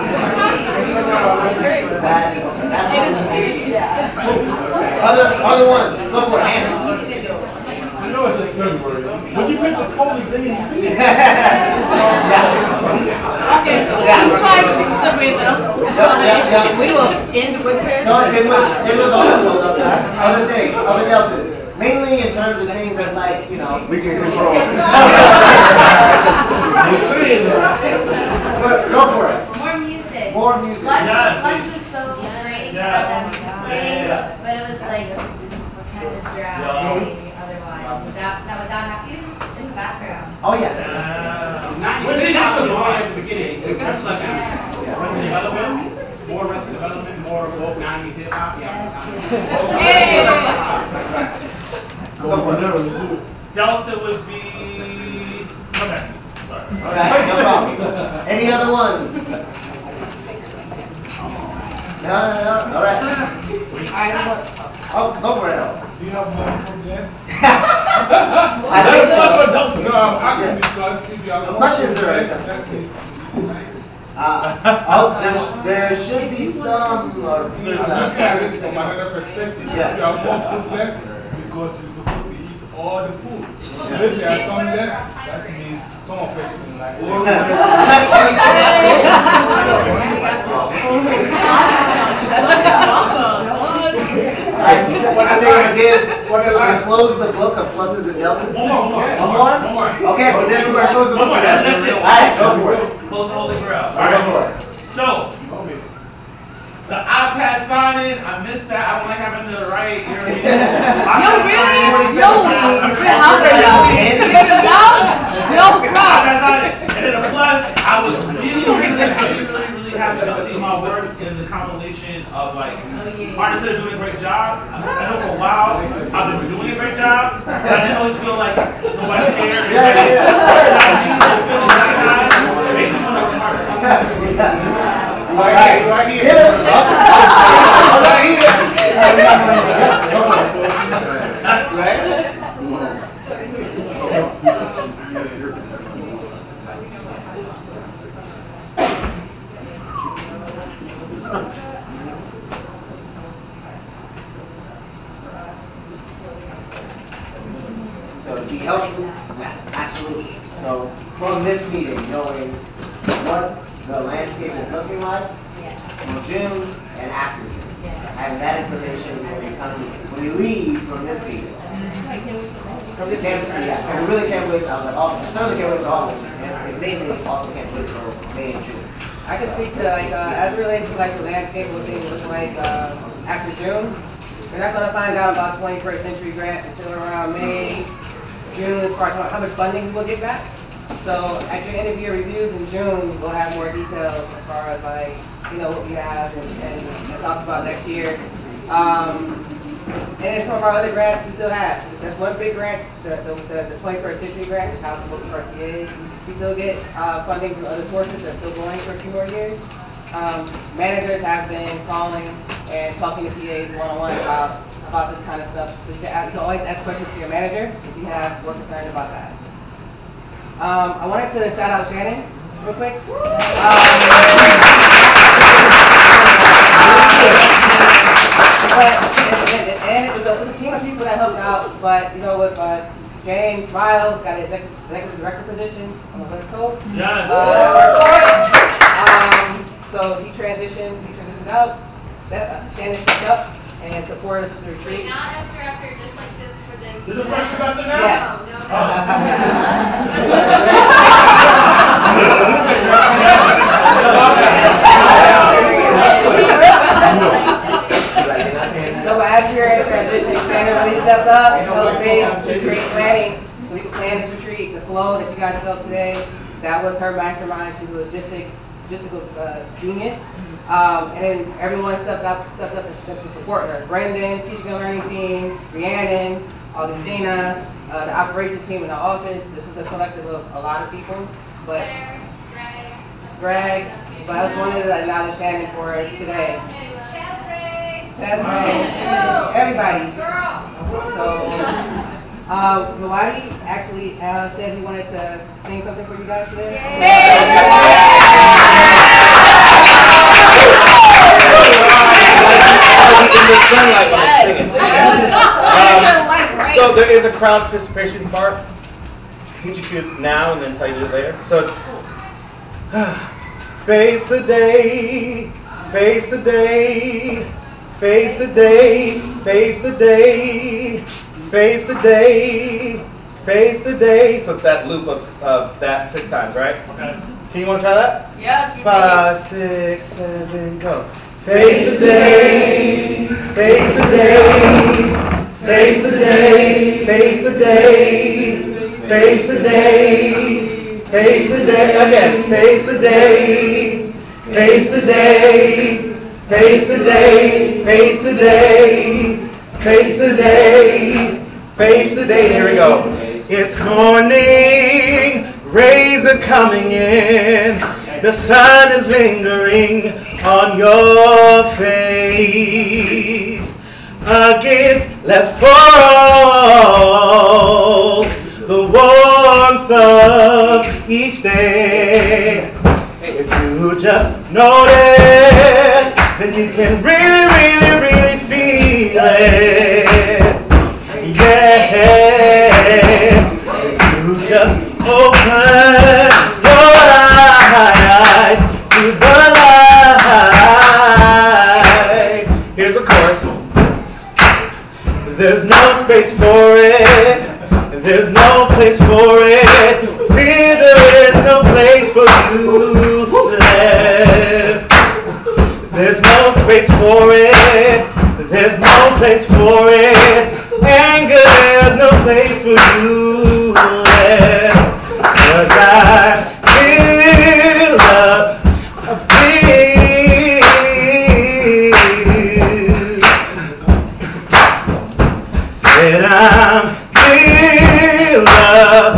Other ones. Go for it. Hands. I know it's just February. Would you pick the coldest thing in your Okay, so we tried to fix the weather. We will end with her. So it was also outside. Other things, other deltas. Mainly in terms of things that like, you know, we can control. But go for it. More music. More music. Lunch was so great. But it was like kind of dry otherwise. Without having it was in the background. Oh yeah. What did you at the beginning? Rest development, more rest development, more woke 90s hip hop. Delta would be. Okay. Sorry. Alright, no problem. Any other ones? No. Alright. Oh, go for it. Do you have more from there? I think so. No, I'm asking because if you have The questions are there should be some or few Look at it from another perspective. Yeah. You have more food left because you're supposed to eat all the food. So if there are some left, that means some of it you like. I think we're going to close the book of pluses and deltas. One more? Okay, but then we're going to close the book of deltas. That's it. Alright, go for it. Close the holy grail. Alright, go for it. So, the iPad signing, I missed that. I don't like having the right. You know what I mean? And then the plus, I was really happy to see my work in the compilation of like artists that are doing a great job. I know for a while I've been doing a great job, but I didn't always feel like nobody cared. Right here. So to be helpful, absolutely. So from this meeting, knowing what the landscape is looking like in June and after June, having that information when you leave from this meeting. From the campus, yeah, I really can't wait. I was like, oh, I certainly can't wait for August, and mainly also can't wait for May and June. I can speak to like as it relates to like the landscape, what things look like after June. We're not going to find out about 21st Century Grant until around May, June, as far as how much funding we'll get back. So after the end of year reviews in June, we'll have more details as far as like, you know, what we have and talks about next year. And some of our other grants we still have. There's one big grant, the 21st Century Grant, which houses most of our TAs. We still get funding from other sources that's still going for a few more years. Managers have been calling and talking to TAs one-on-one about about this kind of stuff. So you can always ask questions to your manager if you were concerned about that. I wanted to shout out Shannon real quick. And it was a team of people that helped out, but you know, with James Miles got an executive director position on the West Coast. Yes. So he transitioned out. Shannon stepped up and supported us with the retreat. Not as director, just like this for this. Did the first professor now? Yes. No, but as we were in transition, Shannon really stepped up and held space to create planning so we could plan this retreat. The flow that you guys felt today, that was her mastermind. She's a logistical genius. And then everyone stepped up to support her. Brendan, teaching and learning team, Rhiannon, Augustina, the operations team in the office. This is a collective of a lot of people. But Greg, but I just wanted to acknowledge Shannon for today. Chaz, everybody. So, Zawadi actually said he wanted to sing something for you guys today. In the sunlight when I sing it. So there is a crowd participation part. Teach you to do it now and then tell you to do it later. So it's face the day, face the day, face the day, face the day, face the day, face the day. So it's that loop of that 6 times, right? Okay. Can you want to try that? Yes. 5, 6, 7, go. Face the day, face the day, face the day, face the day, face the day, face the day, again, face the day, face the day, face the day, face the day, face the day, face the day, here we go. It's morning, rays are coming in, the sun is lingering on your face. A gift left for all, the warmth of each day. If you just notice, then you can really, really, really feel it. Yeah. If you just open your eyes to the light. Here's the chorus. There's no space for it. There's no place for it. Fear there is no place for you left. There's no space for it. There's no place for it. Anger, there's no place for you left. 'Cause I feel love. I said I'm feel love.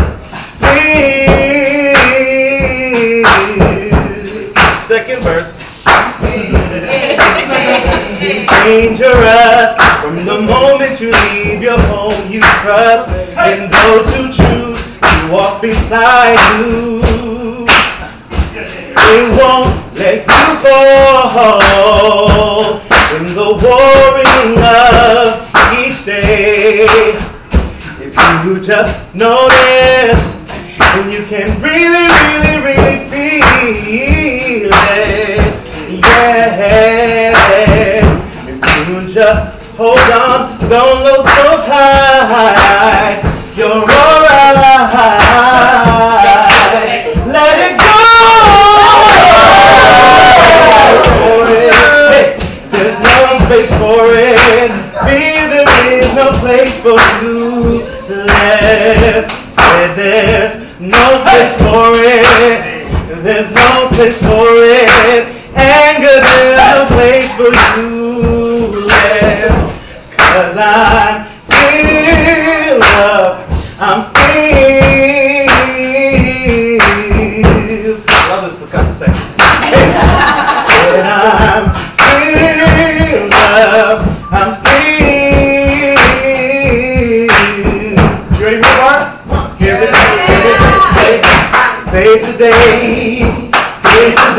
Second verse. Seems dangerous from the moment you leave your home. You trust in those who choose to walk beside you. They won't let you fall in the warring of each day. If you just notice, then you can really, really, really feel it. Yeah. If you just hold on, don't look so tight. You're alright. Let it go. Hey, there's no space for it. Fear there is no place for you left. Said there's no space for it. There's no place for it. Anger, there's no place for you left. 'Cause I feel love. I'm feel. I love this percussion section. Said I'm feel love. I'm feel.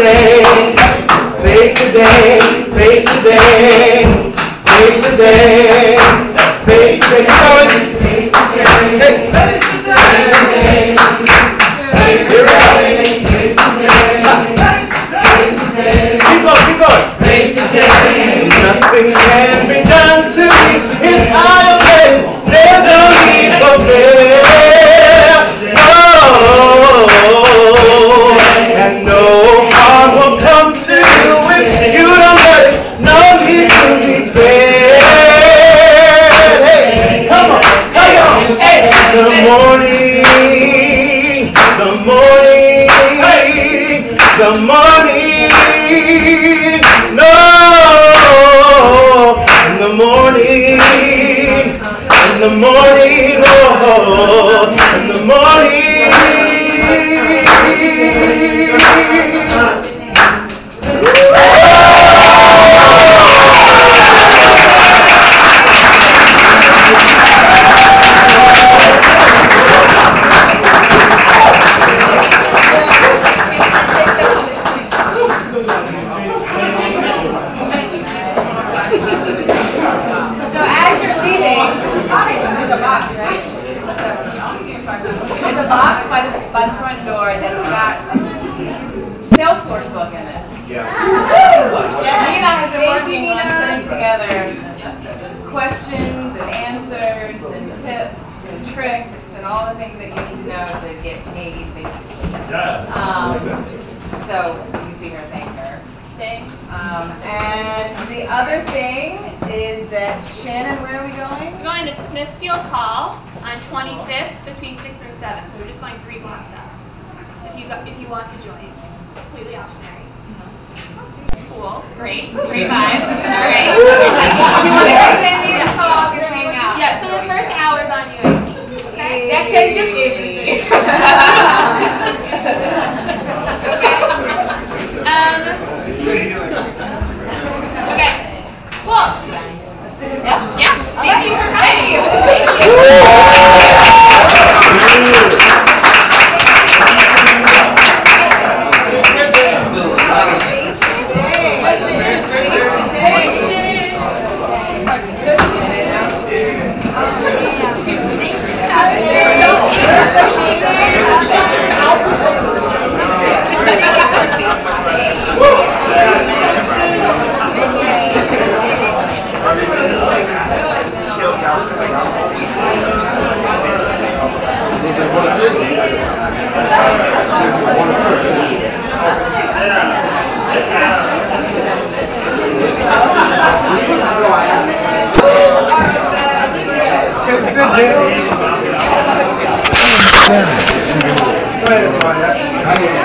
day, face the day, face the day, face the day, face the day. Keep going. Face the day, face the day, face the day, face the day. Keep going, keep going. Face the day. Nothing can be done to me if I obey. There's no need for fear. And no harm will come to you if you don't let it. No need to be scared. Hey, come on, come on. Hey, the morning, the morning, the morning. No, in the morning, in the morning, oh, in the morning. By the front door that's got a Salesforce book in it. Yeah. Nina has been working on putting together questions and answers and tips and tricks and all the things that you need to know to get paid, basically. So you see her, thank her. Thanks. And the other thing is that Shannon, where are we going? We're going to Smithfield Hall on 25th between 6 and 7. So we're just going 3 blocks up. If you want to join, completely optionary. Cool. Great. Great vibe. Great. You want to continue to talk or hang out? Yeah. So the first hour is on UAP. Okay. That changes everything. Okay. Cool. Yeah. Thank you for coming. Thank you.